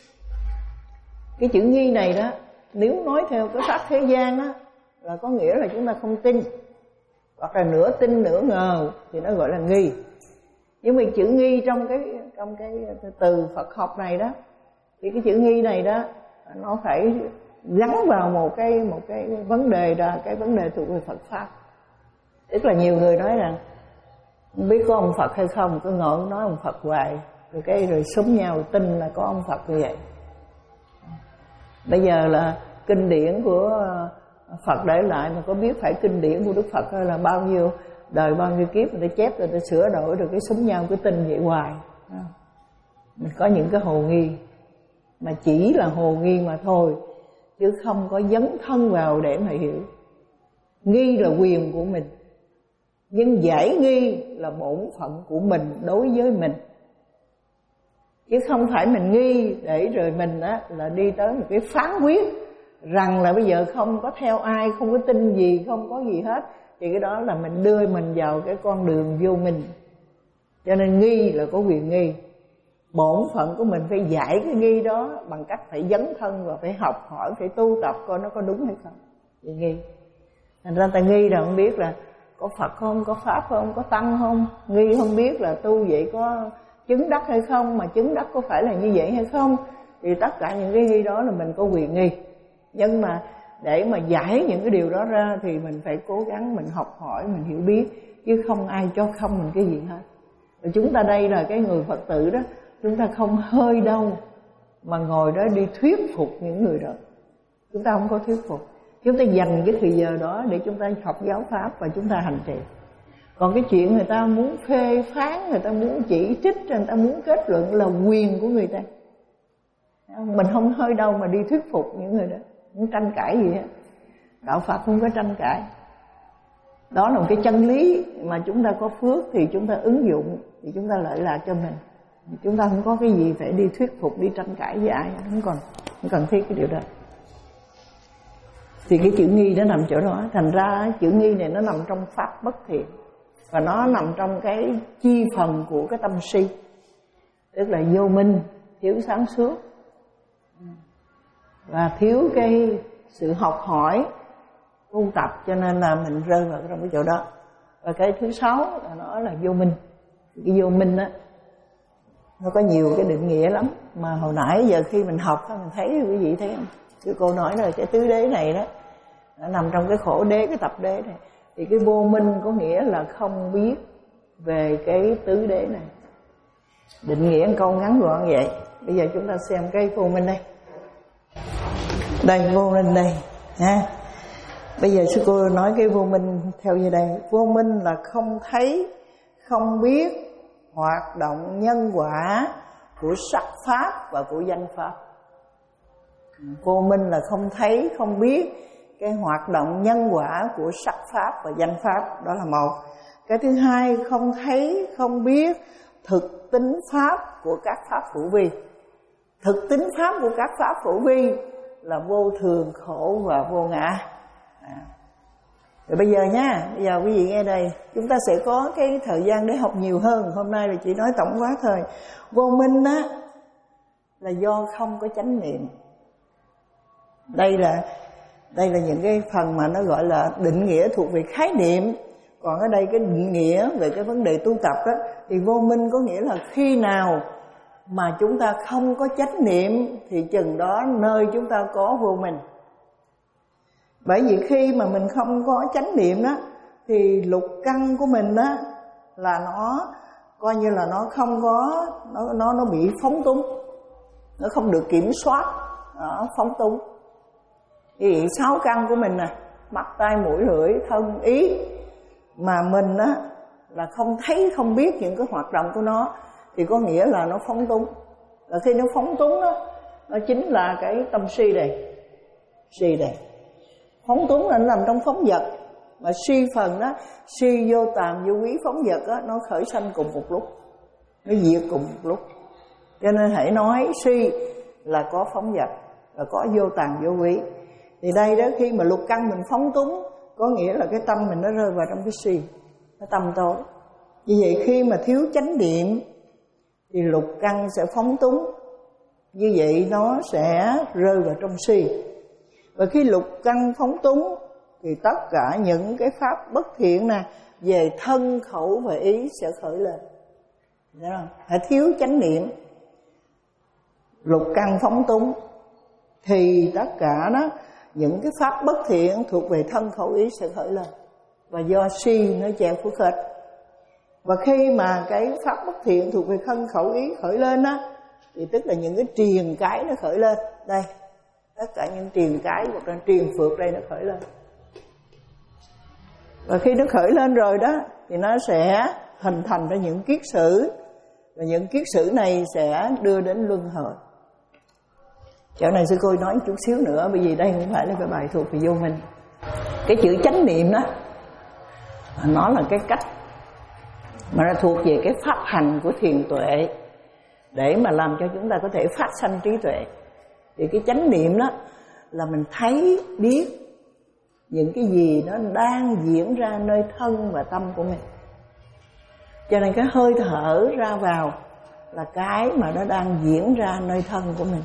cái chữ nghi này đó, nếu nói theo cái pháp thế gian đó là có nghĩa là chúng ta không tin, hoặc là nửa tin nửa ngờ thì nó gọi là nghi. Nhưng mà chữ nghi trong cái trong cái từ Phật học này đó thì cái chữ nghi này đó nó phải gắn vào một cái một cái vấn đề, là cái vấn đề thuộc về Phật pháp. Tức là nhiều người nói rằng không biết có ông Phật hay không, cứ ngồi nói ông Phật hoài, rồi cái rồi súng nhau tin là có ông Phật như vậy. Bây giờ là kinh điển của Phật để lại mà có biết phải kinh điển của Đức Phật là bao nhiêu đời bao nhiêu kiếp người ta chép rồi ta sửa đổi rồi cái súng nhau cái tin vậy hoài. Mình có những cái hồ nghi mà chỉ là hồ nghi mà thôi, chứ không có dấn thân vào để mà hiểu. Nghi là quyền của mình, nhưng giải nghi là bổn phận của mình đối với mình. Chứ không phải mình nghi để rồi mình á là đi tới một cái phán quyết rằng là bây giờ không có theo ai, không có tin gì, không có gì hết, thì cái đó là mình đưa mình vào cái con đường vô minh. Cho nên nghi là có quyền nghi. Bổn phận của mình phải giải cái nghi đó bằng cách phải dấn thân và phải học hỏi, phải tu tập coi nó có đúng hay không. Thì nghi. Thành ra ta nghi là không biết là có Phật không, có Pháp không, có Tăng không. Nghi không biết là tu vậy có chứng đắc hay không, mà chứng đắc có phải là như vậy hay không. Thì tất cả những cái nghi đó là mình có quyền nghi. Nhưng mà để mà giải những cái điều đó ra thì mình phải cố gắng mình học hỏi, mình hiểu biết, chứ không ai cho không mình cái gì hết. Và chúng ta đây là cái người Phật tử đó, chúng ta không hơi đâu mà ngồi đó đi thuyết phục những người đó. Chúng ta không có thuyết phục. Chúng ta dành cái thời giờ đó để chúng ta học giáo pháp và chúng ta hành trì. Còn cái chuyện người ta muốn phê phán, người ta muốn chỉ trích, người ta muốn kết luận là quyền của người ta. Mình không hơi đâu mà đi thuyết phục những người đó, không tranh cãi gì hết. Đạo Phật không có tranh cãi. Đó là một cái chân lý mà chúng ta có phước thì chúng ta ứng dụng, thì chúng ta lợi lạc cho mình. Chúng ta không có cái gì phải đi thuyết phục, đi tranh cãi với ai, không còn không cần thiết cái điều đó. Thì cái chữ nghi nó nằm chỗ đó. Thành ra chữ nghi này nó nằm trong pháp bất thiện, và nó nằm trong cái chi phần của cái tâm si. Tức là vô minh, thiếu sáng suốt, và thiếu cái sự học hỏi tu tập, cho nên là mình rơi vào trong cái chỗ đó. Và cái thứ sáu là nó là vô minh. Cái vô minh á, nó có nhiều cái định nghĩa lắm, mà hồi nãy giờ khi mình học mình thấy quý vị thấy không, cái cô nói là cái tứ đế này đó nó nằm trong cái khổ đế, cái tập đế này. Thì cái vô minh có nghĩa là không biết về cái tứ đế này. Định nghĩa một câu ngắn gọn vậy. Bây giờ chúng ta xem cái vô minh đây. Đây, vô minh đây ha. Bây giờ sư cô nói cái vô minh theo như đây. Vô minh là không thấy, không biết hoạt động nhân quả của sắc pháp và của danh pháp. Vô minh là không thấy, không biết cái hoạt động nhân quả của sắc pháp và danh pháp. Đó là một. Cái thứ hai, không thấy, không biết thực tính pháp của các pháp hữu vi. Thực tính pháp của các pháp hữu vi là vô thường, khổ và vô ngã. À. Rồi bây giờ nha, bây giờ quý vị nghe đây, chúng ta sẽ có cái thời gian để học nhiều hơn. Hôm nay là chỉ nói tổng quát thôi. Vô minh á là do không có chánh niệm. Đây là đây là những cái phần mà nó gọi là định nghĩa thuộc về khái niệm. Còn ở đây cái định nghĩa về cái vấn đề tu tập đó, thì vô minh có nghĩa là khi nào mà chúng ta không có chánh niệm thì chừng đó nơi chúng ta có vô minh. Bởi vì khi mà mình không có chánh niệm đó thì lục căn của mình đó là nó coi như là nó không có, nó nó nó bị phóng túng, nó không được kiểm soát, đó, phóng túng. Thì sáu căn của mình nè, mắt, tai, mũi, lưỡi, thân, ý, mà mình á là không thấy, không biết những cái hoạt động của nó thì có nghĩa là nó phóng túng. Là khi nó phóng túng đó, nó chính là cái tâm si này, si này. Phóng túng là nó nằm trong phóng vật, mà si phần đó, si vô tàm vô quý phóng vật đó, nó khởi sanh cùng một lúc, nó diệt cùng một lúc. Cho nên hãy nói si là có phóng vật, là có vô tàm vô quý. Thì đây đó, khi mà lục căn mình phóng túng có nghĩa là cái tâm mình nó rơi vào trong cái si, nó tâm tối. Vì vậy khi mà thiếu chánh niệm thì lục căn sẽ phóng túng, như vậy nó sẽ rơi vào trong si. Và khi lục căn phóng túng thì tất cả những cái pháp bất thiện nè về thân, khẩu và ý sẽ khởi lên. Thấy không? Hãy thiếu chánh niệm, lục căn phóng túng thì tất cả đó những cái pháp bất thiện thuộc về thân, khẩu, ý sẽ khởi lên. Và do si nó che khuất hết. Và khi mà cái pháp bất thiện thuộc về thân, khẩu, ý khởi lên á, thì tức là những cái triền cái nó khởi lên. Đây, tất cả những triền cái hoặc là triền phược đây nó khởi lên. Và khi nó khởi lên rồi đó thì nó sẽ hình thành ra những kiết sử. Và những kiết sử này sẽ đưa đến luân hồi. Chỗ này sư cô nói chút xíu nữa, bởi vì đây không phải là cái bài thuộc về vô minh. Cái chữ chánh niệm đó, nó là cái cách mà nó thuộc về cái pháp hành của thiền tuệ để mà làm cho chúng ta có thể phát sanh trí tuệ. Thì cái chánh niệm đó là mình thấy, biết những cái gì nó đang diễn ra nơi thân và tâm của mình. Cho nên cái hơi thở ra vào là cái mà nó đang diễn ra nơi thân của mình.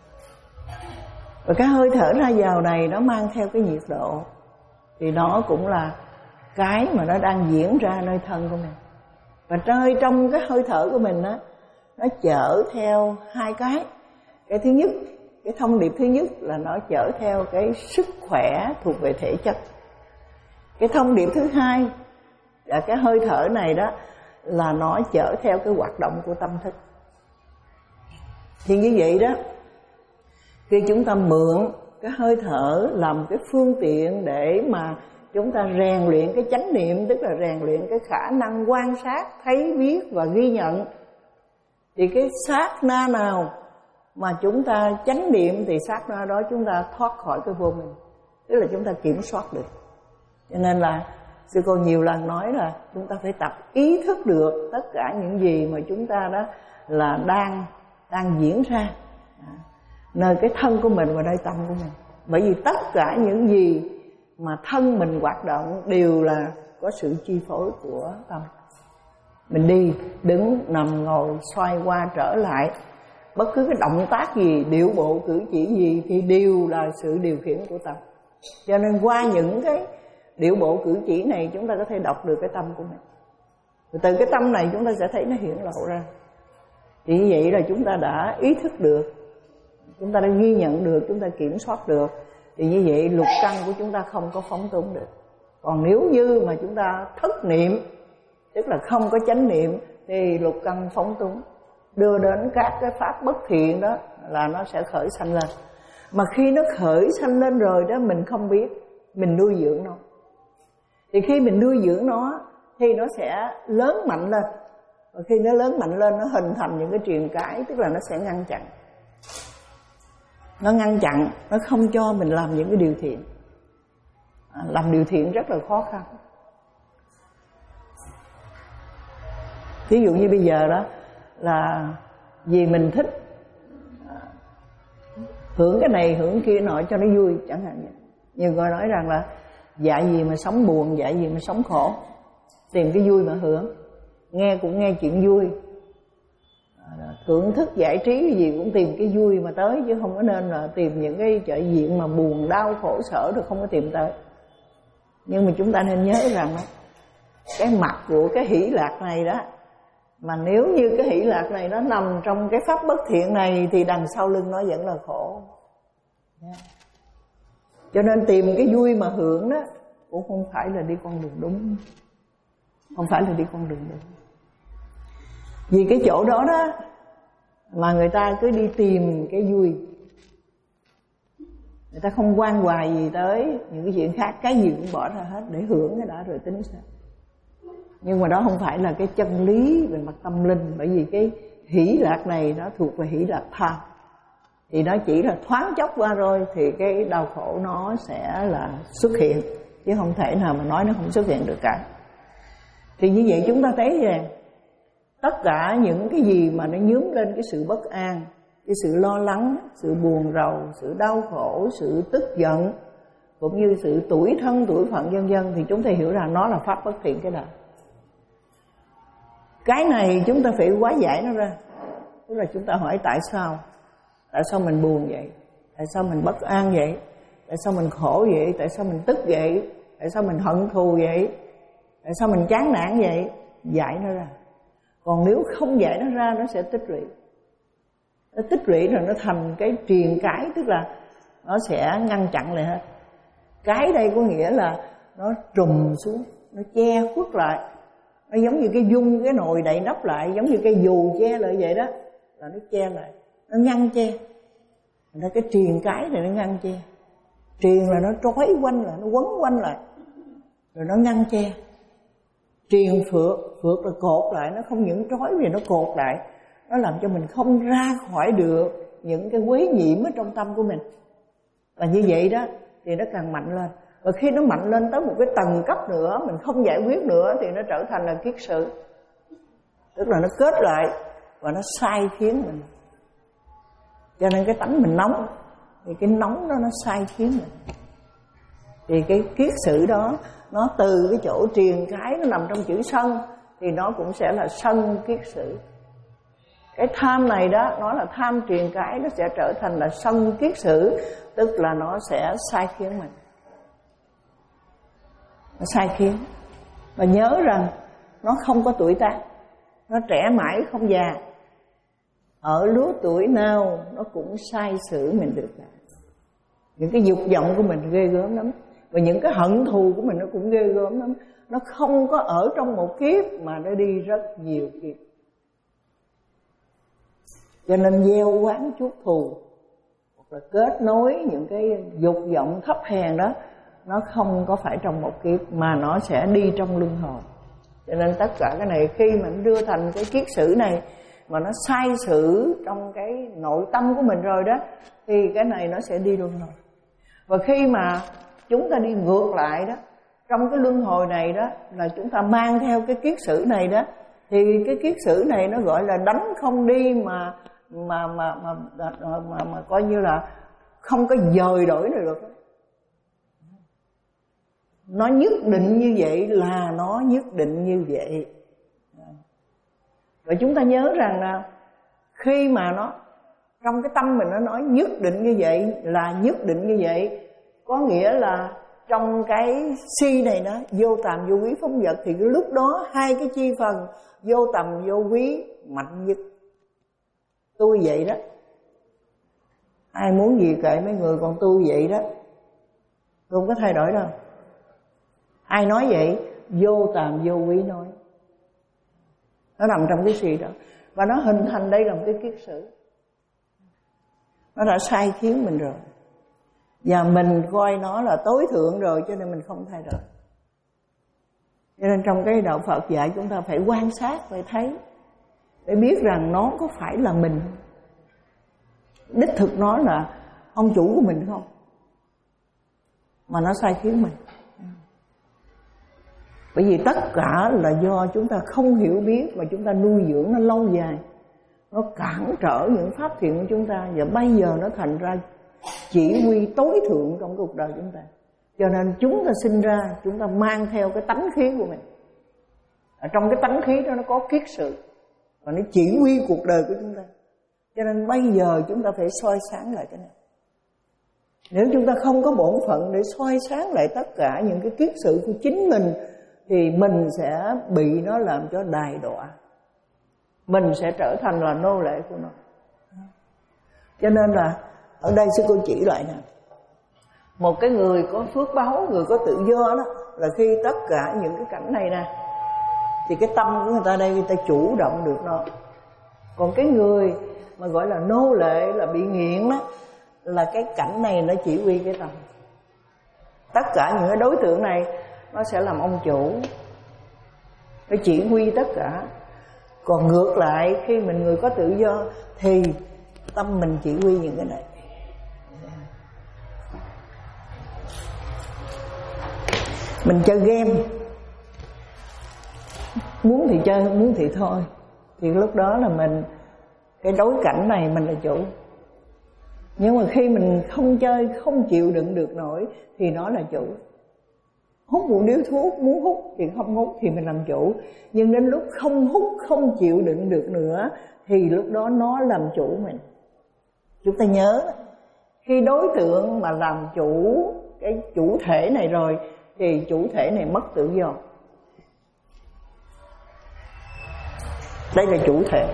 Và cái hơi thở ra vào này nó mang theo cái nhiệt độ, thì nó cũng là cái mà nó đang diễn ra nơi thân của mình. Và nơi trong cái hơi thở của mình đó, nó chở theo hai cái. Cái thứ nhất, cái thông điệp thứ nhất là nó chở theo cái sức khỏe thuộc về thể chất. Cái thông điệp thứ hai là cái hơi thở này đó là nó chở theo cái hoạt động của tâm thức. Thì như vậy đó, khi chúng ta mượn cái hơi thở làm cái phương tiện để mà chúng ta rèn luyện cái chánh niệm, tức là rèn luyện cái khả năng quan sát, thấy, biết và ghi nhận, thì cái sát na nào mà chúng ta chánh niệm thì sát na đó chúng ta thoát khỏi cái vô minh, tức là chúng ta kiểm soát được. Cho nên là sư cô nhiều lần nói là chúng ta phải tập ý thức được tất cả những gì mà chúng ta đó là đang đang diễn ra nơi cái thân của mình và nơi tâm của mình. Bởi vì tất cả những gì mà thân mình hoạt động đều là có sự chi phối của tâm. Mình đi, đứng, nằm, ngồi, xoay qua trở lại, bất cứ cái động tác gì, điệu bộ, cử chỉ gì thì đều là sự điều khiển của tâm. Cho nên qua những cái điệu bộ cử chỉ này chúng ta có thể đọc được cái tâm của mình. Rồi từ cái tâm này chúng ta sẽ thấy nó hiện lộ ra. Thì như vậy là chúng ta đã ý thức được, chúng ta đã ghi nhận được, chúng ta kiểm soát được. Thì như vậy lục căn của chúng ta không có phóng túng được. Còn nếu như mà chúng ta thất niệm, tức là không có chánh niệm, thì lục căn phóng túng, đưa đến các cái pháp bất thiện đó là nó sẽ khởi sanh lên. Mà khi nó khởi sanh lên rồi đó, mình không biết, mình nuôi dưỡng nó. Thì khi mình nuôi dưỡng nó thì nó sẽ lớn mạnh lên. Và khi nó lớn mạnh lên, nó hình thành những cái truyền cái, tức là nó sẽ ngăn chặn. Nó ngăn chặn, nó không cho mình làm những cái điều thiện. à, Làm điều thiện rất là khó khăn. Ví dụ như bây giờ đó là vì mình thích hưởng cái này hưởng kia nọ cho nó vui chẳng hạn. Nhiều người nói rằng là dạy gì mà sống buồn, dạy gì mà sống khổ, tìm cái vui mà hưởng. Nghe cũng nghe chuyện vui, thưởng thức giải trí gì cũng tìm cái vui mà tới, chứ không có nên là tìm những cái trợ diện mà buồn đau khổ sở rồi không có tìm tới. Nhưng mà chúng ta nên nhớ rằng đó, cái mặt của cái hỷ lạc này đó, mà nếu như cái hỷ lạc này nó nằm trong cái pháp bất thiện này thì đằng sau lưng nó vẫn là khổ. Yeah. Cho nên tìm cái vui mà hưởng đó cũng không phải là đi con đường đúng. Không phải là đi con đường đúng. Vì cái chỗ đó đó mà người ta cứ đi tìm cái vui, người ta không quan hoài gì tới những cái chuyện khác, cái gì cũng bỏ ra hết để hưởng cái đã rồi tính sao. Nhưng mà đó không phải là cái chân lý về mặt tâm linh. Bởi vì cái hỷ lạc này nó thuộc về hỷ lạc tham, thì nó chỉ là thoáng chốc qua rồi thì cái đau khổ nó sẽ là xuất hiện, chứ không thể nào mà nói nó không xuất hiện được cả. Thì như vậy chúng ta thấy rằng tất cả những cái gì mà nó nhuốm lên cái sự bất an, cái sự lo lắng, sự buồn rầu, sự đau khổ, sự tức giận, cũng như sự tủi thân, tủi phận vân vân, thì chúng ta hiểu rằng nó là pháp bất thiện cái đời. Cái này chúng ta phải hóa giải nó ra. Tức là chúng ta hỏi tại sao? Tại sao mình buồn vậy? Tại sao mình bất an vậy? Tại sao mình khổ vậy? Tại sao mình tức vậy? Tại sao mình hận thù vậy? Tại sao mình chán nản vậy? Giải nó ra. Còn nếu không giải nó ra, nó sẽ tích lũy. Nó tích lũy rồi nó thành cái truyền cái, tức là nó sẽ ngăn chặn lại hết. Cái đây có nghĩa là nó trùm xuống, nó che khuất lại. Nó giống như cái dung, cái nồi đậy nắp lại, giống như cái dù che lại vậy đó, là nó che lại, nó ngăn che. Thành ra cái truyền cái này nó ngăn che. Truyền là nó trói quanh lại, nó quấn quanh lại, rồi nó ngăn che. Truyền phược, phược là cột lại, nó không những trói mà nó cột lại, nó làm cho mình không ra khỏi được những cái quấy nhiễm ở trong tâm của mình. Và như vậy đó thì nó càng mạnh lên. Và khi nó mạnh lên tới một cái tầng cấp nữa, mình không giải quyết nữa thì nó trở thành là kiết sử. Tức là nó kết lại và nó sai khiến mình. Cho nên cái tánh mình nóng, thì cái nóng đó nó sai khiến mình. Thì cái kiết sử đó, nó từ cái chỗ truyền cái nó nằm trong chữ sân, thì nó cũng sẽ là sân kiết sử. Cái tham này đó, nó là tham truyền cái, nó sẽ trở thành là sân kiết sử. Tức là nó sẽ sai khiến mình. Nó sai khiến. Và nhớ rằng nó không có tuổi tác, nó trẻ mãi không già. Ở lứa tuổi nào nó cũng sai xử mình được cả. Những cái dục vọng của mình ghê gớm lắm. Và những cái hận thù của mình nó cũng ghê gớm lắm. Nó không có ở trong một kiếp mà nó đi rất nhiều kiếp. Cho nên gieo oán chuốc thù, hoặc là kết nối những cái dục vọng thấp hèn đó, nó không có phải trong một kiếp mà nó sẽ đi trong luân hồi. Cho nên tất cả cái này khi mà nó đưa thành cái kiết sử này mà nó sai sử trong cái nội tâm của mình rồi đó, thì cái này nó sẽ đi luân hồi. Và khi mà chúng ta đi ngược lại đó, trong cái luân hồi này đó, là chúng ta mang theo cái kiết sử này đó, thì cái kiết sử này nó gọi là đánh không đi mà mà mà mà mà, mà, mà, mà coi như là không có dời đổi này được. Nó nhất định như vậy là nó nhất định như vậy. Và chúng ta nhớ rằng là khi mà nó trong cái tâm mình nó nói nhất định như vậy là nhất định như vậy, có nghĩa là trong cái si này đó, vô tàm vô quý phóng dật, thì cái lúc đó hai cái chi phần vô tầm vô quý mạnh nhất. Tôi vậy đó, ai muốn gì kệ mấy người, còn tôi vậy đó, tôi không có thay đổi đâu. Ai nói vậy? Vô tàm vô quý nói. Nó nằm trong cái si đó, và nó hình thành đây là một cái kiết sử. Nó đã sai khiến mình rồi, và mình coi nó là tối thượng rồi, cho nên mình không thay đổi. Cho nên trong cái đạo Phật dạy chúng ta phải quan sát, phải thấy, để biết rằng nó có phải là mình, đích thực nó là ông chủ của mình không, mà nó sai khiến mình. Bởi vì tất cả là do chúng ta không hiểu biết, và chúng ta nuôi dưỡng nó lâu dài, nó cản trở những pháp thiện của chúng ta, và bây giờ nó thành ra chỉ huy tối thượng trong cuộc đời chúng ta. Cho nên chúng ta sinh ra, chúng ta mang theo cái tánh khí của mình. Ở trong cái tánh khí đó nó có kiết sự, và nó chỉ huy cuộc đời của chúng ta. Cho nên bây giờ chúng ta phải soi sáng lại cái này. Nếu chúng ta không có bổn phận để soi sáng lại tất cả những cái kiết sự của chính mình, thì mình sẽ bị nó làm cho đài đọa, mình sẽ trở thành là nô lệ của nó. Cho nên là ở đây sư cô chỉ lại nè, một cái người có phước báu, người có tự do đó, là khi tất cả những cái cảnh này nè, thì cái tâm của người ta đây, người ta chủ động được nó. Còn cái người mà gọi là nô lệ, là bị nghiện đó, là cái cảnh này nó chỉ huy cái tâm. Tất cả những cái đối tượng này nó sẽ làm ông chủ, nó chỉ huy tất cả. Còn ngược lại, khi mình người có tự do thì tâm mình chỉ huy những cái này. Mình chơi game, muốn thì chơi, không muốn thì thôi, thì lúc đó là mình, cái đối cảnh này mình là chủ. Nhưng mà khi mình không chơi, không chịu đựng được nổi, thì nó là chủ. Hút một điếu thuốc, muốn hút thì không hút thì mình làm chủ. Nhưng đến lúc không hút, không chịu đựng được nữa, thì lúc đó nó làm chủ mình. Chúng ta nhớ, khi đối tượng mà làm chủ cái chủ thể này rồi, thì chủ thể này mất tự do. Đây là chủ thể.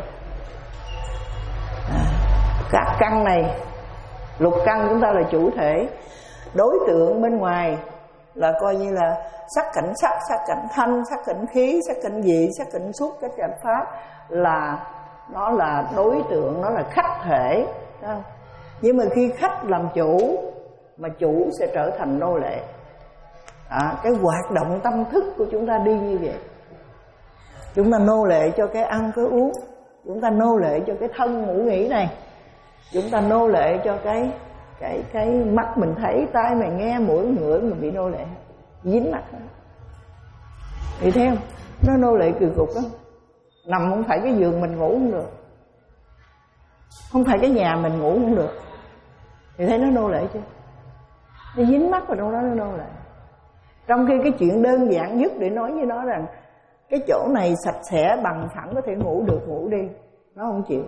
À, các căn này, lục căn chúng ta là chủ thể. Đối tượng bên ngoài là coi như là sắc cảnh sắc, sắc cảnh thanh, sắc cảnh khí, sắc cảnh vị, sắc cảnh xúc, sắc cảnh pháp, là nó là đối tượng, nó là khách thể, thấy không? Nhưng mà khi khách làm chủ, mà chủ sẽ trở thành nô lệ. À, cái hoạt động tâm thức của chúng ta đi như vậy. Chúng ta nô lệ cho cái ăn cái uống, chúng ta nô lệ cho cái thân ngủ nghỉ này, chúng ta nô lệ cho cái cái cái mắt mình thấy, tai mình nghe, mũi ngửi, mình bị nô lệ, dính mắt. Thì thấy không? Nó nô lệ kỳ cục đó. Nằm không phải cái giường mình ngủ không được, không phải cái nhà mình ngủ không được, thì thấy nó nô lệ chưa? Nó dính mắt vào trong đó, nó nô lệ. Trong khi cái chuyện đơn giản nhất để nói với nó rằng cái chỗ này sạch sẽ bằng phẳng, có thể ngủ được, ngủ đi, nó không chịu.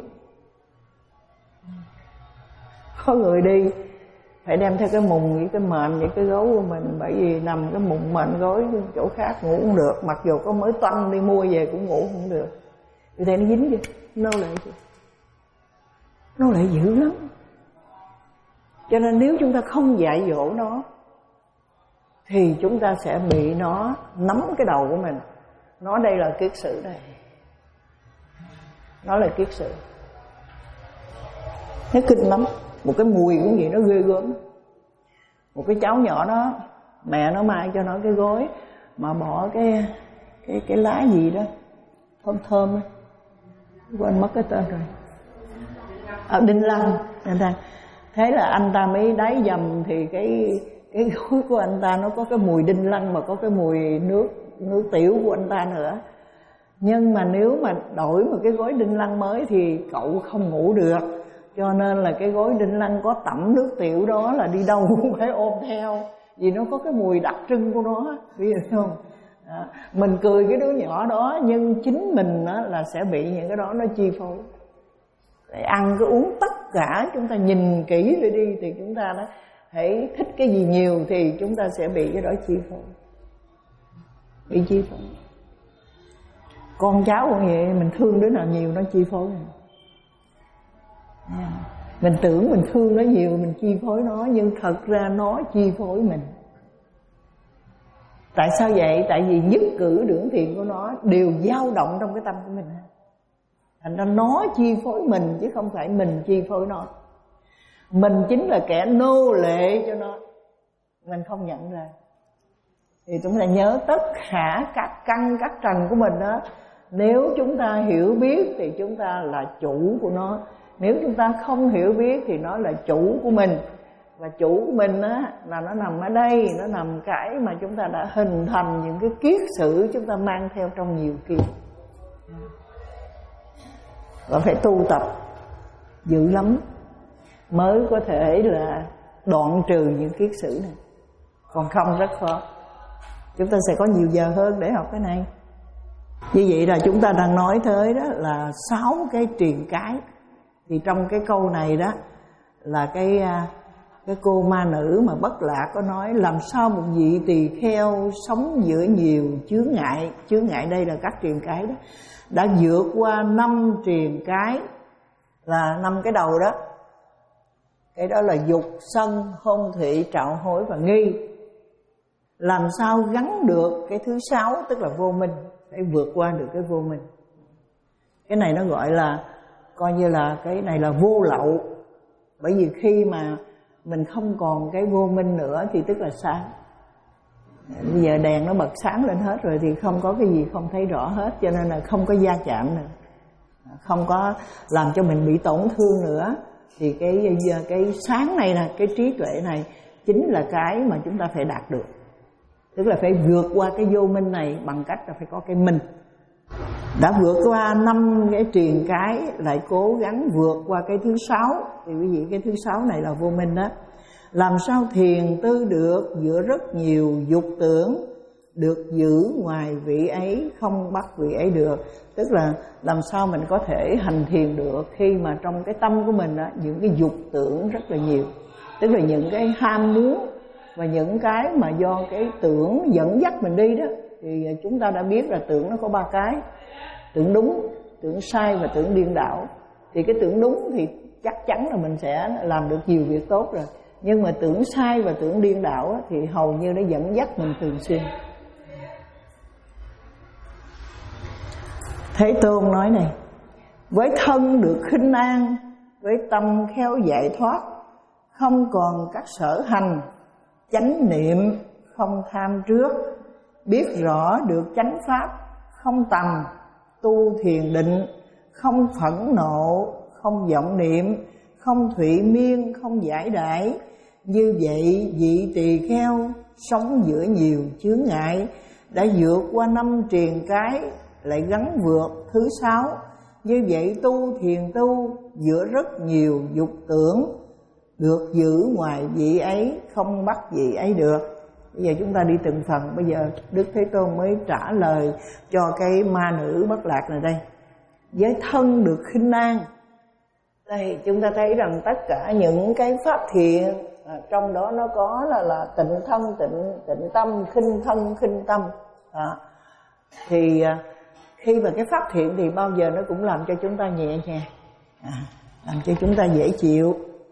Có người đi phải đem theo cái mùng với cái mền với cái gối của mình, bởi vì nằm cái mùng mền gối chỗ khác ngủ không được, mặc dù có mới toanh đi mua về cũng ngủ không được. Vì thế nó dính chưa? Nô lệ chưa? Nô lệ dữ lắm. Cho nên nếu chúng ta không dạy dỗ nó, thì chúng ta sẽ bị nó nắm cái đầu của mình. Nó đây là kiết sử đây, nó là kiết sử. Nó kinh lắm. Một cái mùi cũng vậy, nó ghê gớm. Một cái cháu nhỏ đó, mẹ nó mai cho nó cái gối mà bỏ cái cái cái lá gì đó thơm thơm ấy. Quên mất cái tên rồi. À, đinh lăng. Thế là anh ta mới đáy dầm, thì cái cái gối của anh ta nó có cái mùi đinh lăng, mà có cái mùi nước nước tiểu của anh ta nữa. Nhưng mà nếu mà đổi một cái gối đinh lăng mới thì cậu không ngủ được. Cho nên là cái gối đinh lăng có tẩm nước tiểu đó là đi đâu cũng phải ôm theo, vì nó có cái mùi đặc trưng của nó, biết không? À, mình cười cái đứa nhỏ đó, nhưng chính mình đó là sẽ bị những cái đó nó chi phối. Để ăn cái uống tất cả chúng ta nhìn kỹ lại đi, thì chúng ta đó hãy thích cái gì nhiều thì chúng ta sẽ bị cái đó chi phối, bị chi phối. Con cháu cũng vậy, mình thương đứa nào nhiều nó chi phối mình. Mình tưởng mình thương nó nhiều mình chi phối nó, nhưng thật ra nó chi phối mình. Tại sao vậy? Tại vì nhất cử lưỡng tiện của nó đều dao động trong cái tâm của mình. Thành ra nó chi phối mình chứ không phải mình chi phối nó. Mình chính là kẻ nô lệ cho nó, mình không nhận ra. Thì chúng ta nhớ tất cả các căn các trần của mình đó, nếu chúng ta hiểu biết thì chúng ta là chủ của nó. Nếu chúng ta không hiểu biết thì nó là chủ của mình. Và chủ của mình á, là nó nằm ở đây, nó nằm cái mà chúng ta đã hình thành những cái kiết sử chúng ta mang theo trong nhiều kiếp. Và phải tu tập dữ lắm mới có thể là đoạn trừ những kiết sử này. Còn không rất khó. Chúng ta sẽ có nhiều giờ hơn để học cái này. Như vậy là chúng ta đang nói tới đó là sáu cái truyền cái. Thì trong cái câu này đó là cái cái cô ma nữ mà Bất Lạc có nói làm sao một vị tỳ kheo sống giữa nhiều chướng ngại. Chướng ngại đây là các truyền cái đó, đã vượt qua năm truyền cái, là năm cái đầu đó. Cái đó là dục, sân, hôn thụy, trạo hối và nghi. Làm sao gắn được cái thứ sáu, tức là vô minh, để vượt qua được cái vô minh. Cái này nó gọi là, coi như là cái này là vô lậu. Bởi vì khi mà mình không còn cái vô minh nữa thì tức là sáng. Bây giờ đèn nó bật sáng lên hết rồi thì không có cái gì không thấy rõ hết, cho nên là không có va chạm nữa, không có làm cho mình bị tổn thương nữa. Thì cái cái sáng này nè, cái trí tuệ này chính là cái mà chúng ta phải đạt được. Tức là phải vượt qua cái vô minh này bằng cách là phải có cái minh. Đã vượt qua năm cái truyền cái, lại cố gắng vượt qua cái thứ sáu. Thì quý vị, cái thứ sáu này là vô minh đó. Làm sao thiền tư được giữa rất nhiều dục tưởng, được giữ ngoài vị ấy, không bắt vị ấy được. Tức là làm sao mình có thể hành thiền được khi mà trong cái tâm của mình á, những cái dục tưởng rất là nhiều. Tức là những cái ham muốn và những cái mà do cái tưởng dẫn dắt mình đi đó. Thì chúng ta đã biết là tưởng nó có ba cái: tưởng đúng, tưởng sai và tưởng điên đảo. Thì cái tưởng đúng thì chắc chắn là mình sẽ làm được nhiều việc tốt rồi. Nhưng mà tưởng sai và tưởng điên đảo thì hầu như nó dẫn dắt mình thường xuyên. Thế Tôn nói này: với thân được khinh an, với tâm khéo giải thoát, không còn các sở hành, chánh niệm không tham trước, biết rõ được chánh pháp, không tầm, tu thiền định, không phẫn nộ, không vọng niệm, không thụy miên, không giải đãi. Như vậy vị tỳ kheo sống giữa nhiều chướng ngại, đã vượt qua năm truyền cái, lại gắn vượt thứ sáu. Như vậy tu thiền tu giữa rất nhiều dục tưởng, được giữ ngoài vị ấy, không bắt vị ấy được. Bây giờ chúng ta đi từng phần. Bây giờ Đức Thế Tôn mới trả lời cho cái ma nữ Bất Lạc này đây. Với thân được khinh an, đây chúng ta thấy rằng tất cả những cái pháp thiện à, trong đó nó có là là tịnh thân, tịnh tịnh tâm, khinh thân, khinh tâm. À, thì à, khi mà cái pháp thiện thì bao giờ nó cũng làm cho chúng ta nhẹ nhàng, à, làm cho chúng ta dễ chịu.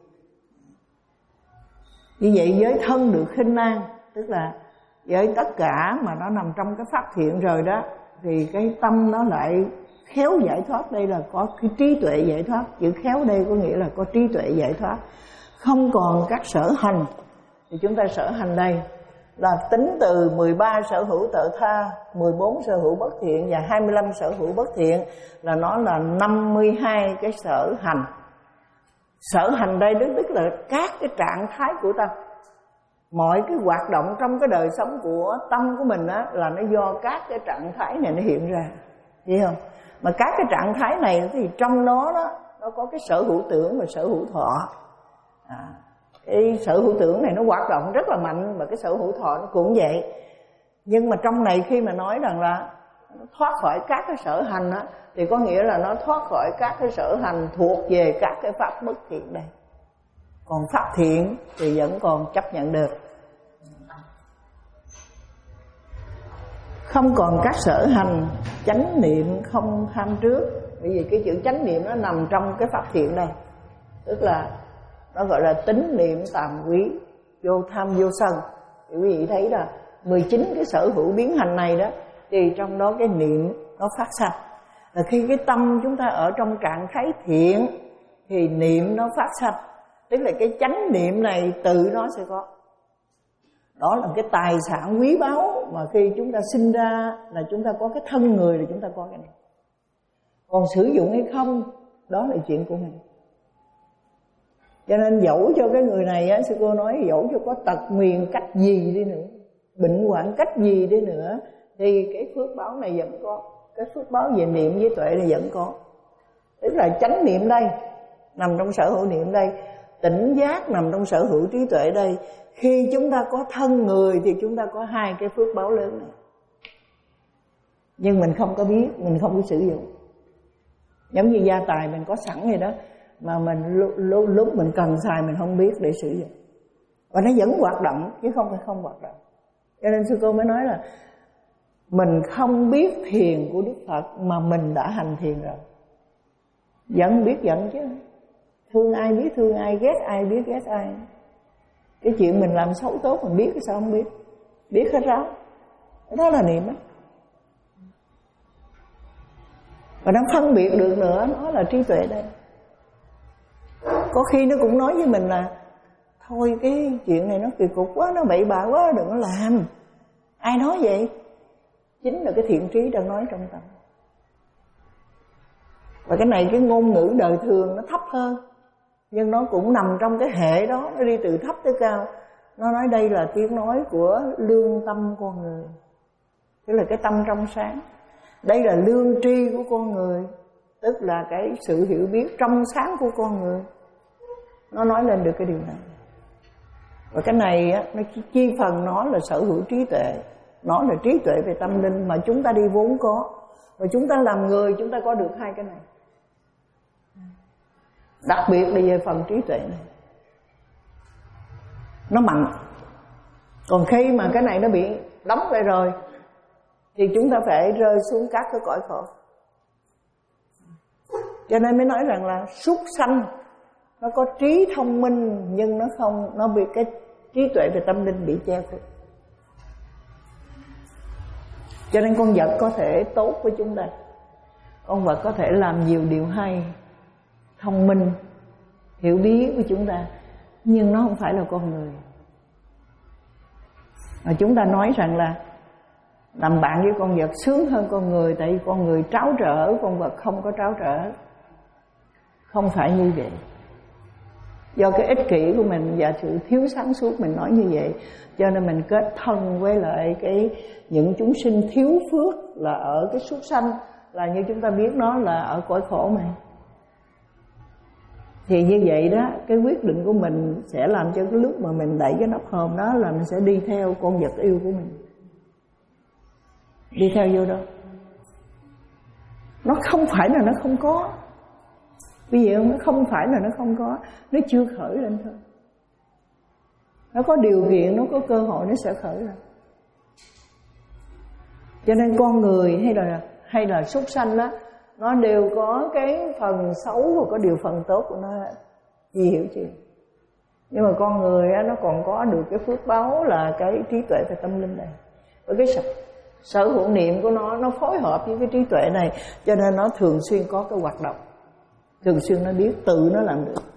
Như vậy với thân được khinh an, tức là với tất cả mà nó nằm trong cái pháp thiện rồi đó, thì cái tâm nó lại khéo giải thoát. Đây là có cái trí tuệ giải thoát. Chữ khéo đây có nghĩa là có trí tuệ giải thoát. Không còn các sở hành. Thì chúng ta sở hành đây là tính từ mười ba sở hữu tự tha, mười bốn sở hữu bất thiện và hai mươi lăm sở hữu bất thiện, là nó là năm mươi hai cái sở hành. Sở hành đây tức tức là các cái trạng thái của tâm. Mọi cái hoạt động trong cái đời sống của tâm của mình á, là nó do các cái trạng thái này nó hiện ra, hiểu không? Mà các cái trạng thái này thì trong nó đó, nó có cái sở hữu tưởng và sở hữu thọ. À, cái sở hữu tưởng này nó hoạt động rất là mạnh, và cái sở hữu thọ nó cũng vậy. Nhưng mà trong này khi mà nói rằng là nó thoát khỏi các cái sở hành á, thì có nghĩa là nó thoát khỏi các cái sở hành thuộc về các cái pháp bất thiện đây. Còn pháp thiện thì vẫn còn chấp nhận được. Không còn các sở hành, chánh niệm không tham trước. Bởi vì cái chữ chánh niệm nó nằm trong cái pháp thiện này. Tức là nó gọi là tín niệm tàm quý, vô tham vô sân. Thì quý vị thấy là mười chín cái sở hữu biến hành này đó, thì trong đó cái niệm nó phát sanh. Là khi cái tâm chúng ta ở trong trạng thái thiện thì niệm nó phát sanh. Tức là cái chánh niệm này tự nó sẽ có. Đó là cái tài sản quý báu mà khi chúng ta sinh ra là chúng ta có cái thân người là chúng ta có cái này. Còn sử dụng hay không, đó là chuyện của mình. Cho nên dẫu cho cái người này á, sư cô nói dẫu cho có tật nguyền cách gì đi nữa, bệnh hoạn cách gì đi nữa, thì cái phước báo này vẫn có. Cái phước báo về niệm với tuệ này vẫn có. Tức là chánh niệm đây nằm trong sở hữu niệm đây, tỉnh giác nằm trong sở hữu trí tuệ đây. Khi chúng ta có thân người thì chúng ta có hai cái phước báo lớn này. Nhưng mình không có biết, mình không có sử dụng. Giống như gia tài mình có sẵn vậy đó, mà mình lúc, lúc, lúc mình cần xài mình không biết để sử dụng. Và nó vẫn hoạt động chứ không phải không hoạt động. Cho nên sư cô mới nói là mình không biết thiền của Đức Phật mà mình đã hành thiền rồi. Giận biết giận chứ, thương ai biết thương ai, ghét ai biết ghét ai. Cái chuyện mình làm xấu tốt mình biết sao không biết, biết hết ráo. Đó là niệm á. Và nó phân biệt được nữa, nó là trí tuệ đây. Có khi nó cũng nói với mình là thôi cái chuyện này nó kỳ cục quá, nó bậy bạ quá, đừng có làm. Ai nói vậy? Chính là cái thiện trí đang nói trong tâm. Và cái này cái ngôn ngữ đời thường nó thấp hơn, nhưng nó cũng nằm trong cái hệ đó, nó đi từ thấp tới cao. Nó nói đây là tiếng nói của lương tâm con người, tức là cái tâm trong sáng. Đây là lương tri của con người, tức là cái sự hiểu biết trong sáng của con người. Nó nói lên được cái điều này. Và cái này á, nó chi phần nó là sở hữu trí tuệ. Nó là trí tuệ về tâm linh mà chúng ta đi vốn có. Và chúng ta làm người chúng ta có được hai cái này. Đặc biệt là về phần trí tuệ này, nó mạnh. Còn khi mà cái này nó bị đóng lại rồi thì chúng ta phải rơi xuống các cái cõi khổ. Cho nên mới nói rằng là súc sanh nó có trí thông minh, nhưng nó không, nó bị cái trí tuệ về tâm linh bị che khuất. Cho nên con vật có thể tốt với chúng ta, con vật có thể làm nhiều điều hay, thông minh, hiểu biết với chúng ta, nhưng nó không phải là con người. Mà chúng ta nói rằng là làm bạn với con vật sướng hơn con người, tại vì con người tráo trở, con vật không có tráo trở. Không phải như vậy. Do cái ích kỷ của mình và sự thiếu sáng suốt mình nói như vậy, cho nên mình kết thân với lại cái những chúng sinh thiếu phước là ở cái súc sanh, là như chúng ta biết nó là ở cõi khổ mà. Thì như vậy đó, cái quyết định của mình sẽ làm cho cái lúc mà mình đẩy cái nắp hòm đó là mình sẽ đi theo con vật yêu của mình, đi theo vô đó. Nó không phải là nó không có, bây giờ nó không phải là nó không có, nó chưa khởi lên thôi. Nó có điều kiện, nó có cơ hội nó sẽ khởi lên. Cho nên con người hay là hay là súc sanh đó, nó đều có cái phần xấu và có điều phần tốt của nó, gì hiểu chưa? Nhưng mà con người á, nó còn có được cái phước báu là cái trí tuệ về tâm linh này. Với cái sở hữu niệm của nó, nó phối hợp với cái trí tuệ này, cho nên nó thường xuyên có cái hoạt động, thường xuyên nó biết, tự nó làm được.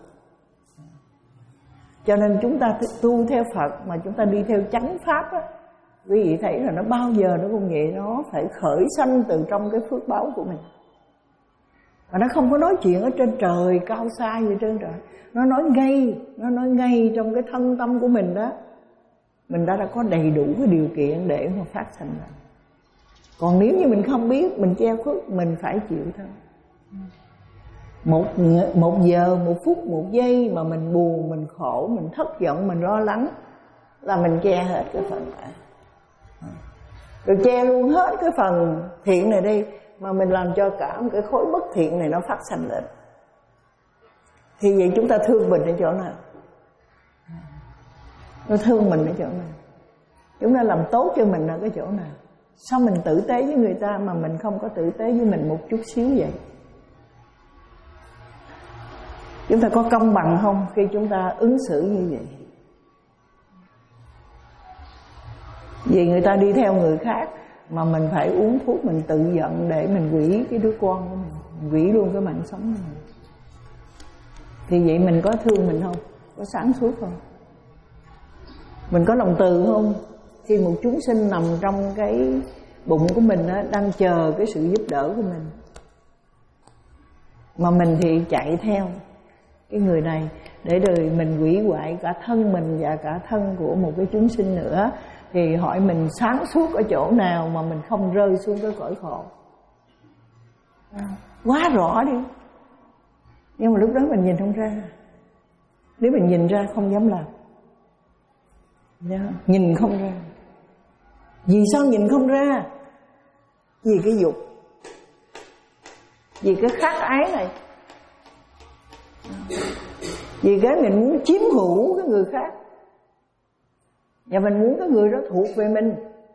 Cho nên chúng ta tu theo Phật mà chúng ta đi theo chánh pháp á, quý vị thấy là nó bao giờ nó cũng vậy, nó phải khởi sanh từ trong cái phước báu của mình. Và nó không có nói chuyện ở trên trời cao xa gì trên trời, nó nói ngay, nó nói ngay trong cái thân tâm của mình đó. Mình đã đã có đầy đủ cái điều kiện để mà phát sanh ra. Còn nếu như mình không biết, mình che khuất, mình phải chịu thôi. Một, một giờ, một phút, một giây mà mình buồn, mình khổ, mình thất vọng, mình lo lắng là mình che hết cái phần này. Rồi che luôn hết cái phần thiện này đi, mà mình làm cho cả một cái khối bất thiện này nó phát sanh lên. Thì vậy chúng ta thương mình ở chỗ nào? nó thương mình ở chỗ nào, chúng ta làm tốt cho mình ở cái chỗ nào. Sao mình tử tế với người ta mà mình không có tử tế với mình một chút xíu vậy? Chúng ta có công bằng không khi chúng ta ứng xử như vậy? Vì người ta đi theo người khác mà mình phải uống thuốc, mình tự giận để mình hủy cái đứa con của mình, hủy luôn cái mạng sống của mình. Thì vậy mình có thương mình không? Có sáng suốt không? Mình có lòng từ không? Khi một chúng sinh nằm trong cái bụng của mình á, đang chờ cái sự giúp đỡ của mình, mà mình thì chạy theo cái người này để đời mình hủy hoại cả thân mình và cả thân của một cái chúng sinh nữa, thì hỏi mình sáng suốt ở chỗ nào mà mình không rơi xuống cái cõi khổ? Quá rõ đi. Nhưng mà lúc đó mình nhìn không ra. Nếu mình nhìn ra không dám làm. Nhìn không ra. Vì sao nhìn không ra? Vì cái dục, vì cái khát ái này, vì cái mình muốn chiếm hữu cái người khác, và mình muốn cái người đó thuộc về mình.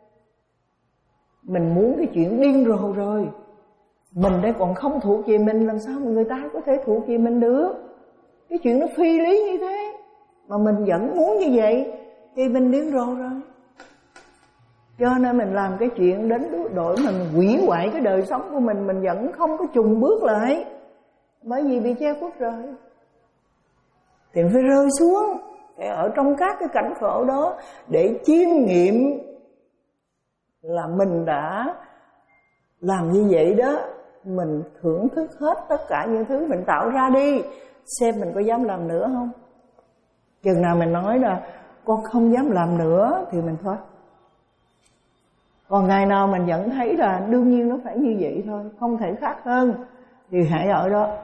Mình muốn cái chuyện điên rồ rồi. Mình đây còn không thuộc về mình, làm sao mà người ta có thể thuộc về mình được? Cái chuyện nó phi lý như thế mà mình vẫn muốn như vậy thì mình điên rồ rồi. Cho nên mình làm cái chuyện đến đổi mà mình hủy hoại cái đời sống của mình, mình vẫn không có chùng bước lại, bởi vì bị che khuất rồi. Thì phải rơi xuống, phải ở trong các cái cảnh khổ đó để chiêm nghiệm là mình đã làm như vậy đó. Mình thưởng thức hết tất cả những thứ mình tạo ra đi, xem mình có dám làm nữa không. Chừng nào mình nói là con không dám làm nữa thì mình thôi. Còn ngày nào mình vẫn thấy là đương nhiên nó phải như vậy thôi, không thể khác hơn, thì hãy ở đó.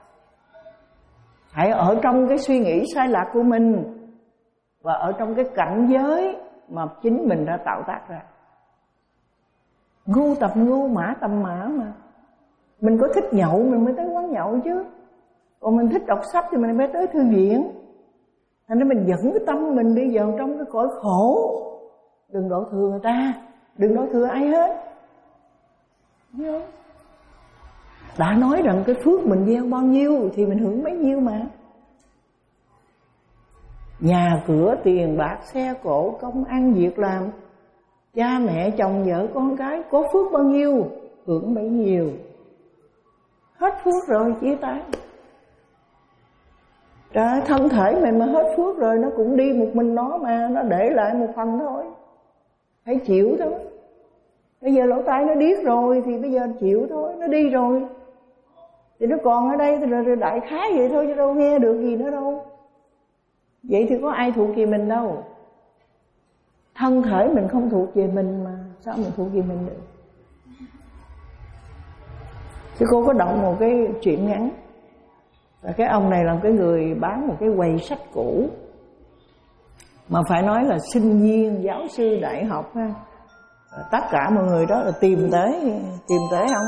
Hãy ở trong cái suy nghĩ sai lạc của mình, và ở trong cái cảnh giới mà chính mình đã tạo tác ra. Ngu tập ngu, mã tập mã mà. Mình có thích nhậu mình mới tới quán nhậu chứ. Còn mình thích đọc sách thì mình mới tới thư viện. Thành ra mình dẫn cái tâm mình đi vào trong cái cõi khổ. Đừng đổ thừa người ta, đừng đổ thừa ai hết. Đã nói rằng cái phước mình gieo bao nhiêu thì mình hưởng bấy nhiêu mà. Nhà cửa, tiền bạc, xe cộ, công ăn việc làm, cha mẹ, chồng vợ, con cái, có phước bao nhiêu hưởng bấy nhiêu. Hết phước rồi chia tay. Trời, thân thể mình mà hết phước rồi nó cũng đi một mình nó mà, nó để lại một phần thôi. Phải chịu thôi. Bây giờ lỗ tai nó điếc rồi thì bây giờ chịu thôi, nó đi rồi. Thì nó còn ở đây thì rồi đại khái vậy thôi chứ đâu nghe được gì nữa đâu. Vậy thì có ai thuộc về mình đâu. Thân thể mình không thuộc về mình mà sao mình thuộc về mình được. Chứ cô có đọc một cái chuyện ngắn. Và cái ông này là cái người bán một cái quầy sách cũ, mà phải nói là sinh viên, giáo sư đại học ha. Tất cả mọi người đó là tìm tới Tìm tới ông.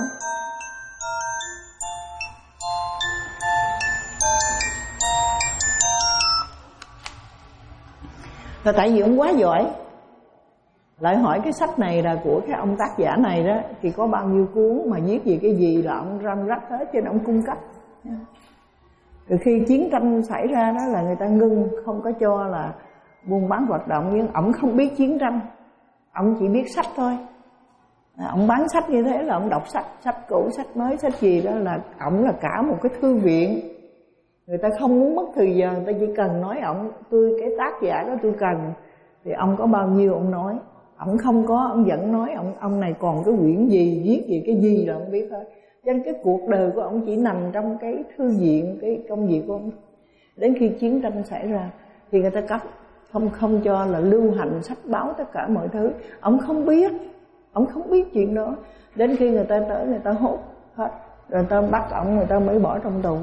Là tại vì ông quá giỏi. Lại hỏi cái sách này là của cái ông tác giả này đó, thì có bao nhiêu cuốn mà viết về cái gì là ông răm rắp hết, cho nên ông cung cấp. Từ khi chiến tranh xảy ra đó là người ta ngưng, không có cho là buôn bán hoạt động. Nhưng ổng không biết chiến tranh, ổng chỉ biết sách thôi. Ổng bán sách như thế là ổng đọc sách, sách cũ, sách mới, sách gì đó, là ổng là cả một cái thư viện. Người ta không muốn mất thời giờ, người ta chỉ cần nói ổng, tôi cái tác giả đó tôi cần, thì ông có bao nhiêu ông nói. Ông không có, ông vẫn nói ông ông này còn cái quyển gì, viết gì, cái gì là ông biết hết. Cho nên cái cuộc đời của ông chỉ nằm trong cái thư viện, cái công việc của ông. Đến khi chiến tranh xảy ra thì người ta cấm, không không cho là lưu hành sách báo tất cả mọi thứ. Ông không biết, ông không biết chuyện đó. Đến khi người ta tới người ta hốt hết, rồi người ta bắt ông, người ta mới bỏ trong tù.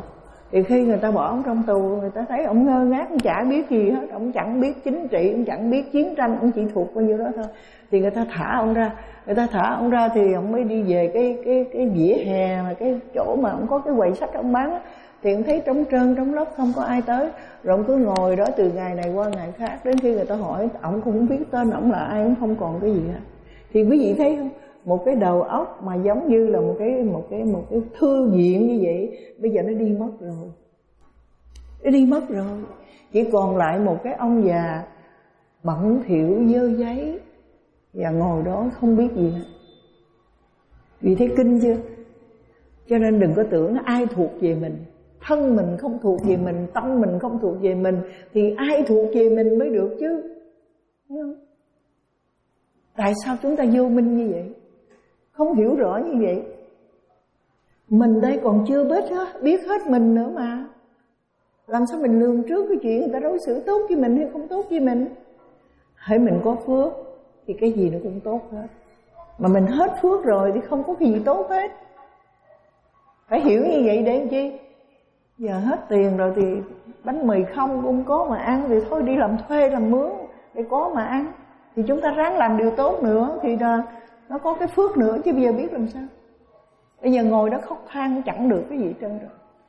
Thì khi người ta bỏ ông trong tù, người ta thấy ông ngơ ngác, ông chả biết gì hết, ông chẳng biết chính trị, ông chẳng biết chiến tranh, ông chỉ thuộc bao nhiêu đó thôi. Thì người ta thả ông ra, người ta thả ông ra thì ông mới đi về cái cái cái vỉa hè mà cái chỗ mà ông có cái quầy sách ông bán á, thì ông thấy trống trơn trống lốc, không có ai tới, rồi ông cứ ngồi đó từ ngày này qua ngày khác, đến khi người ta hỏi ông cũng không biết tên ông là ai, ông không còn cái gì hết. Thì quý vị thấy không, một cái đầu óc mà giống như là một cái một cái một cái thư viện như vậy, bây giờ nó đi mất rồi, nó đi mất rồi, chỉ còn lại một cái ông già bận thỉu dơ giấy và ngồi đó không biết gì hết. Vì thấy kinh chưa? Cho nên đừng có tưởng ai thuộc về mình. Thân mình không thuộc về mình, tâm mình không thuộc về mình, thì ai thuộc về mình mới được chứ, đúng không? Tại sao chúng ta vô minh như vậy, không hiểu rõ như vậy? Mình đây còn chưa biết hết, biết hết mình nữa mà. Làm sao mình lường trước cái chuyện người ta đối xử tốt với mình hay không tốt với mình? Hễ mình có phước thì cái gì nó cũng tốt hết. Mà mình hết phước rồi thì không có cái gì tốt hết. Phải hiểu như vậy để làm chi? Giờ hết tiền rồi thì bánh mì không cũng có mà ăn, thì thôi đi làm thuê làm mướn để có mà ăn. Thì chúng ta ráng làm điều tốt nữa thì là nó có cái phước nữa, chứ bây giờ biết làm sao. Bây giờ ngồi đó khóc than chẳng được cái gì hết trơn rồi.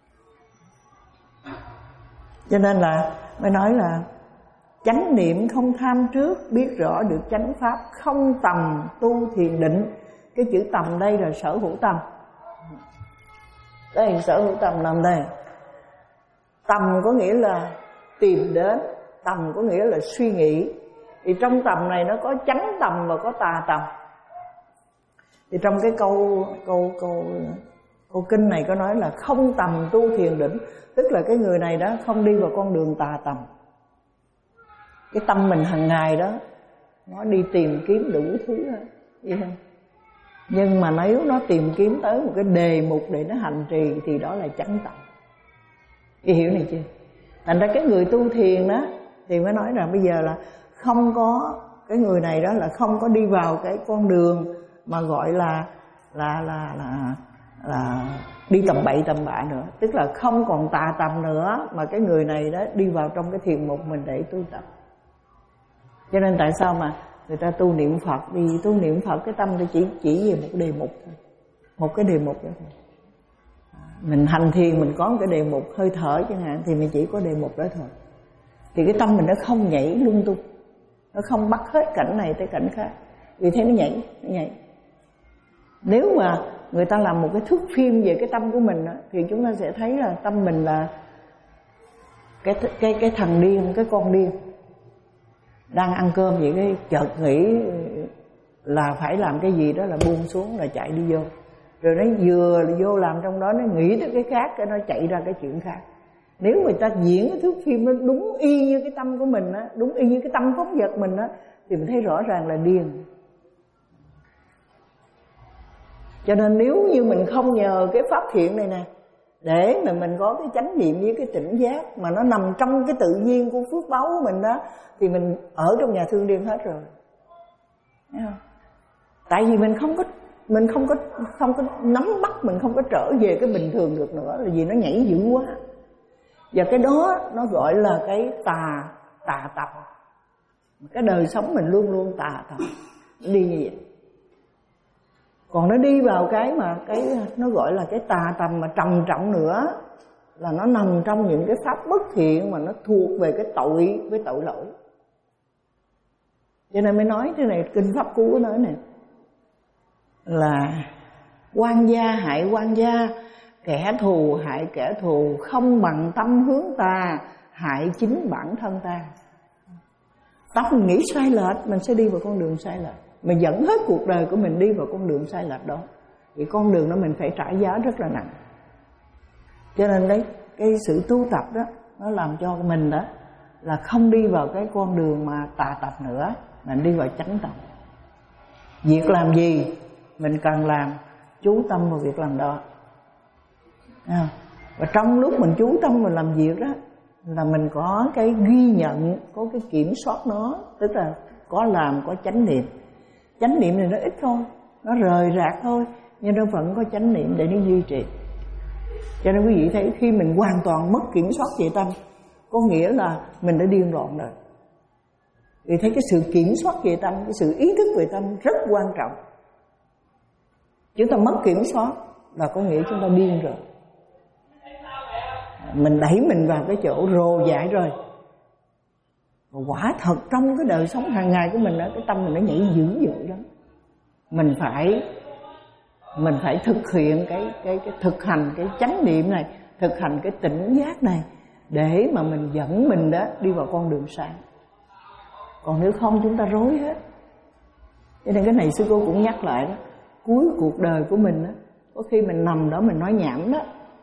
Cho nên là mới nói là chánh niệm không tham trước, biết rõ được chánh pháp, không tầm tu thiền định. Cái chữ tầm đây là sở hữu tâm. Đây sở hữu tâm nằm đây. Tầm có nghĩa là tìm đến, tầm có nghĩa là suy nghĩ. Thì trong tầm này nó có chánh tầm và có tà tầm. Thì trong cái câu câu câu câu kinh này có nói là không tầm tu thiền định, tức là cái người này đó không đi vào con đường tà tầm. Cái tâm mình hàng ngày đó nó đi tìm kiếm đủ thứ hết, vậy không? Nhưng mà nếu nó tìm kiếm tới một cái đề mục để nó hành trì thì đó là chánh tầm. Chị hiểu này chưa? Thành ra cái người tu thiền đó thì mới nói rằng bây giờ là không có, cái người này đó là không có đi vào cái con đường mà gọi là là là là là đi tầm bậy tầm bạ nữa, tức là không còn tà tầm nữa, mà cái người này đó đi vào trong cái thiền mục mình để tu tập. Cho nên tại sao mà người ta tu niệm Phật, vì tu niệm Phật cái tâm nó chỉ chỉ về một đề mục thôi, một cái đề mục đó thôi. Mình hành thiền mình có một cái đề mục hơi thở chẳng hạn thì mình chỉ có đề mục đó thôi. Thì cái tâm mình nó không nhảy lung tung, nó không bắt hết cảnh này tới cảnh khác, vì thế nó nhảy, nó nhảy. Nếu mà người ta làm một cái thước phim về cái tâm của mình đó, thì chúng ta sẽ thấy là tâm mình là cái cái cái thằng điên, cái con điên đang ăn cơm vậy, cái chợt nghĩ là phải làm cái gì đó là buông xuống là chạy đi vô, rồi nó vừa vô làm trong đó nó nghĩ tới cái khác, cái nó chạy ra cái chuyện khác. Nếu người ta diễn cái thước phim nó đúng y như cái tâm của mình á, đúng y như cái tâm phóng dật mình á, thì mình thấy rõ ràng là điên. Cho nên nếu như mình không nhờ cái pháp thiện này nè, để mà mình có cái chánh niệm với cái tỉnh giác mà nó nằm trong cái tự nhiên của phước báu của mình đó, thì mình ở trong nhà thương điên hết rồi. Thấy không? Tại vì mình không có mình không có không có nắm bắt, mình không có trở về cái bình thường được nữa, là vì nó nhảy dữ quá. Và cái đó nó gọi là cái tà tà tập. Cái đời sống mình luôn luôn tà tập, đi như vậy. Còn nó đi vào cái mà cái nó gọi là cái tà tầm mà trầm trọng nữa, là nó nằm trong những cái pháp bất thiện mà nó thuộc về cái tội với tội lỗi. Cho nên mới nói thế này, kinh Pháp Cú nói này là quan gia hại quan gia, kẻ thù hại kẻ thù, không bằng tâm hướng ta, hại chính bản thân ta. Tâm mình nghĩ sai lệch, mình sẽ đi vào con đường sai lệch, mình dẫn hết cuộc đời của mình đi vào con đường sai lệch đó. Vì con đường đó mình phải trả giá rất là nặng. Cho nên đấy, cái sự tu tập đó nó làm cho mình đó là không đi vào cái con đường mà tà tập nữa, mình đi vào chánh tập. Việc làm gì mình cần làm, chú tâm vào việc làm đó. Và trong lúc mình chú tâm mình làm việc đó là mình có cái ghi nhận, có cái kiểm soát nó, tức là có làm, có chánh niệm. Chánh niệm này nó ít thôi, nó rời rạc thôi, nhưng nó vẫn có chánh niệm để nó duy trì. Cho nên quý vị thấy khi mình hoàn toàn mất kiểm soát về tâm, có nghĩa là mình đã điên loạn rồi. Vì thấy cái sự kiểm soát về tâm, cái sự ý thức về tâm rất quan trọng. Chúng ta mất kiểm soát là có nghĩa chúng ta điên rồi. Mình đẩy mình vào cái chỗ rồ dại rồi. Và quả thật trong cái đời sống hàng ngày của mình đó, cái tâm mình nó nhảy dữ dội lắm. Mình phải mình phải thực hiện cái cái cái thực hành cái chánh niệm này, thực hành cái tỉnh giác này để mà mình dẫn mình đó đi vào con đường sáng. Còn nếu không chúng ta rối hết. Cho nên cái này sư cô cũng nhắc lại đó, cuối cuộc đời của mình đó, có khi mình nằm đó mình nói nhảm đó,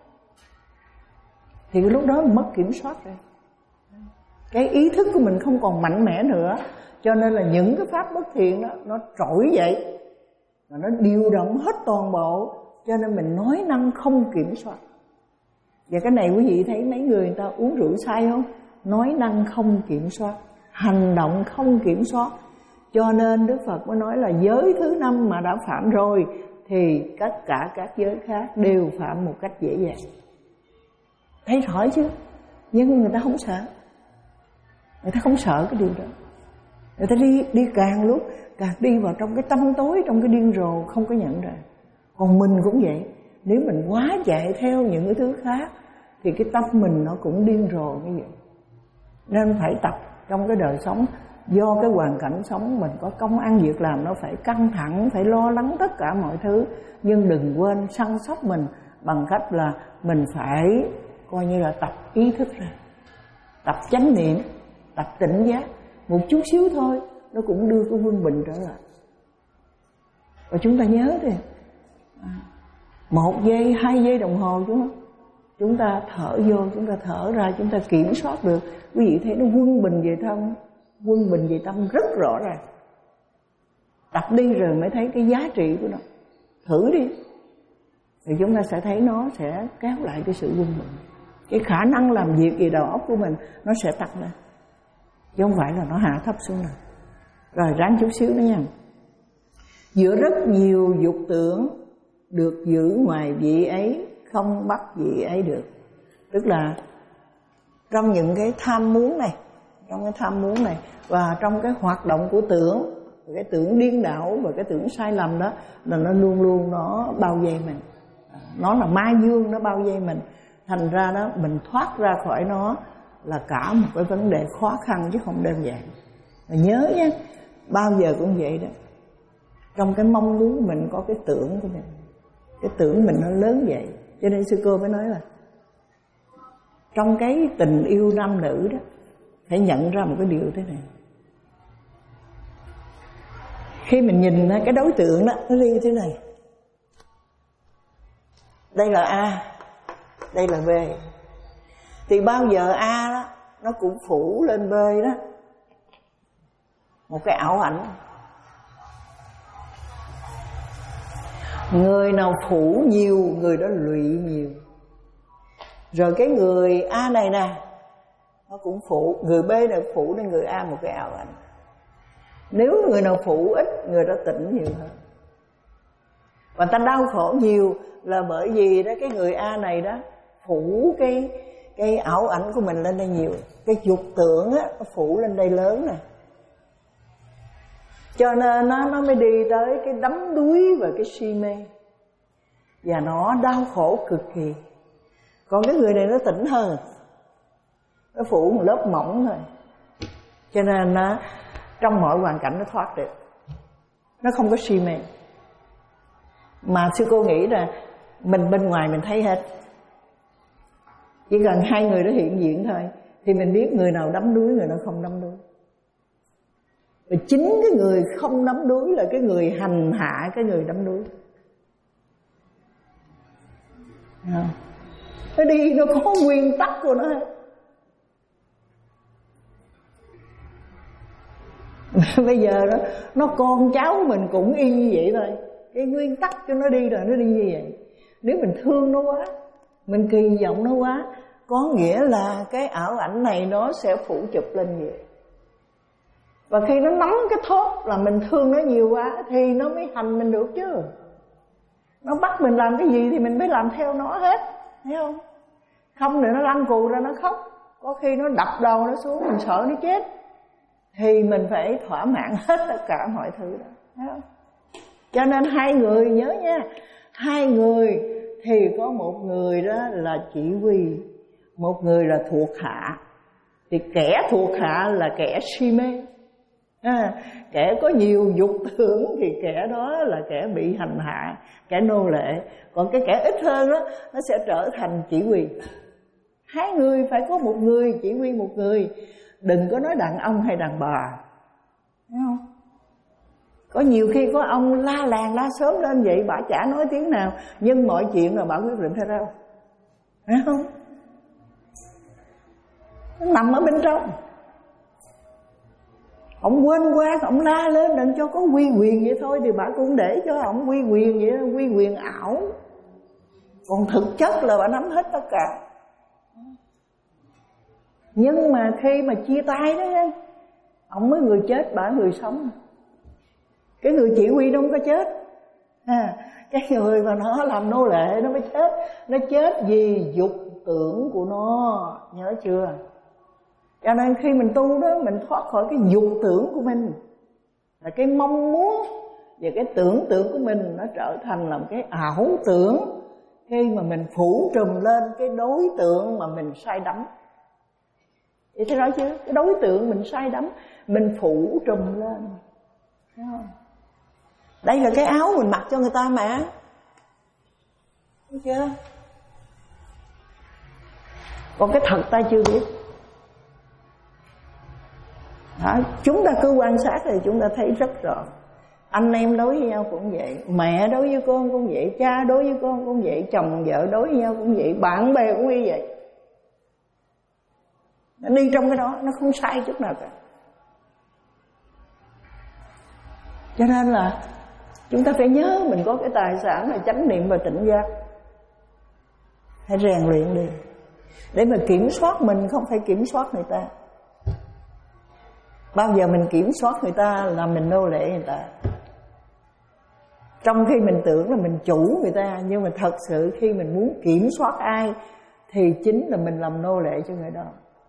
thì cái lúc đó mình mất kiểm soát rồi. Cái ý thức của mình không còn mạnh mẽ nữa, cho nên là những cái pháp bất thiện đó nó trỗi dậy và nó điều động hết toàn bộ, cho nên mình nói năng không kiểm soát. Và cái này quý vị thấy mấy người người ta uống rượu say không? Nói năng không kiểm soát, hành động không kiểm soát. Cho nên Đức Phật mới nói là giới thứ năm mà đã phạm rồi thì tất cả các giới khác đều phạm một cách dễ dàng. Thấy rõ chứ? Nhưng người ta không sợ. Người ta không sợ cái điều đó. Người ta đi đi càng lúc càng đi vào trong cái tâm tối, trong cái điên rồ không có nhận ra. Còn mình cũng vậy. Nếu mình quá chạy theo những cái thứ khác thì cái tâm mình nó cũng điên rồ như vậy. Nên phải tập trong cái đời sống. Do cái hoàn cảnh sống mình có công ăn việc làm, nó phải căng thẳng, phải lo lắng tất cả mọi thứ. Nhưng đừng quên săn sóc mình bằng cách là mình phải coi như là tập ý thức ra, tập chánh niệm, tập tỉnh giác. Một chút xíu thôi nó cũng đưa cái quân bình trở lại. Và chúng ta nhớ đi, một giây, hai giây đồng hồ chúng chúng ta thở vô, chúng ta thở ra, chúng ta kiểm soát được. Quý vị thấy nó quân bình về tâm, quân bình về tâm rất rõ ràng. Tập đi rồi mới thấy cái giá trị của nó. Thử đi thì chúng ta sẽ thấy nó sẽ kéo lại cái sự quân bình. Cái khả năng làm việc về đầu óc của mình nó sẽ tăng lên, chứ không phải là nó hạ thấp xuống nào. Rồi ráng chút xíu nữa nha. Giữa rất nhiều dục tưởng được giữ ngoài vị ấy, không bắt vị ấy được. Tức là trong những cái tham muốn này, trong cái tham muốn này và trong cái hoạt động của tưởng, cái tưởng điên đảo và cái tưởng sai lầm đó là nó luôn luôn nó bao vây mình. Nó là ma dương, nó bao vây mình. Thành ra đó mình thoát ra khỏi nó là cả một cái vấn đề khó khăn chứ không đơn giản. Và nhớ nhé, bao giờ cũng vậy đó. Trong cái mong muốn mình có cái tưởng của mình, cái tưởng mình nó lớn vậy. Cho nên sư cô mới nói là trong cái tình yêu nam nữ đó phải nhận ra một cái điều thế này. Khi mình nhìn cái đối tượng đó, nó đi thế này. Đây là A, đây là B. Thì bao giờ A đó nó cũng phủ lên B đó một cái ảo ảnh. Người nào phủ nhiều, người đó lụy nhiều. Rồi cái người A này nè, nó cũng phụ, người B này phụ lên người A một cái ảo ảnh. Nếu người nào phụ ít, người đó tỉnh nhiều hơn. Và ta đau khổ nhiều là bởi vì đó cái người A này đó phủ cái cái ảo ảnh của mình lên đây nhiều. Cái dục tưởng á, nó phủ lên đây lớn nè. Cho nên nó, nó mới đi tới cái đắm đuối và cái si mê. Và nó đau khổ cực kỳ. Còn cái người này nó tỉnh hơn, nó phủ một lớp mỏng thôi. Cho nên nó, trong mọi hoàn cảnh nó thoát được. Nó không có si mê. Mà sư cô nghĩ là mình bên ngoài mình thấy hết. Chỉ cần hai người đó hiện diện thôi thì mình biết người nào đắm đuối, người nào không đắm đuối. Và chính cái người không đắm đuối là cái người hành hạ cái người đắm đuối. Nó đi nó có nguyên tắc của nó hết. Bây giờ đó nó con cháu mình cũng y như vậy thôi. Cái nguyên tắc cho nó đi rồi nó đi như vậy. Nếu mình thương nó quá, mình kỳ vọng nó quá, có nghĩa là cái ảo ảnh này nó sẽ phủ chụp lên vậy. Và khi nó nắm cái thốt là mình thương nó nhiều quá thì nó mới hành mình được chứ. Nó bắt mình làm cái gì thì mình mới làm theo nó hết. thấy không? Không để nó lăn cù ra nó khóc, có khi nó đập đầu nó xuống, mình sợ nó chết, thì mình phải thỏa mãn hết tất cả mọi thứ đó, thấy không? Cho nên hai người nhớ nha, hai người thì có một người đó là chỉ huy, một người là thuộc hạ. Thì kẻ thuộc hạ là kẻ si mê, à, kẻ có nhiều dục tưởng thì kẻ đó là kẻ bị hành hạ, kẻ nô lệ. Còn cái kẻ ít hơn đó, nó sẽ trở thành chỉ huy. Hai người phải có một người chỉ huy một người. Đừng có nói đàn ông hay đàn bà, thấy không? Có nhiều khi có ông la làng la sớm lên vậy, bà chả nói tiếng nào, nhưng mọi chuyện là bà quyết định hết đâu, thấy không? Nó nằm ở bên trong. Ông quên qua, ông la lên đừng cho có quy quyền vậy thôi, thì bà cũng để cho ông quy quyền vậy, quy quyền ảo. Còn thực chất là bà nắm hết tất cả. Nhưng mà khi mà chia tay đó, ông mới người chết, bà người sống. Cái người chỉ huy nó không có chết, à, cái người mà nó làm nô lệ nó mới chết. Nó chết vì dục tưởng của nó, nhớ chưa? Cho nên khi mình tu đó, mình thoát khỏi cái dục tưởng của mình, là cái mong muốn và cái tưởng tượng của mình nó trở thành làm cái ảo tưởng. Khi mà mình phủ trùm lên cái đối tượng mà mình say đắm. Vậy thấy rõ chưa? Cái đối tượng mình say đắm, mình phủ trùm lên, thấy không? Đây là cái áo mình mặc cho người ta mà, thấy chưa? Còn cái thật ta chưa biết. Đó, chúng ta cứ quan sát thì chúng ta thấy rất rõ. Anh em đối với nhau cũng vậy, mẹ đối với con cũng vậy, cha đối với con cũng vậy, chồng vợ đối với nhau cũng vậy, bạn bè cũng như vậy. Nó đi trong cái đó, nó không sai chút nào cả. Cho nên là chúng ta phải nhớ mình có cái tài sản là chánh niệm và tỉnh giác. Hãy rèn luyện đi, để mà kiểm soát mình, không phải kiểm soát người ta. Bao giờ mình kiểm soát người ta là mình nô lệ người ta. Trong khi mình tưởng là mình chủ người ta, nhưng mà thật sự khi mình muốn kiểm soát ai thì chính là mình làm nô lệ cho người đó.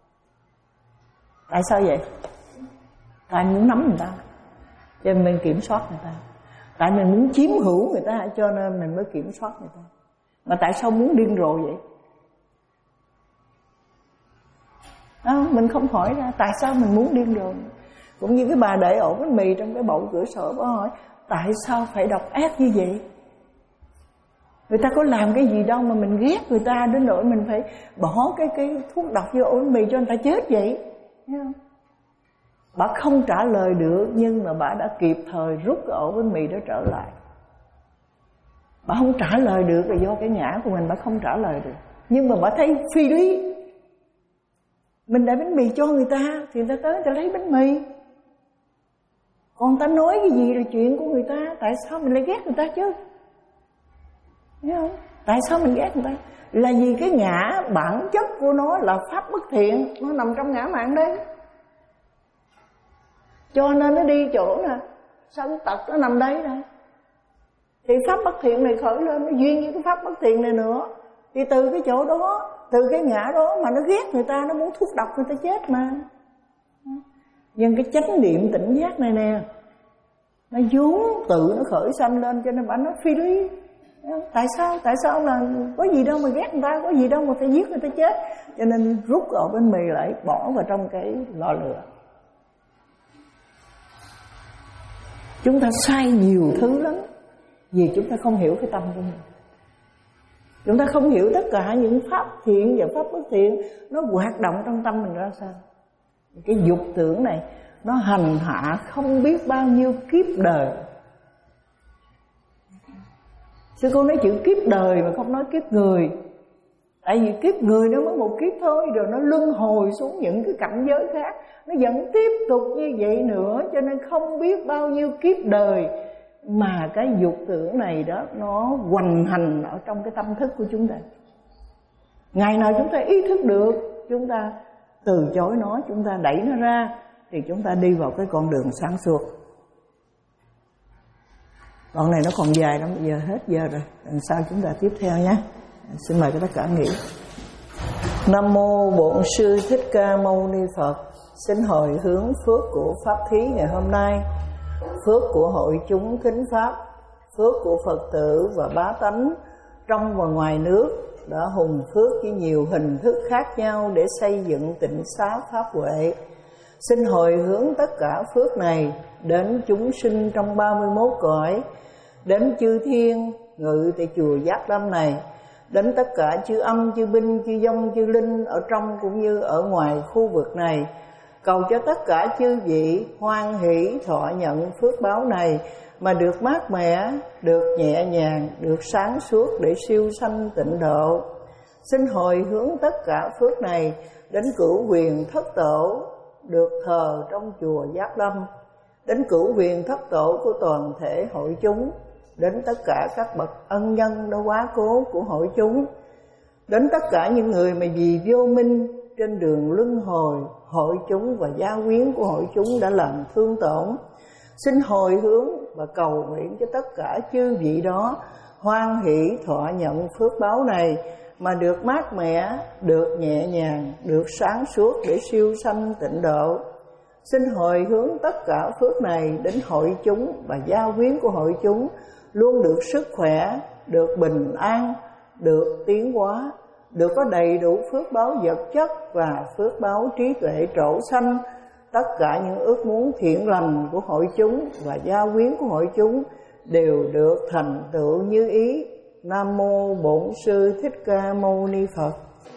Tại sao vậy? Tại mình muốn nắm người ta, cho nên mình kiểm soát người ta. Tại mình muốn chiếm hữu người ta, cho nên mình mới kiểm soát người ta. Mà tại sao muốn điên rồ vậy? Đó, mình không hỏi ra tại sao mình muốn điên rồ. Cũng như cái bà để ổ bánh mì trong cái bậu cửa sổ, bà hỏi tại sao phải độc ác như vậy? Người ta có làm cái gì đâu mà mình ghét người ta đến nỗi mình phải bỏ cái cái thuốc độc vô ổ bánh mì cho người ta chết vậy? Thấy không? Bà không trả lời được, nhưng mà bà đã kịp thời rút cái ổ bánh mì đó trở lại. Bà không trả lời được là do cái ngã của mình, bà không trả lời được. Nhưng mà bà thấy phi lý. Mình để bánh mì cho người ta thì người ta tới người ta lấy bánh mì. Còn ta nói cái gì là chuyện của người ta, tại sao mình lại ghét người ta chứ? Thấy không? Tại sao mình ghét người ta? Là vì cái ngã bản chất của nó là pháp bất thiện, nó nằm trong ngã mạn đấy. Cho nên nó đi chỗ nè, sân tật nó nằm đấy nè. Thì pháp bất thiện này khởi lên, nó duyên với cái pháp bất thiện này nữa. Thì từ cái chỗ đó, từ cái ngã đó mà nó ghét người ta, nó muốn thuốc độc người ta chết mà. Nhưng cái chánh niệm tỉnh giác này nè, nó vốn tự nó khởi sanh lên, cho nên bà nói phi lý. Tại sao? Tại sao là có gì đâu mà ghét người ta, có gì đâu mà phải giết người ta chết. Cho nên rút ổ bánh mì lại, bỏ vào trong cái lò lửa. Chúng ta sai nhiều thứ lắm, vì chúng ta không hiểu cái tâm của mình. Chúng ta không hiểu tất cả những pháp thiện và pháp bất thiện nó hoạt động trong tâm mình ra sao. Cái dục tưởng này nó hành hạ không biết bao nhiêu kiếp đời. Sư cô nói chữ kiếp đời mà không nói kiếp người. Tại vì kiếp người nó mới một kiếp thôi, rồi nó luân hồi xuống những cái cảnh giới khác, nó vẫn tiếp tục như vậy nữa. Cho nên không biết bao nhiêu kiếp đời mà cái dục tưởng này đó nó hoành hành ở trong cái tâm thức của chúng ta. Ngày nào chúng ta ý thức được, chúng ta từ chối nó, chúng ta đẩy nó ra, thì chúng ta đi vào cái con đường sáng suốt. Đoạn này nó còn dài lắm, bây giờ hết giờ rồi, lần sau chúng ta tiếp theo nhé. Xin mời các tất cả nghỉ. Nam mô Bổn Sư Thích Ca Mâu Ni Phật. Xin hồi hướng phước của pháp thí ngày hôm nay, phước của hội chúng kính pháp, phước của Phật tử và bá tánh trong và ngoài nước đã hùng phước với nhiều hình thức khác nhau để xây dựng tịnh xá pháp huệ. Xin hồi hướng tất cả phước này đến chúng sinh trong ba mươi mốt cõi, đến chư thiên ngự tại chùa Giác Lâm này, đến tất cả chư âm, chư binh, chư dông, chư linh ở trong cũng như ở ngoài khu vực này. Cầu cho tất cả chư vị hoan hỷ thọ nhận phước báo này mà được mát mẻ, được nhẹ nhàng, được sáng suốt để siêu sanh tịnh độ. Xin hồi hướng tất cả phước này đến cửu quyền thất tổ được thờ trong chùa Giác Lâm, đến cửu quyền thất tổ của toàn thể hội chúng, đến tất cả các bậc ân nhân đã quá cố của hội chúng, đến tất cả những người mà vì vô minh trên đường luân hồi hội chúng và gia quyến của hội chúng đã làm thương tổn. Xin hồi hướng và cầu nguyện cho tất cả chư vị đó hoan hỷ thọ nhận phước báo này mà được mát mẻ, được nhẹ nhàng, được sáng suốt để siêu sanh tịnh độ. Xin hồi hướng tất cả phước này đến hội chúng và gia quyến của hội chúng luôn được sức khỏe, được bình an, được tiến hóa, được có đầy đủ phước báo vật chất và phước báo trí tuệ trổ sanh. Tất cả những ước muốn thiện lành của hội chúng và gia quyến của hội chúng đều được thành tựu như ý. Nam mô Bổn Sư Thích Ca Mâu Ni Phật.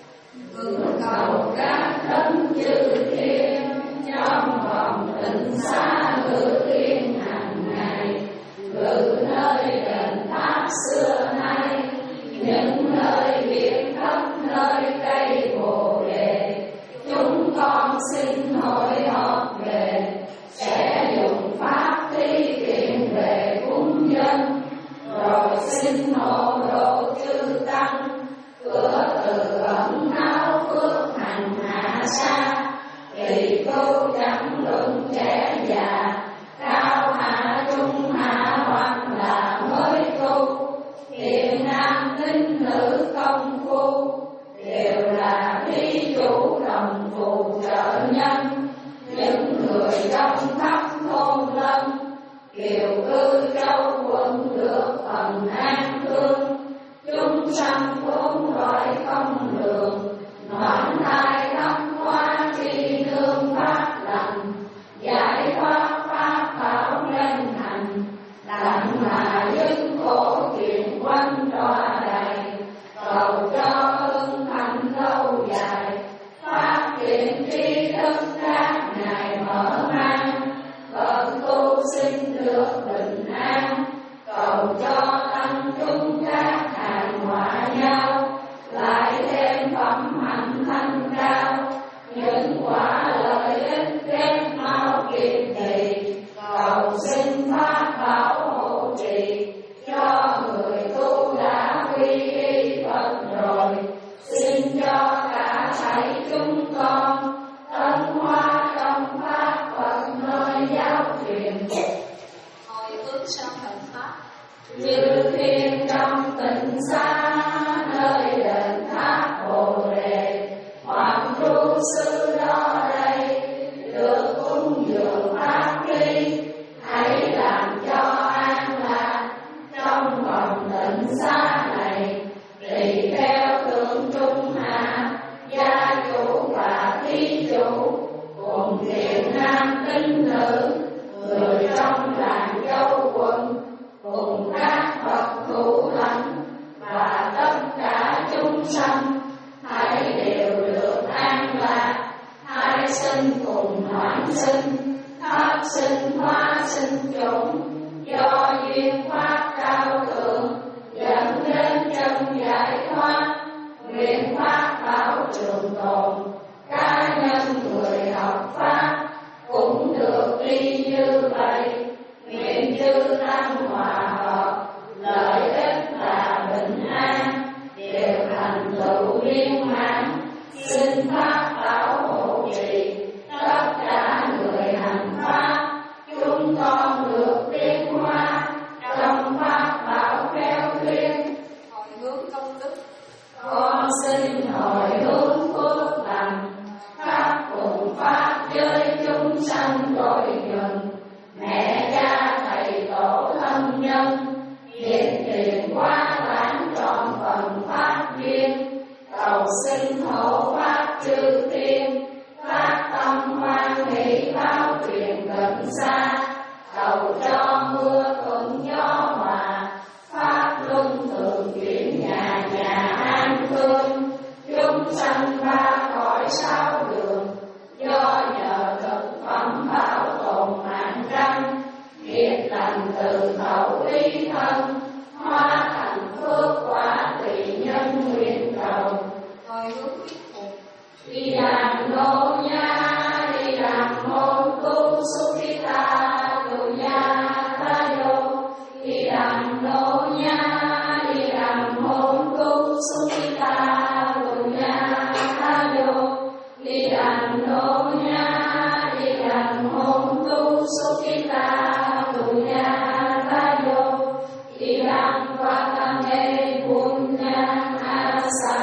Cầu các đấng chư thiên trong vòng tịnh xá ngự yên hàng ngày, ngự nơi đền tháp xưa nay, những nơi biển khắp nơi cây bồ đề. Chúng con xin hội họp về, sẽ dùng pháp thi kiện về cúng dân, rồi xin hộ độ chư tăng, cửa từ ẩn náu phước hành hạ xa. Tỳ cô chẳng luận trẻ già, cao hạ trung hạ hoặc là mới tu, thiện nam tín nữ công phu, đều là thí chủ đồng phù trợ nhân. Những người trong khắp thôn lâm, kiều cư châu quận được phần an thương. Chúng sanh vốn loại không đường, noãn thai thâm hóa khi nương pháp lành. Giải thoát pháp bảo nên hành, đặng mà dứt khổ chuyện quanh tòa đầy. Cầu cho hưng hạnh lâu dài, phát triển tri thức các ngài mở mang. Phật tu sinh được bình an, cầu cho tăng chúng các hàng hòa nhau. Lại thêm phẩm hạnh thanh cao, những quả lợi ích kết mau kịp thì. Cầu xin pháp bảo hộ trì, cho người tu đã quy y Phật rồi. Xin cho cả thảy chúng con tấn hóa trong pháp Phật nơi giáo truyền. Hồi hướng sang thần pháp như thiên trong tịnh xá, nơi đền tháp bồ đề. Hoàng trụ sư đó đây được cúng dường pháp ly, hãy làm cho an lạc trong vòng tịnh xá này. Tùy theo tượng trung hạ, gia chủ và thí chủ, cùng thiện nam tín nữ, người trong làng châu quận, cùng các bậc thủ lãnh và tất cả chúng sanh, hãy đều được an lạc. Hai sinh cùng hoãn sinh, pháp sinh hóa sinh chủng, do duyên pháp cao thượng dẫn đến chân giải thoát. Nguyện pháp bảo trường tồn, cá nhân người học pháp cũng được đi như vậy. Nguyện chư tăng hòa hợp, lợi ích là bình an, đều thành tựu viên mãn. Xin pháp bảo hộ trì tất cả người hành pháp, chúng con được tiến hóa trong pháp bảo khéo thuyết. Hồi hướng công đức con xin hồi hướng phước lành, khắp cùng pháp giới chúng sanh cội gần, mẹ cha thầy tổ thân nhân, hiện tiền qua bản trọn phần pháp duyên, cầu xin hộ pháp chư thiên, phát tâm hoan hỷ báo truyền gần xa, cầu cho mưa thuận gió hòa, pháp luân thường chuyển nhà nhà an phương, chúng sanh ba cõi sáu đường, do nhờ thực phẩm bảo tồn mạng răng, nghiệp lành từ khẩu ý thân, hóa thành phước quả tùy nhân nguyện cầu. Hồi hướng thuyết phục. Đi đàn nô nha, đi đàn môn tu Sukita tu nha ta yo. Đi đàn nô nha, đi đàn môn tu Sukita tu nha ta yo. Đi đàn nô nha, đi đàn môn tu Sukita tu nha ta yo. Đi đàn qua tăng e buôn nha asa